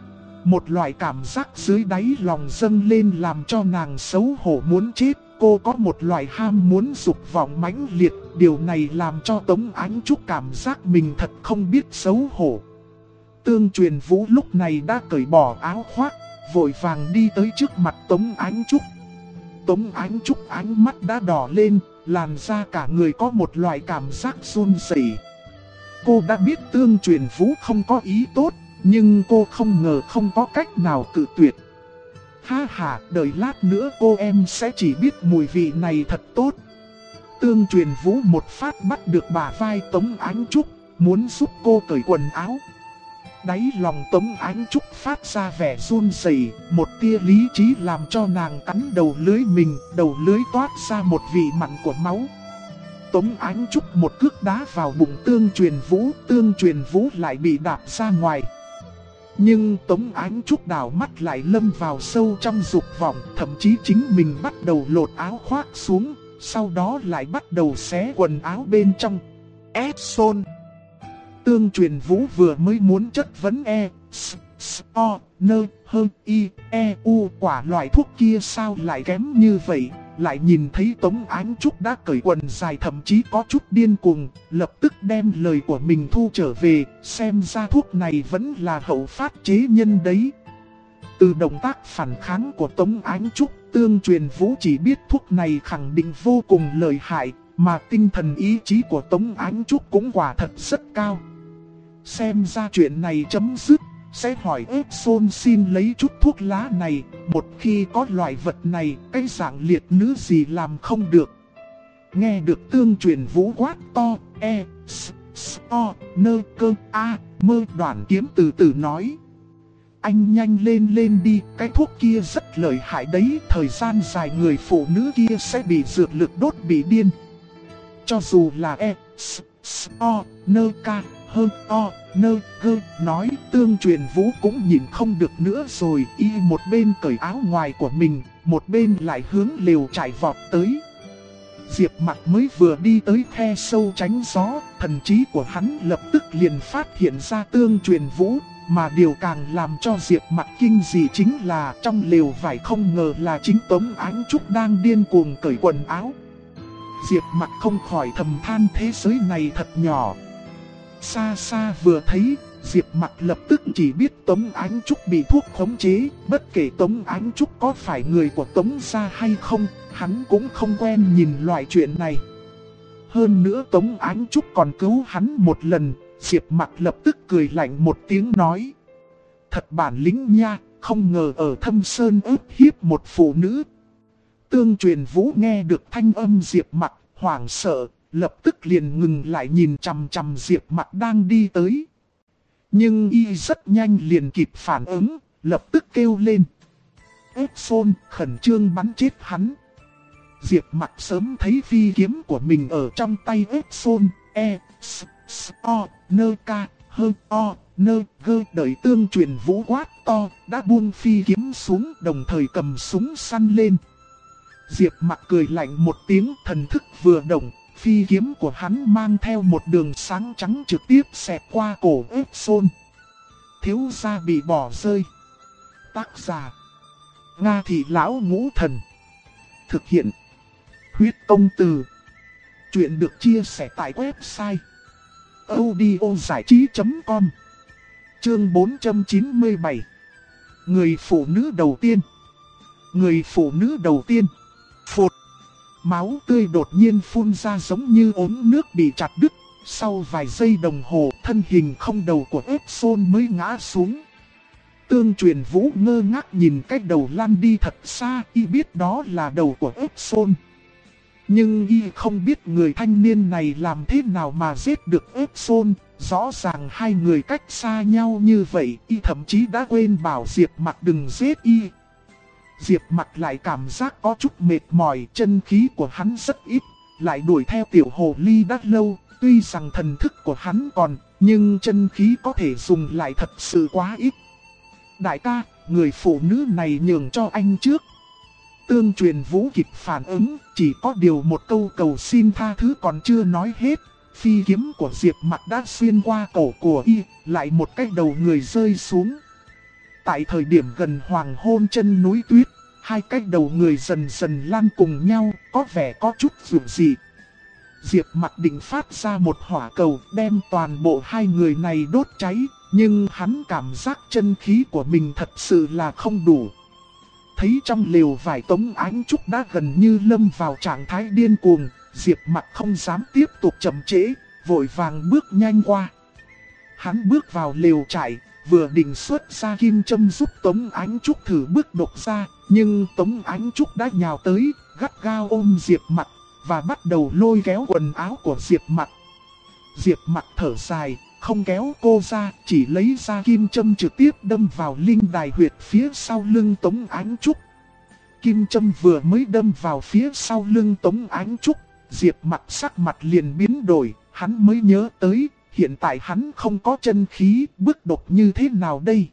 Một loại cảm giác dưới đáy lòng dâng lên làm cho nàng xấu hổ muốn chết. Cô có một loại ham muốn dục vọng mãnh liệt, điều này làm cho Tống Ánh Trúc cảm giác mình thật không biết xấu hổ. Tương Truyền Vũ lúc này đã cởi bỏ áo khoác, vội vàng đi tới trước mặt Tống Ánh Trúc. Tống Ánh Trúc ánh mắt đã đỏ lên, làn da cả người có một loại cảm giác run rẩy. Cô đã biết Tương Truyền Vũ không có ý tốt, nhưng cô không ngờ không có cách nào cự tuyệt. Ha ha, đợi lát nữa cô em sẽ chỉ biết mùi vị này thật tốt. Tương Truyền Vũ một phát bắt được bả vai Tống Ánh Trúc, muốn giúp cô cởi quần áo. Đáy lòng Tống Ánh Trúc phát ra vẻ run rẩy, một tia lý trí làm cho nàng cắn đầu lưỡi mình, đầu lưỡi toát ra một vị mặn của máu. Tống Ánh Trúc một cước đá vào bụng Tương Truyền Vũ lại bị đạp ra ngoài. Nhưng Tống Ánh Trúc đảo mắt lại lâm vào sâu trong dục vọng, thậm chí chính mình bắt đầu lột áo khoác xuống, sau đó lại bắt đầu xé quần áo bên trong. Edson. Tương Truyền Vũ vừa mới muốn chất vấn quả loại thuốc kia sao lại kém như vậy, lại nhìn thấy Tống Ánh Trúc đã cởi quần dài thậm chí có chút điên cuồng, lập tức đem lời của mình thu trở về, xem ra thuốc này vẫn là hậu phát chế nhân đấy. Từ động tác phản kháng của Tống Ánh Trúc, Tương Truyền Vũ chỉ biết thuốc này khẳng định vô cùng lợi hại, mà tinh thần ý chí của Tống Ánh Trúc cũng quả thật rất cao. Xem ra chuyện này chấm dứt, sẽ hỏi Edson xin lấy chút thuốc lá này, một khi có loại vật này, cái dạng liệt nữ gì làm không được. Nghe được Tương Truyền Vũ quát to, mơ Đoạn Kiếm từ từ nói. Anh nhanh lên đi, cái thuốc kia rất lợi hại đấy, thời gian dài người phụ nữ kia sẽ bị dược lực đốt bị điên. Cho dù là nói, Tương Truyền Vũ cũng nhìn không được nữa rồi, y một bên cởi áo ngoài của mình, một bên lại hướng lều trại vọt tới. Diệp Mặc mới vừa đi tới khe sâu tránh gió, thần trí của hắn lập tức liền phát hiện ra Tương Truyền Vũ, mà điều càng làm cho Diệp Mặc kinh dị chính là trong lều vải không ngờ là chính Tống Ánh Trúc đang điên cuồng cởi quần áo. Diệp Mặc không khỏi thầm than thế giới này thật nhỏ. Xa xa vừa thấy, Diệp Mặc lập tức chỉ biết Tống Ánh Trúc bị thuốc khống chế, bất kể Tống Ánh Trúc có phải người của Tống gia hay không, hắn cũng không quen nhìn loại chuyện này. Hơn nữa Tống Ánh Trúc còn cứu hắn một lần. Diệp Mặc lập tức cười lạnh một tiếng nói: thật bản lĩnh nha, không ngờ ở Thâm Sơn ức hiếp một phụ nữ. Tương Truyền Vũ nghe được thanh âm Diệp Mặc, hoảng sợ, lập tức liền ngừng lại nhìn chằm chằm Diệp Mặc đang đi tới. Nhưng y rất nhanh liền kịp phản ứng, lập tức kêu lên: Epson, khẩn trương bắn chết hắn. Diệp Mặc sớm thấy phi kiếm của mình ở trong tay Epson, đợi Tương Truyền Vũ quát to, đã buông phi kiếm xuống, đồng thời cầm súng săn lên. Diệp Mặc cười lạnh một tiếng, thần thức vừa động, phi kiếm của hắn mang theo một đường sáng trắng trực tiếp xẹt qua cổ Epson. Thiếu gia bị bỏ rơi. Tác giả: Nga Thị Lão Ngũ Thần. Thực hiện: Huyết Công Từ. Chuyện được chia sẻ tại website audiozảichí.com. Chương 497. Người phụ nữ đầu tiên. Người phụ nữ đầu tiên. Phụt. Máu tươi đột nhiên phun ra giống như ống nước bị chặt đứt. Sau vài giây đồng hồ, thân hình không đầu của Epson mới ngã xuống. Tương Truyền Vũ ngơ ngác nhìn cái đầu lăn đi thật xa, y biết đó là đầu của Epson. Nhưng y không biết người thanh niên này làm thế nào mà giết được Epson. Rõ ràng hai người cách xa nhau như vậy, y thậm chí đã quên bảo Diệp Mặc đừng giết y. Diệp Mặc lại cảm giác có chút mệt mỏi, chân khí của hắn rất ít, lại đuổi theo tiểu hồ ly đã lâu. Tuy rằng thần thức của hắn còn, nhưng chân khí có thể dùng lại thật sự quá ít. Đại ca, người phụ nữ này nhường cho anh trước. Tương Truyền Vũ kịp phản ứng, chỉ có điều một câu cầu xin tha thứ còn chưa nói hết. Phi kiếm của Diệp Mặc đã xuyên qua cổ của y, lại một cái đầu người rơi xuống. Tại thời điểm gần hoàng hôn chân núi tuyết, hai cái đầu người dần dần lăn cùng nhau, có vẻ có chút dữ dị. Diệp Mặc định phát ra một hỏa cầu đem toàn bộ hai người này đốt cháy, nhưng hắn cảm giác chân khí của mình thật sự là không đủ. Thấy trong lều vải Tống Ánh Trúc đã gần như lâm vào trạng thái điên cuồng, Diệp Mặc không dám tiếp tục chậm trễ, vội vàng bước nhanh qua. Hắn bước vào lều trại, vừa định xuất ra kim châm giúp Tống Ánh Trúc thử bước độc ra, nhưng Tống Ánh Trúc đã nhào tới, gắt gao ôm Diệp Mặc và bắt đầu lôi kéo quần áo của Diệp Mặc. Diệp Mặc thở dài, không kéo cô ra, chỉ lấy ra kim châm trực tiếp đâm vào linh đài huyệt phía sau lưng Tống Ánh Trúc. Kim châm vừa mới đâm vào phía sau lưng Tống Ánh Trúc, Diệp Mặc sắc mặt liền biến đổi, hắn mới nhớ tới, hiện tại hắn không có chân khí, bước độc như thế nào đây?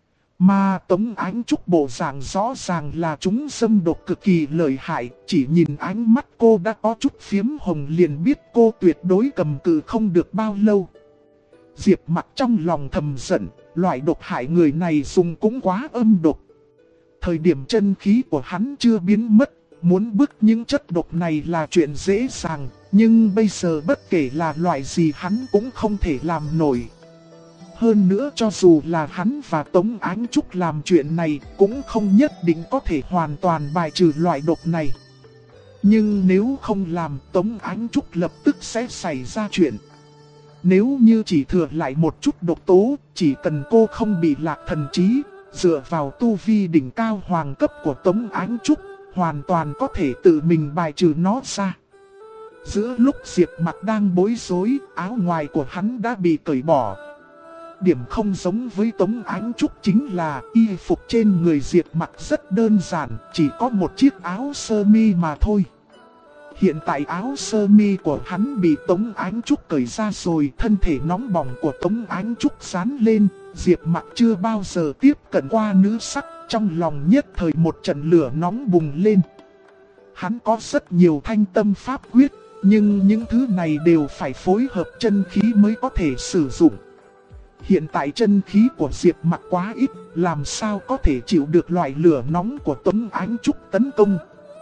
Mà Tống Ánh Trúc bộ dạng rõ ràng là chúng xâm độc cực kỳ lợi hại, chỉ nhìn ánh mắt cô đã có chút phiếm hồng liền biết cô tuyệt đối cầm cự không được bao lâu. Diệp Mặc trong lòng thầm giận, loại độc hại người này dùng cũng quá âm độc. Thời điểm chân khí của hắn chưa biến mất, muốn bức những chất độc này là chuyện dễ dàng, nhưng bây giờ bất kể là loại gì hắn cũng không thể làm nổi. Hơn nữa cho dù là hắn và Tống Ánh Trúc làm chuyện này cũng không nhất định có thể hoàn toàn bài trừ loại độc này. Nhưng nếu không làm, Tống Ánh Trúc lập tức sẽ xảy ra chuyện. Nếu như chỉ thừa lại một chút độc tố, chỉ cần cô không bị lạc thần trí, dựa vào tu vi đỉnh cao hoàng cấp của Tống Ánh Trúc, hoàn toàn có thể tự mình bài trừ nó ra. Giữa lúc Diệp Mặc đang bối rối, áo ngoài của hắn đã bị cởi bỏ. Điểm không giống với Tống Ánh Trúc chính là y phục trên người Diệp Mặc rất đơn giản, chỉ có một chiếc áo sơ mi mà thôi. Hiện tại áo sơ mi của hắn bị Tống Ánh Trúc cởi ra rồi, thân thể nóng bỏng của Tống Ánh Trúc dán lên, Diệp Mặc chưa bao giờ tiếp cận qua nữ sắc, trong lòng nhất thời một trận lửa nóng bùng lên. Hắn có rất nhiều thanh tâm pháp quyết, nhưng những thứ này đều phải phối hợp chân khí mới có thể sử dụng. Hiện tại chân khí của Diệp Mặc quá ít, làm sao có thể chịu được loại lửa nóng của Tống Ánh Trúc tấn công.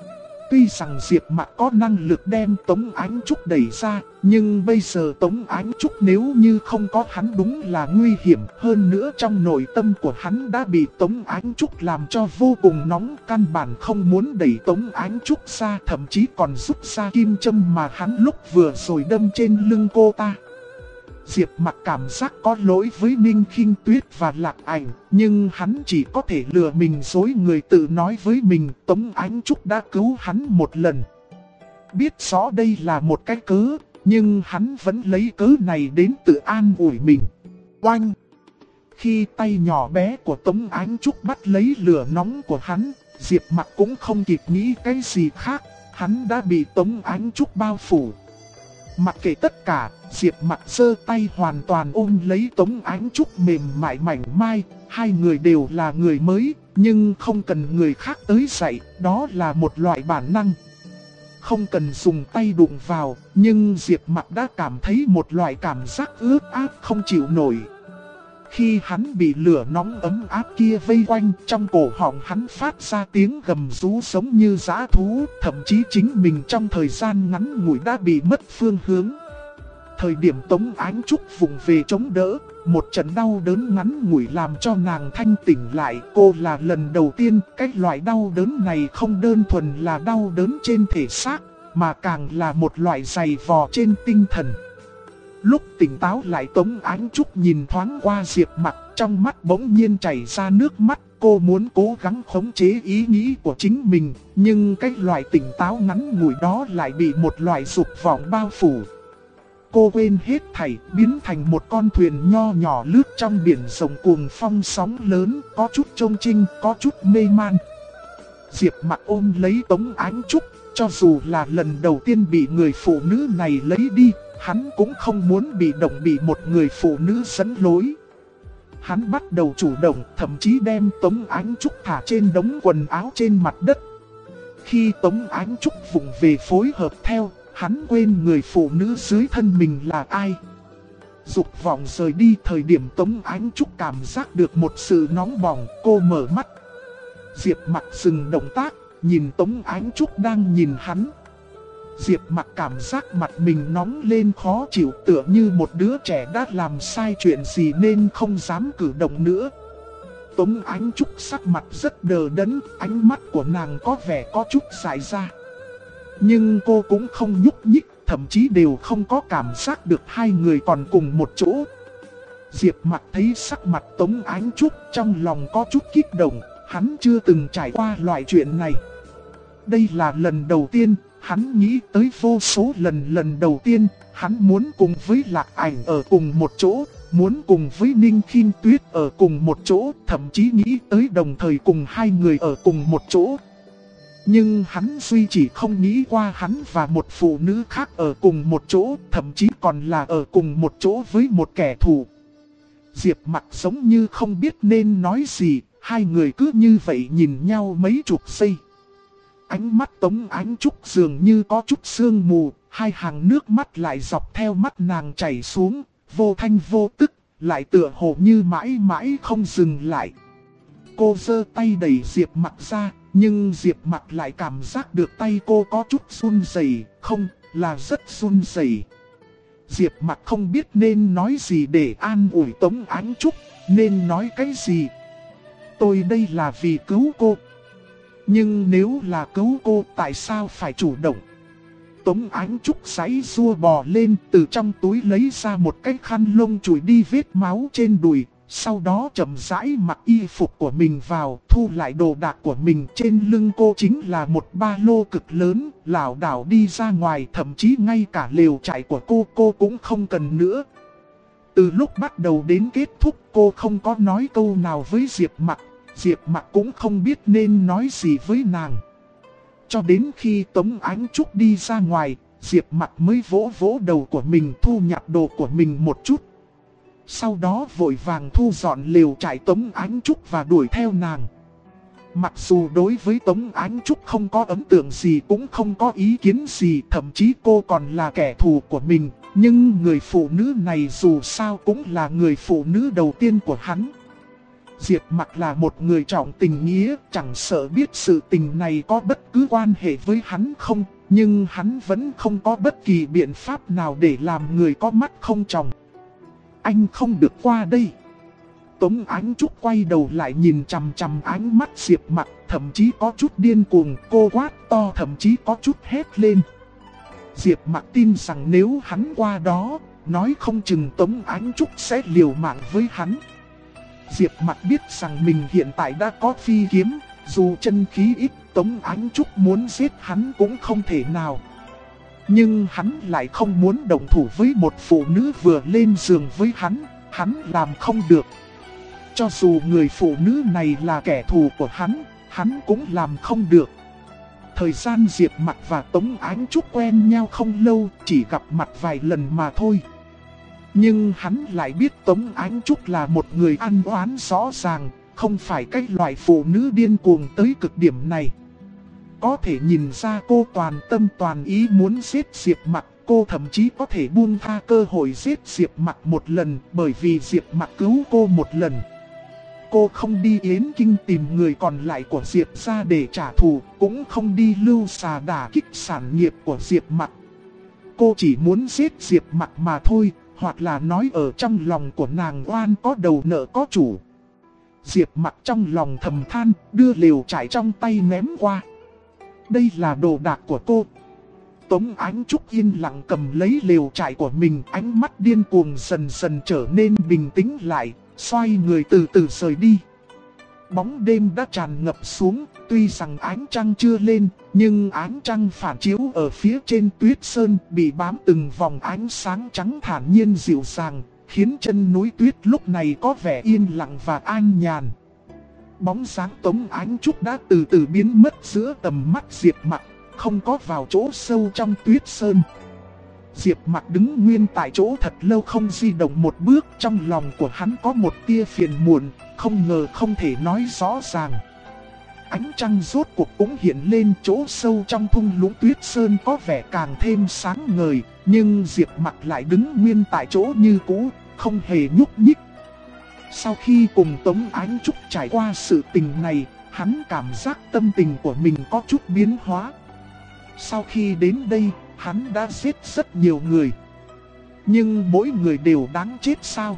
Tuy rằng Diệp Mặc có năng lực đem Tống Ánh Trúc đẩy ra, nhưng bây giờ Tống Ánh Trúc nếu như không có hắn đúng là nguy hiểm. Hơn nữa trong nội tâm của hắn đã bị Tống Ánh Trúc làm cho vô cùng nóng, căn bản không muốn đẩy Tống Ánh Trúc ra, thậm chí còn rút ra kim châm mà hắn lúc vừa rồi đâm trên lưng cô ta. Diệp Mặc cảm giác có lỗi với Ninh Khinh Tuyết và Lạc Ảnh, nhưng hắn chỉ có thể lừa mình dối người, tự nói với mình Tống Ánh Trúc đã cứu hắn một lần. Biết rõ đây là một cái cớ, nhưng hắn vẫn lấy cớ này đến tự an ủi mình. Oanh! Khi tay nhỏ bé của Tống Ánh Trúc bắt lấy lửa nóng của hắn, Diệp Mặc cũng không kịp nghĩ cái gì khác, hắn đã bị Tống Ánh Trúc bao phủ. Mặc kệ tất cả, Diệp Mặc giơ tay hoàn toàn ôm lấy Tống Ánh Trúc mềm mại mảnh mai. Hai người đều là người mới, nhưng không cần người khác tới dạy, đó là một loại bản năng. Không cần dùng tay đụng vào, nhưng Diệp Mặc đã cảm thấy một loại cảm giác ướt át không chịu nổi. Khi hắn bị lửa nóng ấm áp kia vây quanh, trong cổ họng hắn phát ra tiếng gầm rú giống như dã thú, thậm chí chính mình trong thời gian ngắn ngủi đã bị mất phương hướng. Thời điểm Tống Ánh Trúc vùng về chống đỡ, một trận đau đớn ngắn ngủi làm cho nàng thanh tỉnh lại. Cô là lần đầu tiên cái loại đau đớn này không đơn thuần là đau đớn trên thể xác, mà càng là một loại giày vò trên tinh thần. Lúc tỉnh táo lại, Tống Ánh Trúc nhìn thoáng qua Diệp Mặc, trong mắt bỗng nhiên chảy ra nước mắt. Cô muốn cố gắng khống chế ý nghĩ của chính mình, nhưng cái loại tỉnh táo ngắn ngủi đó lại bị một loại dục vọng bao phủ. Cô quên hết thảy, biến thành một con thuyền nho nhỏ lướt trong biển rộng cuồng phong sóng lớn, có chút chông chinh, có chút mê man. Diệp Mặc ôm lấy Tống Ánh Trúc, cho dù là lần đầu tiên bị người phụ nữ này lấy đi, hắn cũng không muốn bị động bị một người phụ nữ dẫn lối. Hắn bắt đầu chủ động, thậm chí đem Tống Ánh Trúc thả trên đống quần áo trên mặt đất. Khi Tống Ánh Trúc vụng về phối hợp theo, hắn quên người phụ nữ dưới thân mình là ai. Dục vọng rời đi, thời điểm Tống Ánh Trúc cảm giác được một sự nóng bỏng, cô mở mắt. Diệp Mặc dừng động tác, nhìn Tống Ánh Trúc đang nhìn hắn. Diệp Mặc cảm giác mặt mình nóng lên khó chịu, tựa như một đứa trẻ đã làm sai chuyện gì nên không dám cử động nữa. Tống Ánh Trúc sắc mặt rất đờ đẫn, ánh mắt của nàng có vẻ có chút dại ra. Nhưng cô cũng không nhúc nhích, thậm chí đều không có cảm giác được hai người còn cùng một chỗ. Diệp Mặc thấy sắc mặt Tống Ánh Trúc, trong lòng có chút kích động, hắn chưa từng trải qua loại chuyện này. Đây là lần đầu tiên, hắn nghĩ tới vô số lần đầu tiên, hắn muốn cùng với Lạc Ảnh ở cùng một chỗ, muốn cùng với Ninh Khinh Tuyết ở cùng một chỗ, thậm chí nghĩ tới đồng thời cùng hai người ở cùng một chỗ. Nhưng hắn duy chỉ không nghĩ qua hắn và một phụ nữ khác ở cùng một chỗ, thậm chí còn là ở cùng một chỗ với một kẻ thù. Diệp Mặc giống như không biết nên nói gì, hai người cứ như vậy nhìn nhau mấy chục giây. Ánh mắt Tống Ánh Trúc dường như có chút sương mù, hai hàng nước mắt lại dọc theo mắt nàng chảy xuống, vô thanh vô tức, lại tựa hồ như mãi mãi không dừng lại. Cô giơ tay đẩy Diệp Mặc ra, nhưng Diệp Mặc lại cảm giác được tay cô có chút run rẩy, không, là rất run rẩy. Diệp Mặc không biết nên nói gì để an ủi Tống Ánh Trúc, nên nói cái gì. Tôi đây là vì cứu cô. Nhưng nếu là cứu cô, tại sao phải chủ động? Tống Ánh Trúc giãy giụa bò lên, từ trong túi lấy ra một cái khăn lông chùi đi vết máu trên đùi. Sau đó chậm rãi mặc y phục của mình vào, thu lại đồ đạc của mình. Trên lưng cô chính là một ba lô cực lớn, lảo đảo đi ra ngoài, thậm chí ngay cả lều trại của cô cũng không cần nữa. Từ lúc bắt đầu đến kết thúc, cô không có nói câu nào với Diệp Mặc. Diệp Mặc cũng không biết nên nói gì với nàng. Cho đến khi Tống Ánh Trúc đi ra ngoài, Diệp Mặc mới vỗ vỗ đầu của mình, thu nhặt đồ của mình một chút. Sau đó vội vàng thu dọn lều trại Tống Ánh Trúc và đuổi theo nàng. Mặc dù đối với Tống Ánh Trúc không có ấn tượng gì, cũng không có ý kiến gì, thậm chí cô còn là kẻ thù của mình, nhưng người phụ nữ này dù sao cũng là người phụ nữ đầu tiên của hắn. Diệp Mặc là một người trọng tình nghĩa, chẳng sợ biết sự tình này có bất cứ quan hệ với hắn không, nhưng hắn vẫn không có bất kỳ biện pháp nào để làm người có mắt không tròng. Anh không được qua đây. Tống Ánh Trúc quay đầu lại nhìn chằm chằm ánh mắt Diệp Mặc, thậm chí có chút điên cuồng, cô quát to thậm chí có chút hét lên. Diệp Mặc tin rằng nếu hắn qua đó, nói không chừng Tống Ánh Trúc sẽ liều mạng với hắn. Diệp Mặc biết rằng mình hiện tại đã có phi kiếm, dù chân khí ít, Tống Ánh Trúc muốn giết hắn cũng không thể nào. Nhưng hắn lại không muốn động thủ với một phụ nữ vừa lên giường với hắn làm không được. Cho dù người phụ nữ này là kẻ thù của hắn cũng làm không được. Thời gian Diệp Mặc và Tống Ánh Trúc quen nhau không lâu, chỉ gặp mặt vài lần mà thôi. Nhưng hắn lại biết Tống Ánh Trúc là một người ăn oán rõ ràng, không phải cái loại phụ nữ điên cuồng tới cực điểm này. Có thể nhìn ra cô toàn tâm toàn ý muốn giết Diệp Mặc, cô thậm chí có thể buông tha cơ hội giết Diệp Mặc một lần bởi vì Diệp Mặc cứu cô một lần. Cô không đi Yến Kinh tìm người còn lại của Diệp ra để trả thù, cũng không đi lưu xà đả kích sản nghiệp của Diệp Mặc. Cô chỉ muốn giết Diệp Mặc mà thôi, hoặc là nói ở trong lòng của nàng oan có đầu nợ có chủ. Diệp Mặc trong lòng thầm than, đưa lều trải trong tay ném qua. Đây là đồ đạc của cô. Tống Ánh Trúc yên lặng cầm lấy lều trải của mình, ánh mắt điên cuồng dần dần trở nên bình tĩnh lại, xoay người từ từ rời đi. Bóng đêm đã tràn ngập xuống, tuy rằng ánh trăng chưa lên, nhưng ánh trăng phản chiếu ở phía trên tuyết sơn bị bám từng vòng ánh sáng trắng thản nhiên dịu dàng, khiến chân núi tuyết lúc này có vẻ yên lặng và an nhàn. Bóng dáng Tống Ánh Trúc đã từ từ biến mất giữa tầm mắt Diệp Mặc, không có vào chỗ sâu trong tuyết sơn. Diệp Mặc đứng nguyên tại chỗ thật lâu không di động một bước, trong lòng của hắn có một tia phiền muộn, không ngờ không thể nói rõ ràng. Ánh trăng rốt cuộc cũng hiện lên, chỗ sâu trong thung lũng tuyết sơn có vẻ càng thêm sáng ngời, nhưng Diệp Mặc lại đứng nguyên tại chỗ như cũ, không hề nhúc nhích. Sau khi cùng Tống Ánh Trúc trải qua sự tình này, hắn cảm giác tâm tình của mình có chút biến hóa. Sau khi đến đây, hắn đã giết rất nhiều người. Nhưng mỗi người đều đáng chết sao?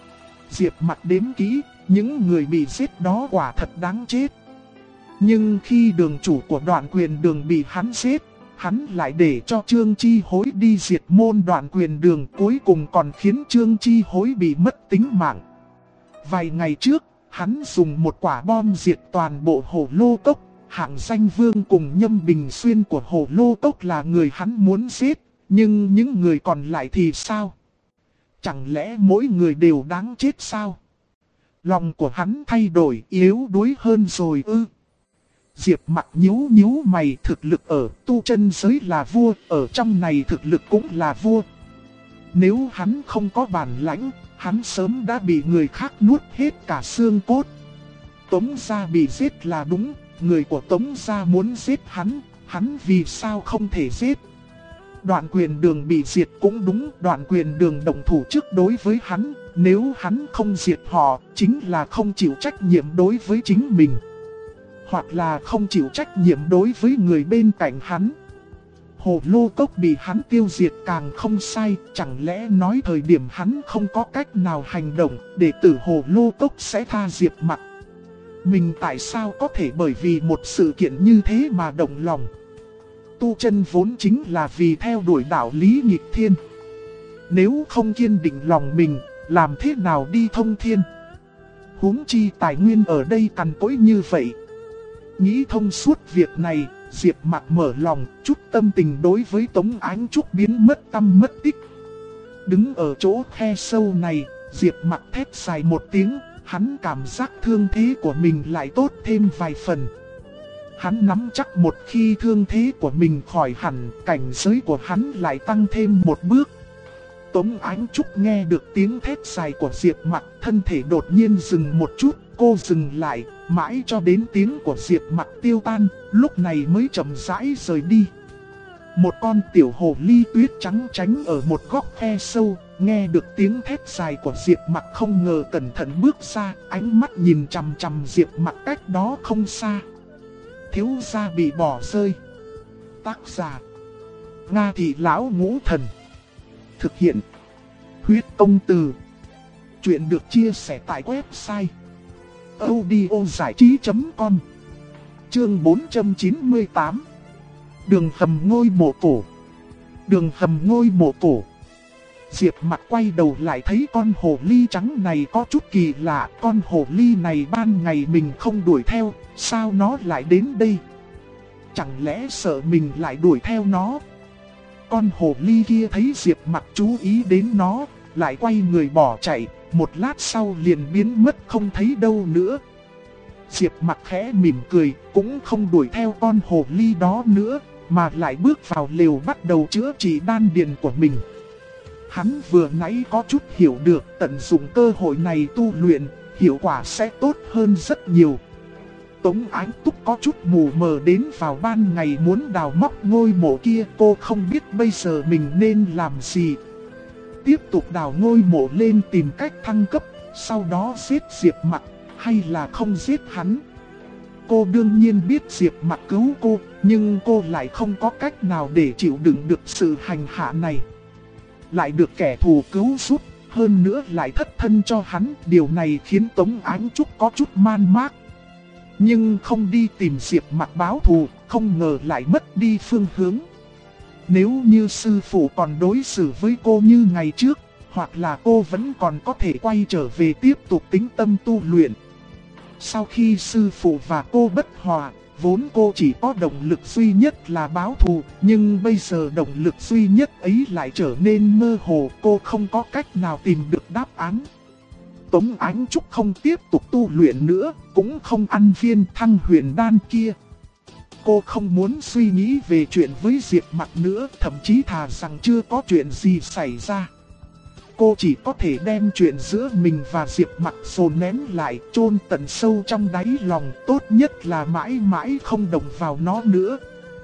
Diệp Mặc đếm kỹ, những người bị giết đó quả thật đáng chết. Nhưng khi đường chủ của Đoạn Quyền Đường bị hắn giết, hắn lại để cho Trương Chi Hối đi diệt môn Đoạn Quyền Đường, cuối cùng còn khiến Trương Chi Hối bị mất tính mạng. Vài ngày trước, hắn dùng một quả bom diệt toàn bộ Hồ Lô Cốc. Hạng Danh Vương cùng Nhâm Bình Xuyên của Hồ Lô Cốc là người hắn muốn giết, nhưng những người còn lại thì sao? Chẳng lẽ mỗi người đều đáng chết sao? Lòng của hắn thay đổi, yếu đuối hơn rồi ư? Diệp Mặc nhíu nhíu mày, thực lực ở tu chân giới là vua, ở trong này thực lực cũng là vua. Nếu hắn không có bản lãnh, hắn sớm đã bị người khác nuốt hết cả xương cốt. Tống gia bị giết là đúng, người của Tống gia muốn giết hắn vì sao không thể giết. Đoạn Quyền Đường bị diệt cũng đúng, Đoạn Quyền Đường động thủ trước đối với hắn, nếu hắn không diệt họ, chính là không chịu trách nhiệm đối với chính mình. Hoặc là không chịu trách nhiệm đối với người bên cạnh hắn. Hồ Lô Cốc bị hắn tiêu diệt càng không sai, chẳng lẽ nói thời điểm hắn không có cách nào hành động, đệ tử Hồ Lô Cốc sẽ tha Diệp Mặc. Mình tại sao có thể bởi vì một sự kiện như thế mà động lòng? Tu chân vốn chính là vì theo đuổi đạo lý nghịch thiên. Nếu không kiên định lòng mình, làm thế nào đi thông thiên? Huống chi tài nguyên ở đây cằn cỗi như vậy. Nghĩ thông suốt việc này, Diệp Mặc mở lòng, chút tâm tình đối với Tống Ánh Trúc biến mất tăm mất tích. Đứng ở chỗ khe sâu này, Diệp Mặc thét dài một tiếng, hắn cảm giác thương thế của mình lại tốt thêm vài phần. Hắn nắm chắc một khi thương thế của mình khỏi hẳn, cảnh giới của hắn lại tăng thêm một bước. Tống Ánh Trúc nghe được tiếng thét dài của Diệp Mặc, thân thể đột nhiên dừng một chút, cô dừng lại, mãi cho đến tiếng của Diệp Mặc tiêu tan, lúc này mới chậm rãi rời đi. Một con tiểu hồ ly tuyết trắng tránh ở một góc khe sâu, Nghe được tiếng thét dài của Diệp Mặc không ngờ cẩn thận bước ra, ánh mắt nhìn chằm chằm Diệp Mặc cách đó không xa. Thiếu gia bị bỏ rơi. Tác giả: Nga Thị Lão Ngũ Thần. Thực hiện: Huyết Công Từ. Chuyện được chia sẻ tại website audiozảichí.com. Chương 498. Đường hầm ngôi mộ cổ. Đường hầm ngôi mộ cổ. Diệp Mặc quay đầu lại thấy con hồ ly trắng này có chút kỳ lạ. Con hồ ly này ban ngày mình không đuổi theo, sao nó lại đến đây? Chẳng lẽ sợ mình lại đuổi theo nó? Con hồ ly kia thấy Diệp Mặc chú ý đến nó, lại quay người bỏ chạy, một lát sau liền biến mất không thấy đâu nữa. Diệp Mặc khẽ mỉm cười, cũng không đuổi theo con hồ ly đó nữa, mà lại bước vào lều bắt đầu chữa trị đan điền của mình. Hắn vừa nãy có chút hiểu được tận dụng cơ hội này tu luyện, hiệu quả sẽ tốt hơn rất nhiều. Tống Ánh Túc có chút mù mờ đến vào ban ngày muốn đào móc ngôi mộ kia, cô không biết bây giờ mình nên làm gì. Tiếp tục đào ngôi mộ lên tìm cách thăng cấp, sau đó giết Diệp Mặc, hay là không giết hắn. Cô đương nhiên biết Diệp Mặc cứu cô, nhưng cô lại không có cách nào để chịu đựng được sự hành hạ này. Lại được kẻ thù cứu giúp, hơn nữa lại thất thân cho hắn, điều này khiến Tống Ánh Trúc có chút man mác. Nhưng không đi tìm Diệp Mặc báo thù, không ngờ lại mất đi phương hướng. Nếu như sư phụ còn đối xử với cô như ngày trước, hoặc là cô vẫn còn có thể quay trở về tiếp tục tĩnh tâm tu luyện. Sau khi sư phụ và cô bất hòa, vốn cô chỉ có động lực duy nhất là báo thù, nhưng bây giờ động lực duy nhất ấy lại trở nên mơ hồ, cô không có cách nào tìm được đáp án. Tống Ánh Trúc không tiếp tục tu luyện nữa, cũng không ăn viên thăng huyền đan kia. Cô không muốn suy nghĩ về chuyện với Diệp Mặc nữa, thậm chí thà rằng chưa có chuyện gì xảy ra. Cô chỉ có thể đem chuyện giữa mình và Diệp Mặc dồn nén lại, chôn tận sâu trong đáy lòng, tốt nhất là mãi mãi không động vào nó nữa.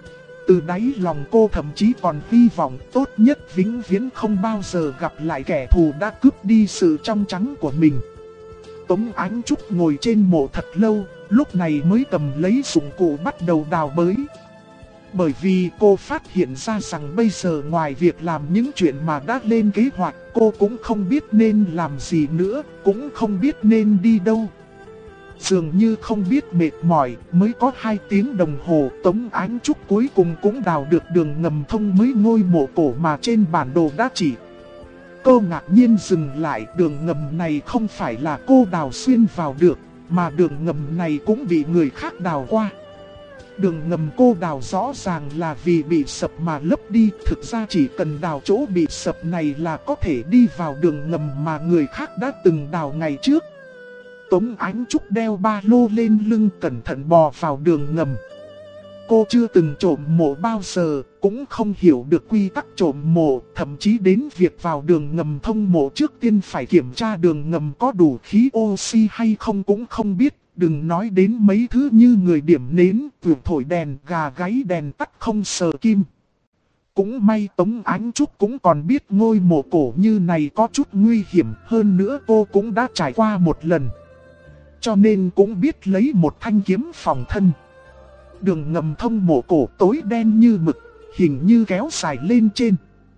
Từ đáy lòng cô thậm chí còn hy vọng tốt nhất vĩnh viễn không bao giờ gặp lại kẻ thù đã cướp đi sự trong trắng của mình. Tống Ánh Trúc ngồi trên mộ thật lâu, lúc này mới cầm lấy dụng cụ bắt đầu đào bới. Bởi vì cô phát hiện ra rằng bây giờ ngoài việc làm những chuyện mà đã lên kế hoạch, cô cũng không biết nên làm gì nữa, cũng không biết nên đi đâu. Dường như không biết mệt mỏi, mới có 2 tiếng đồng hồ, Tống Ánh Trúc cuối cùng cũng đào được đường ngầm thông mới ngôi mộ cổ mà trên bản đồ đã chỉ. Cô ngạc nhiên dừng lại, đường ngầm này không phải là cô đào xuyên vào được, mà đường ngầm này cũng bị người khác đào qua. Đường ngầm cô đào rõ ràng là vì bị sập mà lấp đi, thực ra chỉ cần đào chỗ bị sập này là có thể đi vào đường ngầm mà người khác đã từng đào ngày trước. Tống Ánh Trúc đeo ba lô lên lưng cẩn thận bò vào đường ngầm. Cô chưa từng trộm mộ bao giờ, cũng không hiểu được quy tắc trộm mộ, thậm chí đến việc vào đường ngầm thông mộ trước tiên phải kiểm tra đường ngầm có đủ khí oxy hay không cũng không biết. Đừng nói đến mấy thứ như người điểm nến, vượt thổi đèn, gà gáy đèn tắt không sờ kim. Cũng may Tống Ánh Trúc cũng còn biết ngôi mộ cổ như này có chút nguy hiểm, hơn nữa cô cũng đã trải qua một lần. Cho nên cũng biết lấy một thanh kiếm phòng thân. Đường ngầm thông mộ cổ tối đen như mực, hình như kéo dài lên trên.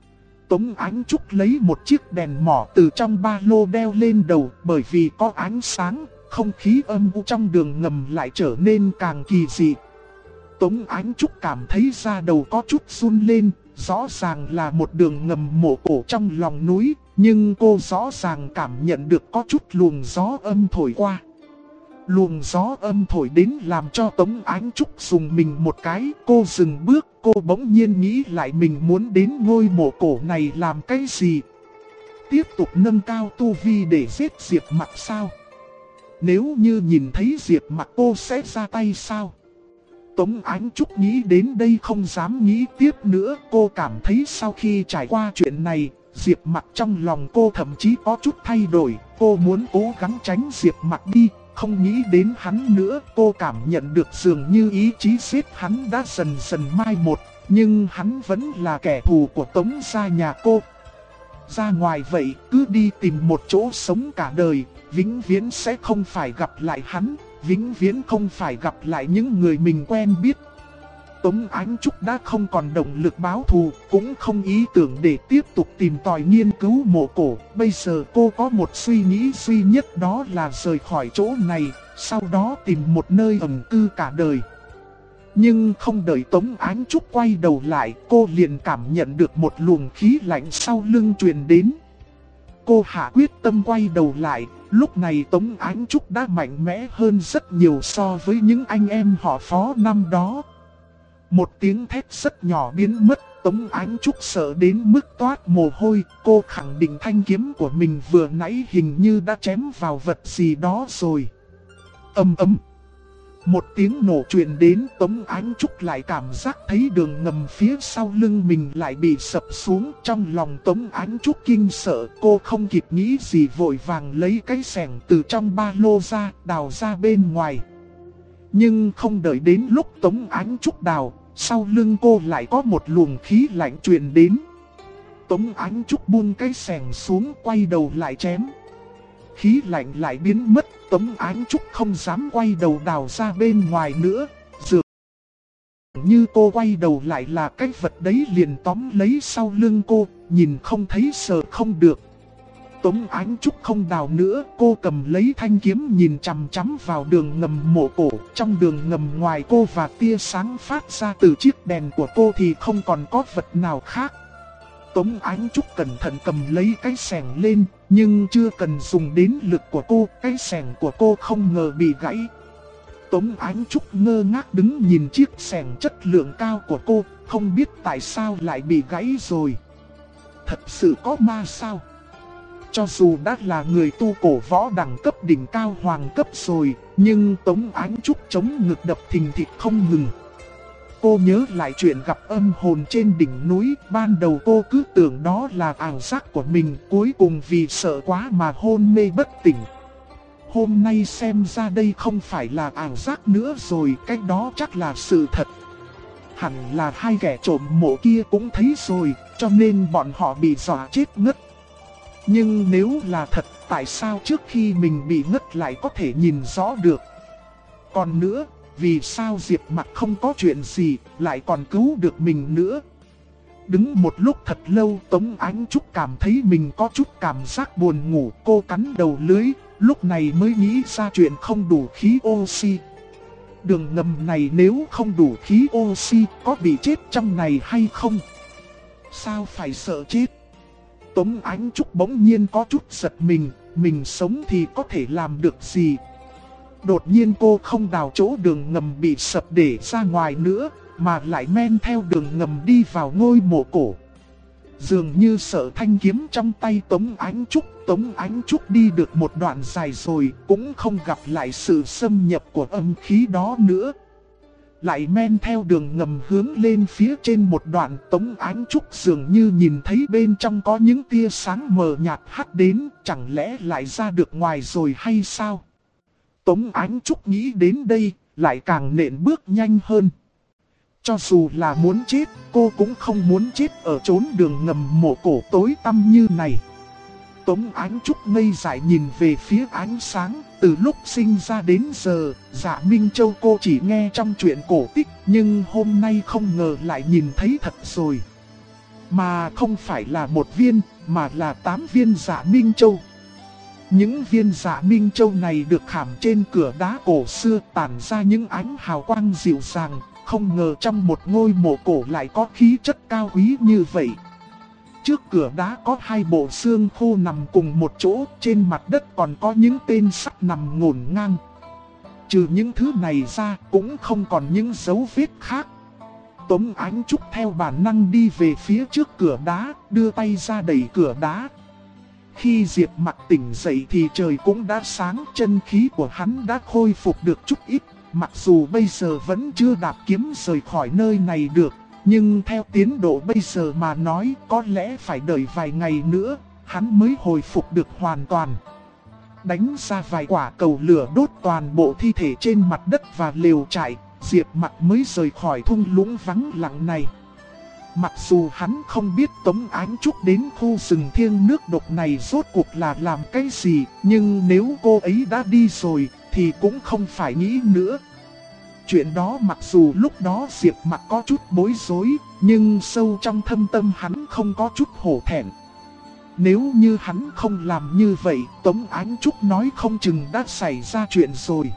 Tống Ánh Trúc lấy một chiếc đèn mỏ từ trong ba lô đeo lên đầu, bởi vì có ánh sáng, không khí âm u trong đường ngầm lại trở nên càng kỳ dị. Tống Ánh Trúc cảm thấy da đầu có chút run lên, rõ ràng là một đường ngầm mộ cổ trong lòng núi, nhưng cô rõ ràng cảm nhận được có chút luồng gió âm thổi qua. Luồng gió âm thổi đến làm cho Tống Ánh Trúc dùng mình một cái, cô dừng bước, cô bỗng nhiên nghĩ lại mình muốn đến ngôi mộ cổ này làm cái gì. Tiếp tục nâng cao tu vi để giết Diệp Mặc sao? Nếu như nhìn thấy Diệp Mặc cô sẽ ra tay sao? Tống Ánh Trúc nghĩ đến đây không dám nghĩ tiếp nữa, cô cảm thấy sau khi trải qua chuyện này, Diệp Mặc trong lòng cô thậm chí có chút thay đổi, cô muốn cố gắng tránh Diệp Mặc đi. Không nghĩ đến hắn nữa, cô cảm nhận được dường như ý chí giết hắn đã dần dần mai một, nhưng hắn vẫn là kẻ thù của Tống gia nhà cô. ra ngoài vậy, cứ đi tìm một chỗ sống cả đời, vĩnh viễn sẽ không phải gặp lại hắn, vĩnh viễn không phải gặp lại những người mình quen biết. Tống Ánh Trúc đã không còn động lực báo thù, cũng không ý tưởng để tiếp tục tìm tòi nghiên cứu mộ cổ. Bây giờ cô có một suy nghĩ duy nhất, đó là rời khỏi chỗ này, sau đó tìm một nơi ẩn cư cả đời. Nhưng không đợi Tống Ánh Trúc quay đầu lại, cô liền cảm nhận được một luồng khí lạnh sau lưng truyền đến. Cô hạ quyết tâm quay đầu lại, lúc này Tống Ánh Trúc đã mạnh mẽ hơn rất nhiều so với những anh em họ Phó năm đó. Một tiếng thét rất nhỏ biến mất, Tống Ánh Trúc sợ đến mức toát mồ hôi. Cô khẳng định thanh kiếm của mình vừa nãy hình như đã chém vào vật gì đó rồi. Ầm ầm. Một tiếng nổ truyền đến, Tống Ánh Trúc lại cảm giác thấy đường ngầm phía sau lưng mình lại bị sập xuống. Trong lòng Tống Ánh Trúc kinh sợ, cô không kịp nghĩ gì vội vàng lấy cái xẻng từ trong ba lô ra, đào ra bên ngoài. Nhưng không đợi đến lúc Tống Ánh Trúc đào, sau lưng cô lại có một luồng khí lạnh truyền đến. Tống Ánh Trúc buông cái xẻng xuống, quay đầu lại chém. Khí lạnh lại biến mất, Tống Ánh Trúc không dám quay đầu đào ra bên ngoài nữa. Dường như cô quay đầu lại là cái vật đấy liền tóm lấy sau lưng cô, nhìn không thấy sợ không được. Tống Ánh Trúc không đào nữa, cô cầm lấy thanh kiếm nhìn chằm chằm vào đường ngầm mộ cổ. Trong đường ngầm ngoài cô và tia sáng phát ra từ chiếc đèn của cô thì không còn có vật nào khác. Tống Ánh Trúc cẩn thận cầm lấy cái xẻng lên, nhưng chưa cần dùng đến lực của cô, cái xẻng của cô không ngờ bị gãy. Tống Ánh Trúc ngơ ngác đứng nhìn chiếc xẻng chất lượng cao của cô, không biết tại sao lại bị gãy rồi. Thật sự có ma sao? Cho dù đã là người tu cổ võ đẳng cấp đỉnh cao hoàng cấp rồi, nhưng Tống Ánh Trúc chống ngực đập thình thịch không ngừng. Cô nhớ lại chuyện gặp âm hồn trên đỉnh núi, ban đầu cô cứ tưởng đó là ảo giác của mình, cuối cùng vì sợ quá mà hôn mê bất tỉnh. Hôm nay xem ra đây không phải là ảo giác nữa rồi, cái đó chắc là sự thật. Hẳn là hai kẻ trộm mộ kia cũng thấy rồi, cho nên bọn họ bị dọa chết ngất. Nhưng nếu là thật, tại sao trước khi mình bị ngất lại có thể nhìn rõ được? Còn nữa, vì sao Diệp Mặc không có chuyện gì, lại còn cứu được mình nữa? Đứng một lúc thật lâu, Tống Ánh Trúc cảm thấy mình có chút cảm giác buồn ngủ. Cô cắn đầu lưới, lúc này mới nghĩ ra chuyện không đủ khí oxy. Đường ngầm này nếu không đủ khí oxy, có bị chết trong này hay không? Sao phải sợ chết? Tống Ánh Trúc bỗng nhiên có chút giật mình sống thì có thể làm được gì? Đột nhiên cô không đào chỗ đường ngầm bị sập để ra ngoài nữa, mà lại men theo đường ngầm đi vào ngôi mộ cổ. Dường như sợ thanh kiếm trong tay Tống Ánh Trúc đi được một đoạn dài rồi, cũng không gặp lại sự xâm nhập của âm khí đó nữa. Lại men theo đường ngầm hướng lên phía trên một đoạn, Tống Ánh Trúc dường như nhìn thấy bên trong có những tia sáng mờ nhạt hắt đến, chẳng lẽ lại ra được ngoài rồi hay sao? Tống Ánh Trúc nghĩ đến đây, lại càng nện bước nhanh hơn. Cho dù là muốn chết, cô cũng không muốn chết ở chốn đường ngầm mộ cổ tối tăm như này. Tống Ánh Trúc ngây dại nhìn về phía ánh sáng, từ lúc sinh ra đến giờ, Dạ Minh Châu cô chỉ nghe trong truyện cổ tích, nhưng hôm nay không ngờ lại nhìn thấy thật rồi. Mà không phải là một viên, mà là 8 viên Dạ Minh Châu. Những viên Dạ Minh Châu này được khảm trên cửa đá cổ xưa, tản ra những ánh hào quang dịu dàng, không ngờ trong một ngôi mộ cổ lại có khí chất cao quý như vậy. Trước cửa đá có 2 bộ xương khô nằm cùng một chỗ, trên mặt đất còn có những tên sắt nằm ngổn ngang. Trừ những thứ này ra, cũng không còn những dấu vết khác. Tống Ánh Trúc theo bản năng đi về phía trước cửa đá, đưa tay ra đẩy cửa đá. Khi Diệp Mặc tỉnh dậy thì trời cũng đã sáng, chân khí của hắn đã khôi phục được chút ít. Mặc dù bây giờ vẫn chưa đạp kiếm rời khỏi nơi này được, nhưng theo tiến độ bây giờ mà nói, có lẽ phải đợi vài ngày nữa, hắn mới hồi phục được hoàn toàn. Đánh ra vài quả cầu lửa đốt toàn bộ thi thể trên mặt đất và lều trại, Diệp Mặc mới rời khỏi thung lũng vắng lặng này. Mặc dù hắn không biết Tống Ánh Trúc đến khu rừng thiêng nước độc này rốt cuộc là làm cái gì, nhưng nếu cô ấy đã đi rồi thì cũng không phải nghĩ nữa. Chuyện đó mặc dù lúc đó Diệp Mặc có chút bối rối, nhưng sâu trong thâm tâm hắn không có chút hổ thẹn. Nếu như hắn không làm như vậy, Tống Ánh Trúc nói không chừng đã xảy ra chuyện rồi.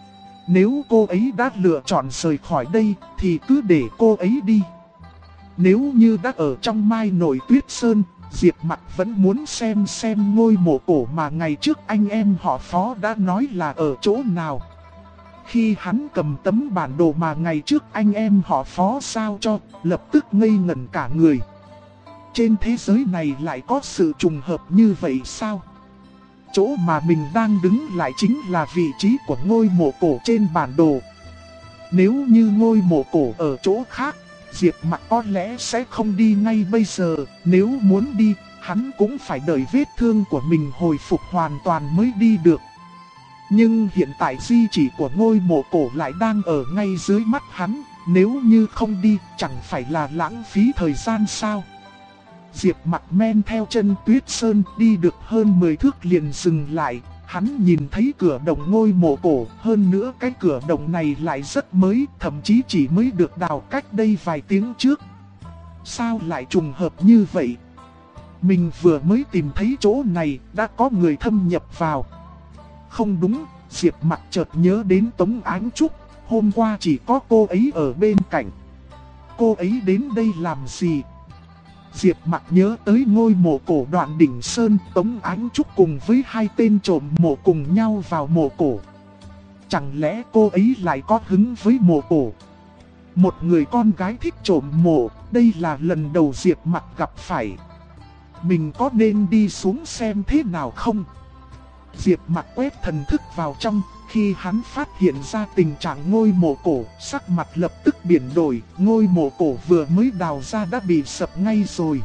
Nếu cô ấy đã lựa chọn rời khỏi đây thì cứ để cô ấy đi. Nếu như đã ở trong Mai Nội Tuyết Sơn, Diệp Mặc vẫn muốn xem ngôi mộ cổ mà ngày trước anh em họ Phó đã nói là ở chỗ nào. Khi hắn cầm tấm bản đồ mà ngày trước anh em họ Phó sao cho, lập tức ngây ngẩn cả người. Trên thế giới này lại có sự trùng hợp như vậy sao? Chỗ mà mình đang đứng lại chính là vị trí của ngôi mộ cổ trên bản đồ. Nếu như ngôi mộ cổ ở chỗ khác, Diệp Mặc có lẽ sẽ không đi ngay bây giờ. Nếu muốn đi, hắn cũng phải đợi vết thương của mình hồi phục hoàn toàn mới đi được. Nhưng hiện tại di chỉ của ngôi mộ cổ lại đang ở ngay dưới mắt hắn. Nếu như không đi, chẳng phải là lãng phí thời gian sao? Diệp Mặc men theo chân Tuyết Sơn đi được hơn 10 thước liền dừng lại. Hắn nhìn thấy cửa động ngôi mộ cổ, hơn nữa cái cửa động này lại rất mới, thậm chí chỉ mới được đào cách đây vài tiếng trước. Sao lại trùng hợp như vậy? Mình vừa mới tìm thấy chỗ này, đã có người thâm nhập vào. Không đúng, Diệp Mặc chợt nhớ đến Tống Ánh Trúc, hôm qua chỉ có cô ấy ở bên cạnh. Cô ấy đến đây làm gì? Diệp Mặc nhớ tới ngôi mộ cổ Đoạn Đỉnh Sơn, Tống Ánh Trúc cùng với hai tên trộm mộ cùng nhau vào mộ cổ. Chẳng lẽ cô ấy lại có hứng với mộ cổ? Một người con gái thích trộm mộ, đây là lần đầu Diệp Mặc gặp phải. Mình có nên đi xuống xem thế nào không? Diệp Mặc quét thần thức vào trong, khi hắn phát hiện ra tình trạng ngôi mộ cổ, sắc mặt lập tức biến đổi, ngôi mộ cổ vừa mới đào ra đã bị sập ngay rồi.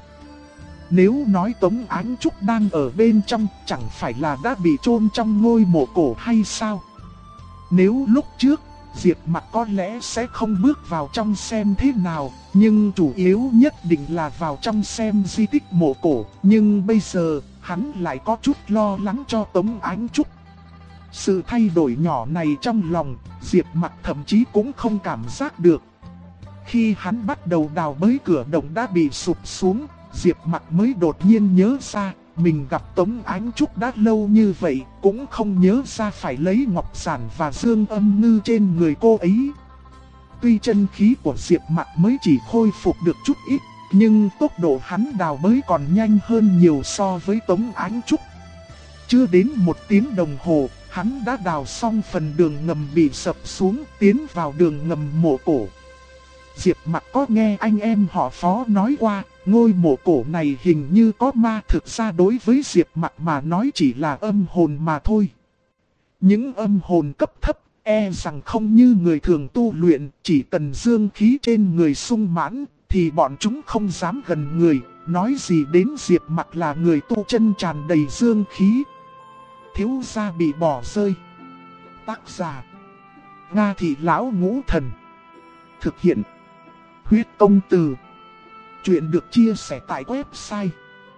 Nếu nói Tống Ánh Trúc đang ở bên trong, chẳng phải là đã bị chôn trong ngôi mộ cổ hay sao? Nếu lúc trước, Diệp Mặc có lẽ sẽ không bước vào trong xem thế nào, nhưng chủ yếu nhất định là vào trong xem di tích mộ cổ. Nhưng bây giờ, hắn lại có chút lo lắng cho Tống Ánh Trúc. Sự thay đổi nhỏ này trong lòng, Diệp Mặc thậm chí cũng không cảm giác được. Khi hắn bắt đầu đào bới cửa động đã bị sụp xuống, Diệp Mặc mới đột nhiên nhớ ra, mình gặp Tống Ánh Trúc đã lâu như vậy, cũng không nhớ ra phải lấy ngọc giản và dương âm ngư trên người cô ấy. Tuy chân khí của Diệp Mặc mới chỉ khôi phục được chút ít, nhưng tốc độ hắn đào bới còn nhanh hơn nhiều so với Tống Ánh Trúc. Chưa đến 1 tiếng đồng hồ, hắn đã đào xong phần đường ngầm bị sập xuống, tiến vào đường ngầm mộ cổ. Diệp Mặc có nghe anh em họ Phó nói qua, ngôi mộ cổ này hình như có ma, thực ra đối với Diệp Mặc mà nói chỉ là âm hồn mà thôi. Những âm hồn cấp thấp, e rằng không như người thường tu luyện, chỉ cần dương khí trên người sung mãn, thì bọn chúng không dám gần người, nói gì đến Diệp Mặc là người tu chân tràn đầy dương khí. Thiếu gia bị bỏ rơi. Tác giả: Nga Thị Lão Ngũ Thần. Thực hiện: Huyết Công Từ. Chuyện được chia sẻ tại website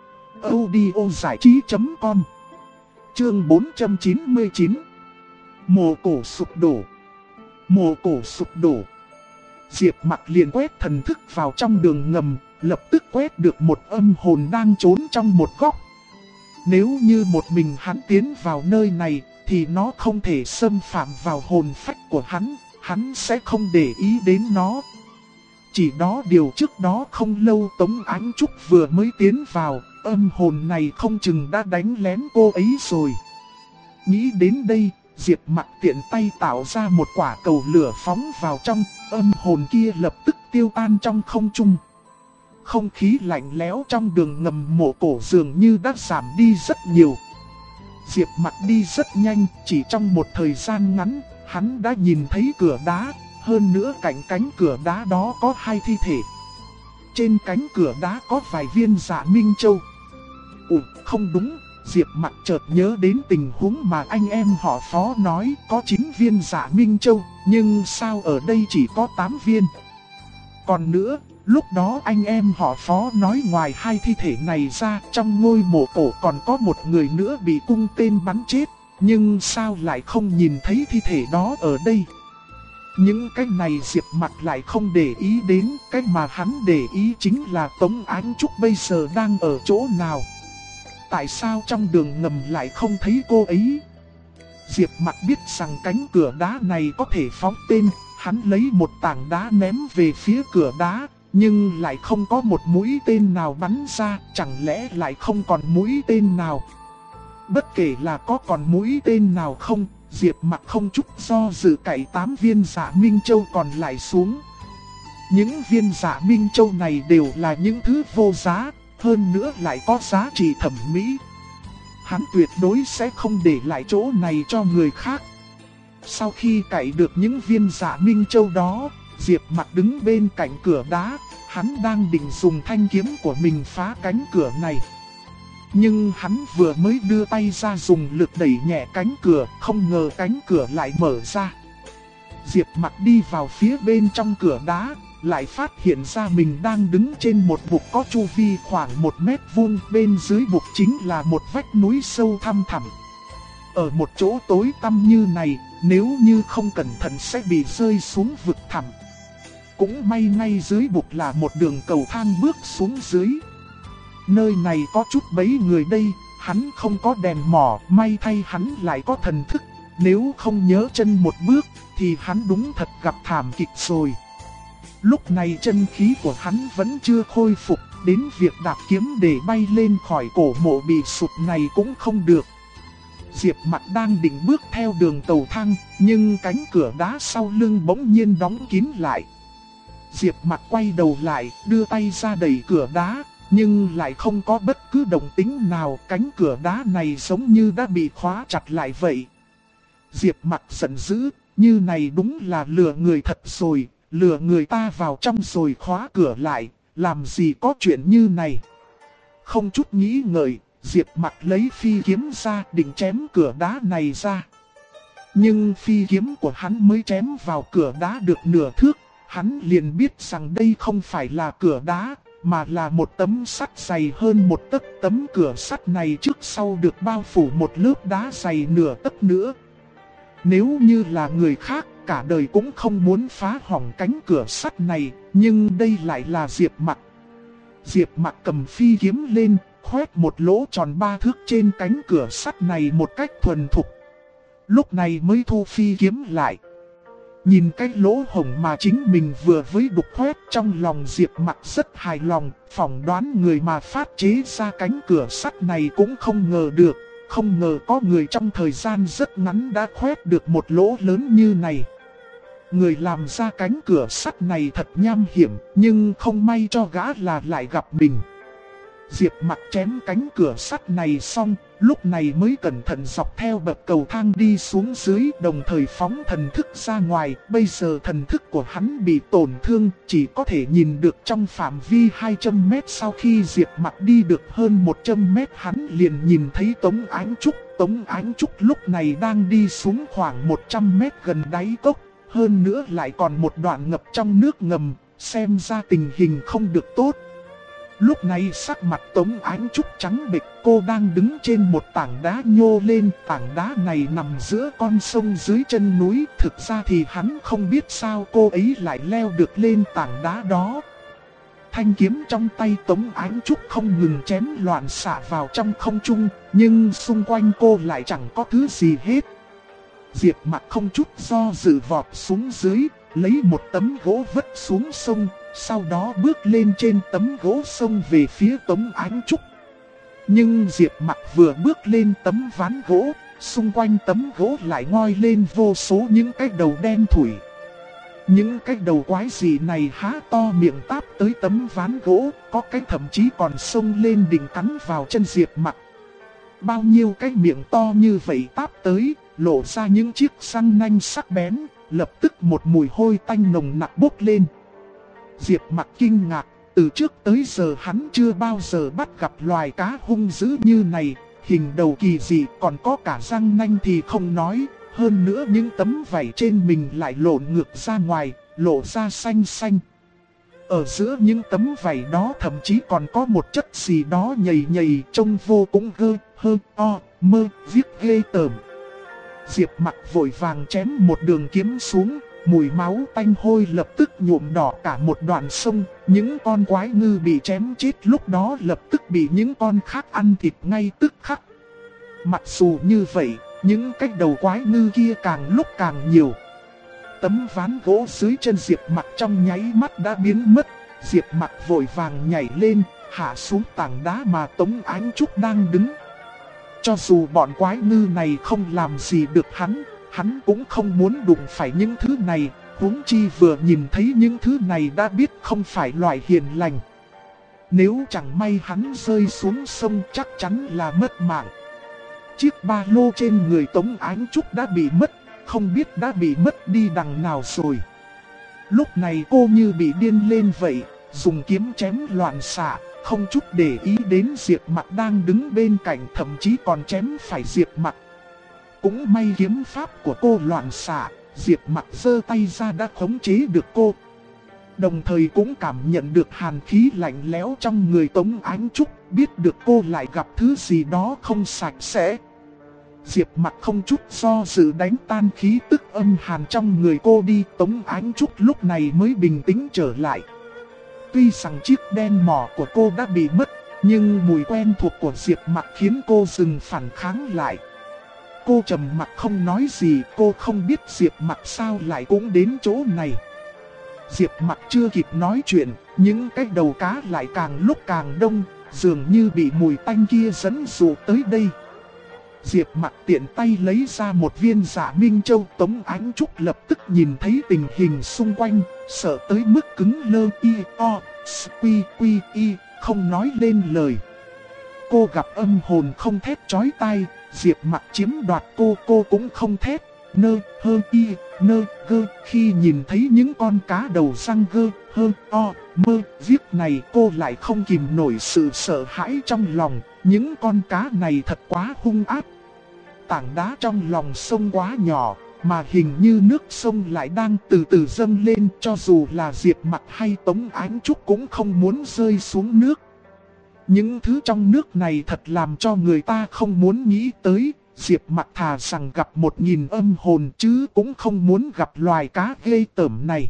audiozảichí.com. Chương 499. Mộ cổ sụp đổ. Mộ cổ sụp đổ. Diệp Mặc liền quét thần thức vào trong đường ngầm, lập tức quét được một âm hồn đang trốn trong một góc. Nếu như một mình hắn tiến vào nơi này, thì nó không thể xâm phạm vào hồn phách của hắn sẽ không để ý đến nó. Chỉ đó điều trước đó không lâu Tống Ánh Trúc vừa mới tiến vào, âm hồn này không chừng đã đánh lén cô ấy rồi. Nghĩ đến đây, Diệp Mặc tiện tay tạo ra một quả cầu lửa phóng vào trong, âm hồn kia lập tức tiêu tan trong không trung. Không khí lạnh lẽo trong đường ngầm mộ cổ dường như đã giảm đi rất nhiều. Diệp Mặc đi rất nhanh, chỉ trong một thời gian ngắn, hắn đã nhìn thấy cửa đá, hơn nữa cạnh cánh cửa đá đó có 2 thi thể. Trên cánh cửa đá có vài viên Dạ Minh Châu. Không đúng, Diệp Mặc chợt nhớ đến tình huống mà anh em họ Phó nói có 9 viên Dạ Minh Châu, nhưng sao ở đây chỉ có 8 viên? Còn nữa, Lúc đó anh em họ Phó nói ngoài hai thi thể này ra, trong ngôi mộ cổ còn có một người nữa bị cung tên bắn chết. Nhưng sao lại không nhìn thấy thi thể đó ở đây? Những cái này Diệp Mặc lại không để ý đến, cái mà hắn để ý chính là Tống Ánh Trúc bây giờ đang ở chỗ nào. Tại sao trong đường ngầm lại không thấy cô ấy? Diệp Mặc biết rằng cánh cửa đá này có thể phóng tên, hắn lấy một tảng đá ném về phía cửa đá, nhưng lại không có một mũi tên nào bắn ra, chẳng lẽ lại không còn mũi tên nào? Bất kể là có còn mũi tên nào không, Diệp Mặc không chút do dự cậy 8 viên Dạ Minh Châu còn lại xuống. Những viên Dạ Minh Châu này đều là những thứ vô giá, hơn nữa lại có giá trị thẩm mỹ. Hắn tuyệt đối sẽ không để lại chỗ này cho người khác. Sau khi cậy được những viên Dạ Minh Châu đó, Diệp Mặc đứng bên cạnh cửa đá, hắn đang định dùng thanh kiếm của mình phá cánh cửa này. Nhưng hắn vừa mới đưa tay ra dùng lực đẩy nhẹ cánh cửa, không ngờ cánh cửa lại mở ra. Diệp Mặc đi vào phía bên trong cửa đá, lại phát hiện ra mình đang đứng trên một bục có chu vi khoảng 1 mét vuông, bên dưới bục chính là một vách núi sâu thăm thẳm. Ở một chỗ tối tăm như này, nếu như không cẩn thận sẽ bị rơi xuống vực thẳm. Cũng may ngay dưới bục là một đường cầu thang bước xuống dưới. Nơi này có chút mấy người đây, hắn không có đèn mỏ, may thay hắn lại có thần thức. Nếu không nhớ chân một bước, thì hắn đúng thật gặp thảm kịch rồi. Lúc này chân khí của hắn vẫn chưa khôi phục, đến việc đạp kiếm để bay lên khỏi cổ mộ bị sụt này cũng không được. Diệp Mặc đang định bước theo đường cầu thang, nhưng cánh cửa đá sau lưng bỗng nhiên đóng kín lại. Diệp Mặc quay đầu lại, đưa tay ra đẩy cửa đá, nhưng lại không có bất cứ động tĩnh nào, cánh cửa đá này giống như đã bị khóa chặt lại vậy. Diệp Mặc giận dữ, như này đúng là lừa người thật rồi, lừa người ta vào trong rồi khóa cửa lại, làm gì có chuyện như này. Không chút nghĩ ngợi, Diệp Mặc lấy phi kiếm ra định chém cửa đá này ra. Nhưng phi kiếm của hắn mới chém vào cửa đá được nửa thước, hắn liền biết rằng đây không phải là cửa đá, mà là một tấm sắt dày hơn 1 tấc. Tấm cửa sắt này trước sau được bao phủ một lớp đá dày nửa tấc nữa. Nếu như là người khác, cả đời cũng không muốn phá hỏng cánh cửa sắt này, nhưng đây lại là Diệp Mặc. Diệp Mặc cầm phi kiếm lên, khoét một lỗ tròn 3 thước trên cánh cửa sắt này một cách thuần thục. Lúc này mới thu phi kiếm lại. Nhìn cái lỗ hổng mà chính mình vừa với đục khoét, trong lòng Diệp Mặc rất hài lòng, phỏng đoán người mà phát chế ra cánh cửa sắt này cũng không ngờ được. Không ngờ có người trong thời gian rất ngắn đã khoét được một lỗ lớn như này. Người làm ra cánh cửa sắt này thật nham hiểm, nhưng không may cho gã là lại gặp mình. Diệp Mặc chém cánh cửa sắt này xong, lúc này mới cẩn thận dọc theo bậc cầu thang đi xuống dưới, đồng thời phóng thần thức ra ngoài. Bây giờ thần thức của hắn bị tổn thương, chỉ có thể nhìn được trong phạm vi 200 mét. Sau khi Diệp Mặc đi được hơn 100 mét, hắn liền nhìn thấy Tống Ánh Trúc. Tống Ánh Trúc lúc này đang đi xuống khoảng 100 mét gần đáy cốc, hơn nữa lại còn một đoạn ngập trong nước ngầm, xem ra tình hình không được tốt. Lúc này sắc mặt Tống Ánh Trúc trắng bệch, cô đang đứng trên một tảng đá nhô lên. Tảng đá này nằm giữa con sông dưới chân núi. Thực ra thì hắn không biết sao cô ấy lại leo được lên tảng đá đó. Thanh kiếm trong tay Tống Ánh Trúc không ngừng chém loạn xạ vào trong không trung, nhưng xung quanh cô lại chẳng có thứ gì hết. Diệp Mặc không chút do dự vọt xuống dưới, lấy một tấm gỗ vứt xuống sông. Sau đó bước lên trên tấm gỗ xông về phía Tống Ánh Trúc. Nhưng Diệp Mặc vừa bước lên tấm ván gỗ, xung quanh tấm gỗ lại ngoi lên vô số những cái đầu đen thủi. Những cái đầu quái gì này há to miệng táp tới tấm ván gỗ, có cái thậm chí còn xông lên định cắn vào chân Diệp Mặc. Bao nhiêu cái miệng to như vậy táp tới, lộ ra những chiếc răng nanh sắc bén, lập tức một mùi hôi tanh nồng nặc bốc lên. Diệp Mặc kinh ngạc, từ trước tới giờ hắn chưa bao giờ bắt gặp loài cá hung dữ như này, hình đầu kỳ dị, còn có cả răng nanh thì không nói, hơn nữa những tấm vảy trên mình lại lộn ngược ra ngoài, lộ ra xanh xanh. Ở giữa những tấm vảy đó thậm chí còn có một chất gì đó nhầy nhầy trông vô cũng viết ghê tởm. Diệp Mặc vội vàng chém một đường kiếm xuống, mùi máu tanh hôi lập tức nhuộm đỏ cả một đoạn sông. Những con quái ngư bị chém chết lúc đó lập tức bị những con khác ăn thịt ngay tức khắc. Mặc dù như vậy, những cái đầu quái ngư kia càng lúc càng nhiều. Tấm ván gỗ dưới chân Diệp Mặc trong nháy mắt đã biến mất. Diệp Mặc vội vàng nhảy lên, hạ xuống tảng đá mà Tống Ánh Trúc đang đứng. Cho dù bọn quái ngư này không làm gì được hắn cũng không muốn đụng phải những thứ này. Huống chi vừa nhìn thấy những thứ này đã biết không phải loại hiền lành. Nếu chẳng may hắn rơi xuống sông chắc chắn là mất mạng. Chiếc ba lô trên người Tống Ánh Trúc đã bị mất, không biết đã bị mất đi đằng nào rồi. Lúc này cô như bị điên lên vậy, dùng kiếm chém loạn xạ, không chút để ý đến Diệp Mặc đang đứng bên cạnh, thậm chí còn chém phải Diệp Mặc. Cũng may kiếm pháp của cô loạn xạ, Diệp Mặc giơ tay ra đã khống chế được cô. Đồng thời cũng cảm nhận được hàn khí lạnh lẽo trong người Tống Ánh Trúc, biết được cô lại gặp thứ gì đó không sạch sẽ. Diệp Mặc không chút do dự đánh tan khí tức âm hàn trong người cô đi. Tống Ánh Trúc lúc này mới bình tĩnh trở lại. Tuy rằng chiếc đen mỏ của cô đã bị mất, nhưng mùi quen thuộc của Diệp Mặc khiến cô dừng phản kháng lại. Cô trầm mặc không nói gì, cô không biết Diệp Mặc sao lại cũng đến chỗ này. Diệp Mặc chưa kịp nói chuyện, những cái đầu cá lại càng lúc càng đông, dường như bị mùi tanh kia dẫn dụ tới đây. Diệp Mặc tiện tay lấy ra một viên Dạ Minh Châu. Tống Ánh Trúc lập tức nhìn thấy tình hình xung quanh, sợ tới mức cứng lơ không nói lên lời. Cô gặp âm hồn không thét chói tai, Diệp Mặc chiếm đoạt cô cũng không thét. Khi nhìn thấy những con cá đầu răng viết này, cô lại không kìm nổi sự sợ hãi trong lòng. Những con cá này thật quá hung ác. Tảng đá trong lòng sông quá nhỏ, mà hình như nước sông lại đang từ từ dâng lên. Cho dù là Diệp Mặc hay Tống Ánh Trúc cũng không muốn rơi xuống nước. Những thứ trong nước này thật làm cho người ta không muốn nghĩ tới. Diệp Mặc thà rằng gặp 1000 âm hồn chứ cũng không muốn gặp loài cá ghê tởm này.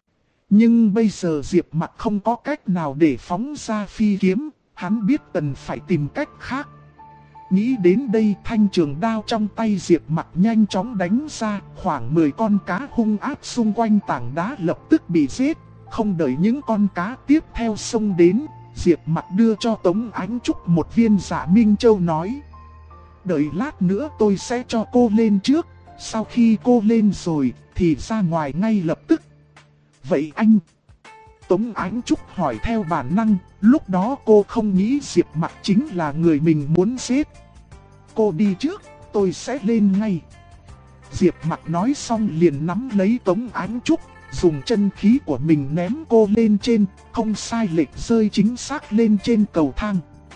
Nhưng bây giờ Diệp Mặc không có cách nào để phóng ra phi kiếm, hắn biết cần phải tìm cách khác. Nghĩ đến đây, thanh trường đao trong tay Diệp Mặc nhanh chóng đánh ra, khoảng 10 con cá hung ác xung quanh tảng đá lập tức bị giết. Không đợi những con cá tiếp theo xông đến, Diệp Mặc đưa cho Tống Ánh Trúc một viên Dạ Minh Châu nói: đợi lát nữa tôi sẽ cho cô lên trước, sau khi cô lên rồi thì ra ngoài ngay lập tức. Vậy anh? Tống Ánh Trúc hỏi theo bản năng, lúc đó cô không nghĩ Diệp Mặc chính là người mình muốn giết. Cô đi trước, tôi sẽ lên ngay. Diệp Mặc nói xong liền nắm lấy Tống Ánh Trúc, dùng chân khí của mình ném cô lên trên, không sai lệch rơi chính xác lên trên cầu thang.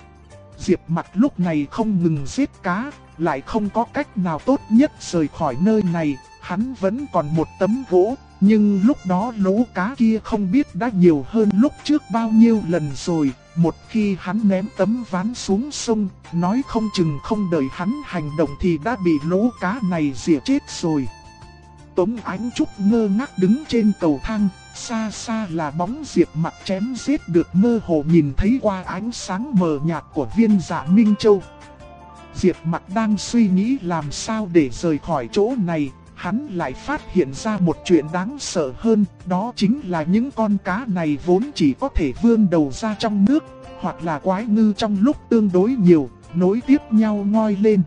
Diệp Mặc lúc này không ngừng giết cá, lại không có cách nào tốt nhất rời khỏi nơi này. Hắn vẫn còn một tấm gỗ, nhưng lúc đó lũ cá kia không biết đã nhiều hơn lúc trước bao nhiêu lần rồi. Một khi hắn ném tấm ván xuống sông, nói không chừng không đợi hắn hành động thì đã bị lũ cá này rỉa chết rồi. Tống Ánh Trúc ngơ ngác đứng trên cầu thang, xa xa là bóng Diệp Mặc chém giết được mơ hồ nhìn thấy qua ánh sáng mờ nhạt của viên Dạ Minh Châu. Diệp Mặc đang suy nghĩ làm sao để rời khỏi chỗ này, hắn lại phát hiện ra một chuyện đáng sợ hơn, đó chính là những con cá này vốn chỉ có thể vươn đầu ra trong nước, hoặc là quái ngư trong lúc tương đối nhiều, nối tiếp nhau ngoi lên.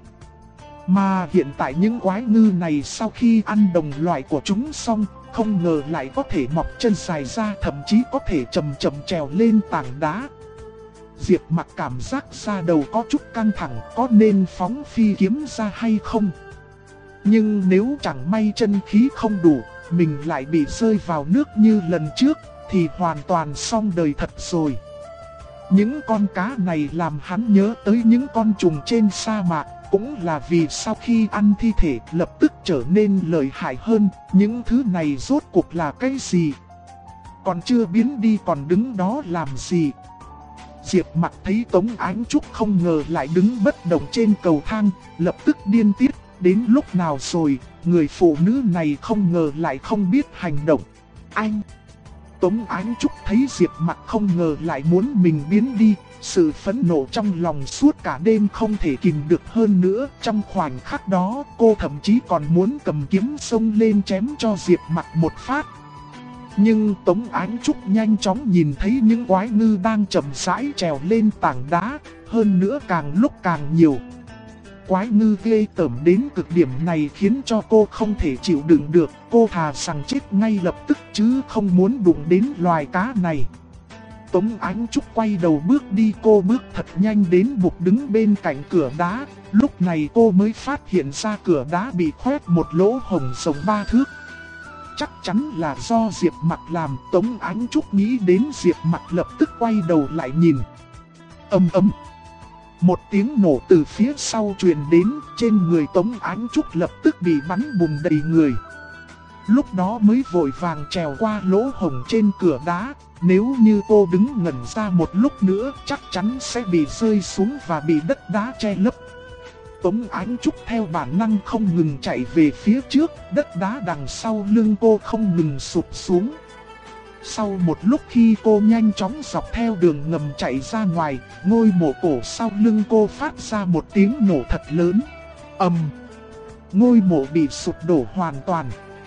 Mà hiện tại những quái ngư này sau khi ăn đồng loại của chúng xong, không ngờ lại có thể mọc chân dài ra, thậm chí có thể chậm chậm trèo lên tảng đá. Diệp Mặc cảm giác da đầu có chút căng thẳng, có nên phóng phi kiếm ra hay không? Nhưng nếu chẳng may chân khí không đủ, mình lại bị rơi vào nước như lần trước, thì hoàn toàn xong đời thật rồi. Những con cá này làm hắn nhớ tới những con trùng trên sa mạc, cũng là vì sau khi ăn thi thể lập tức trở nên lợi hại hơn. Những thứ này rốt cuộc là cái gì? Còn chưa biến đi còn đứng đó làm gì? Diệp Mặc thấy Tống Ánh Trúc không ngờ lại đứng bất động trên cầu thang, lập tức điên tiết, đến lúc nào rồi, người phụ nữ này không ngờ lại không biết hành động. Anh! Tống Ánh Trúc thấy Diệp Mặc không ngờ lại muốn mình biến đi, sự phẫn nộ trong lòng suốt cả đêm không thể kìm được hơn nữa. Trong khoảnh khắc đó, cô thậm chí còn muốn cầm kiếm xông lên chém cho Diệp Mặc một phát. Nhưng Tống Ánh Trúc nhanh chóng nhìn thấy những quái ngư đang chậm rãi trèo lên tảng đá, hơn nữa càng lúc càng nhiều. Quái ngư ghê tởm đến cực điểm này khiến cho cô không thể chịu đựng được, cô thà rằng chết ngay lập tức chứ không muốn đụng đến loài cá này. Tống Ánh Trúc quay đầu bước đi, cô bước thật nhanh đến bục đứng bên cạnh cửa đá, lúc này cô mới phát hiện ra cửa đá bị khoét một lỗ hổng rộng 3 thước. Chắc chắn là do Diệp Mặc làm. Tống Ánh Trúc nghĩ đến Diệp Mặc lập tức quay đầu lại nhìn. Ầm ầm. Một tiếng nổ từ phía sau truyền đến, trên người Tống Ánh Trúc lập tức bị bắn bùm đầy người. Lúc đó mới vội vàng trèo qua lỗ hổng trên cửa đá, nếu như cô đứng ngẩn ra một lúc nữa chắc chắn sẽ bị rơi xuống và bị đất đá che lấp. Tống Ánh Trúc theo bản năng không ngừng chạy về phía trước, đất đá đằng sau lưng cô không ngừng sụp xuống. Sau một lúc khi cô nhanh chóng dọc theo đường ngầm chạy ra ngoài, ngôi mộ cổ sau lưng cô phát ra một tiếng nổ thật lớn. Ầm! Ngôi mộ bị sụp đổ hoàn toàn.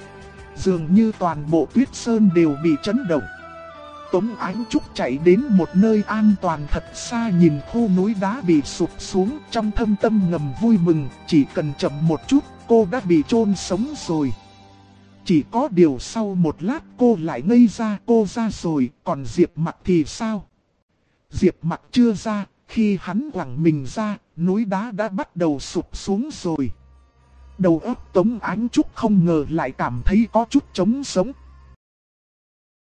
Dường như toàn bộ Tuyết Sơn đều bị chấn động. Tống Ánh Trúc chạy đến một nơi an toàn thật xa, nhìn khu núi đá bị sụp xuống, trong thâm tâm ngầm vui mừng, chỉ cần chậm một chút, cô đã bị chôn sống rồi. Chỉ có điều sau một lát cô lại ngây ra, cô ra rồi, còn Diệp Mặc thì sao? Diệp Mặc chưa ra, khi hắn quẳng mình ra, núi đá đã bắt đầu sụp xuống rồi. Đầu óc Tống Ánh Trúc không ngờ lại cảm thấy có chút trống sống,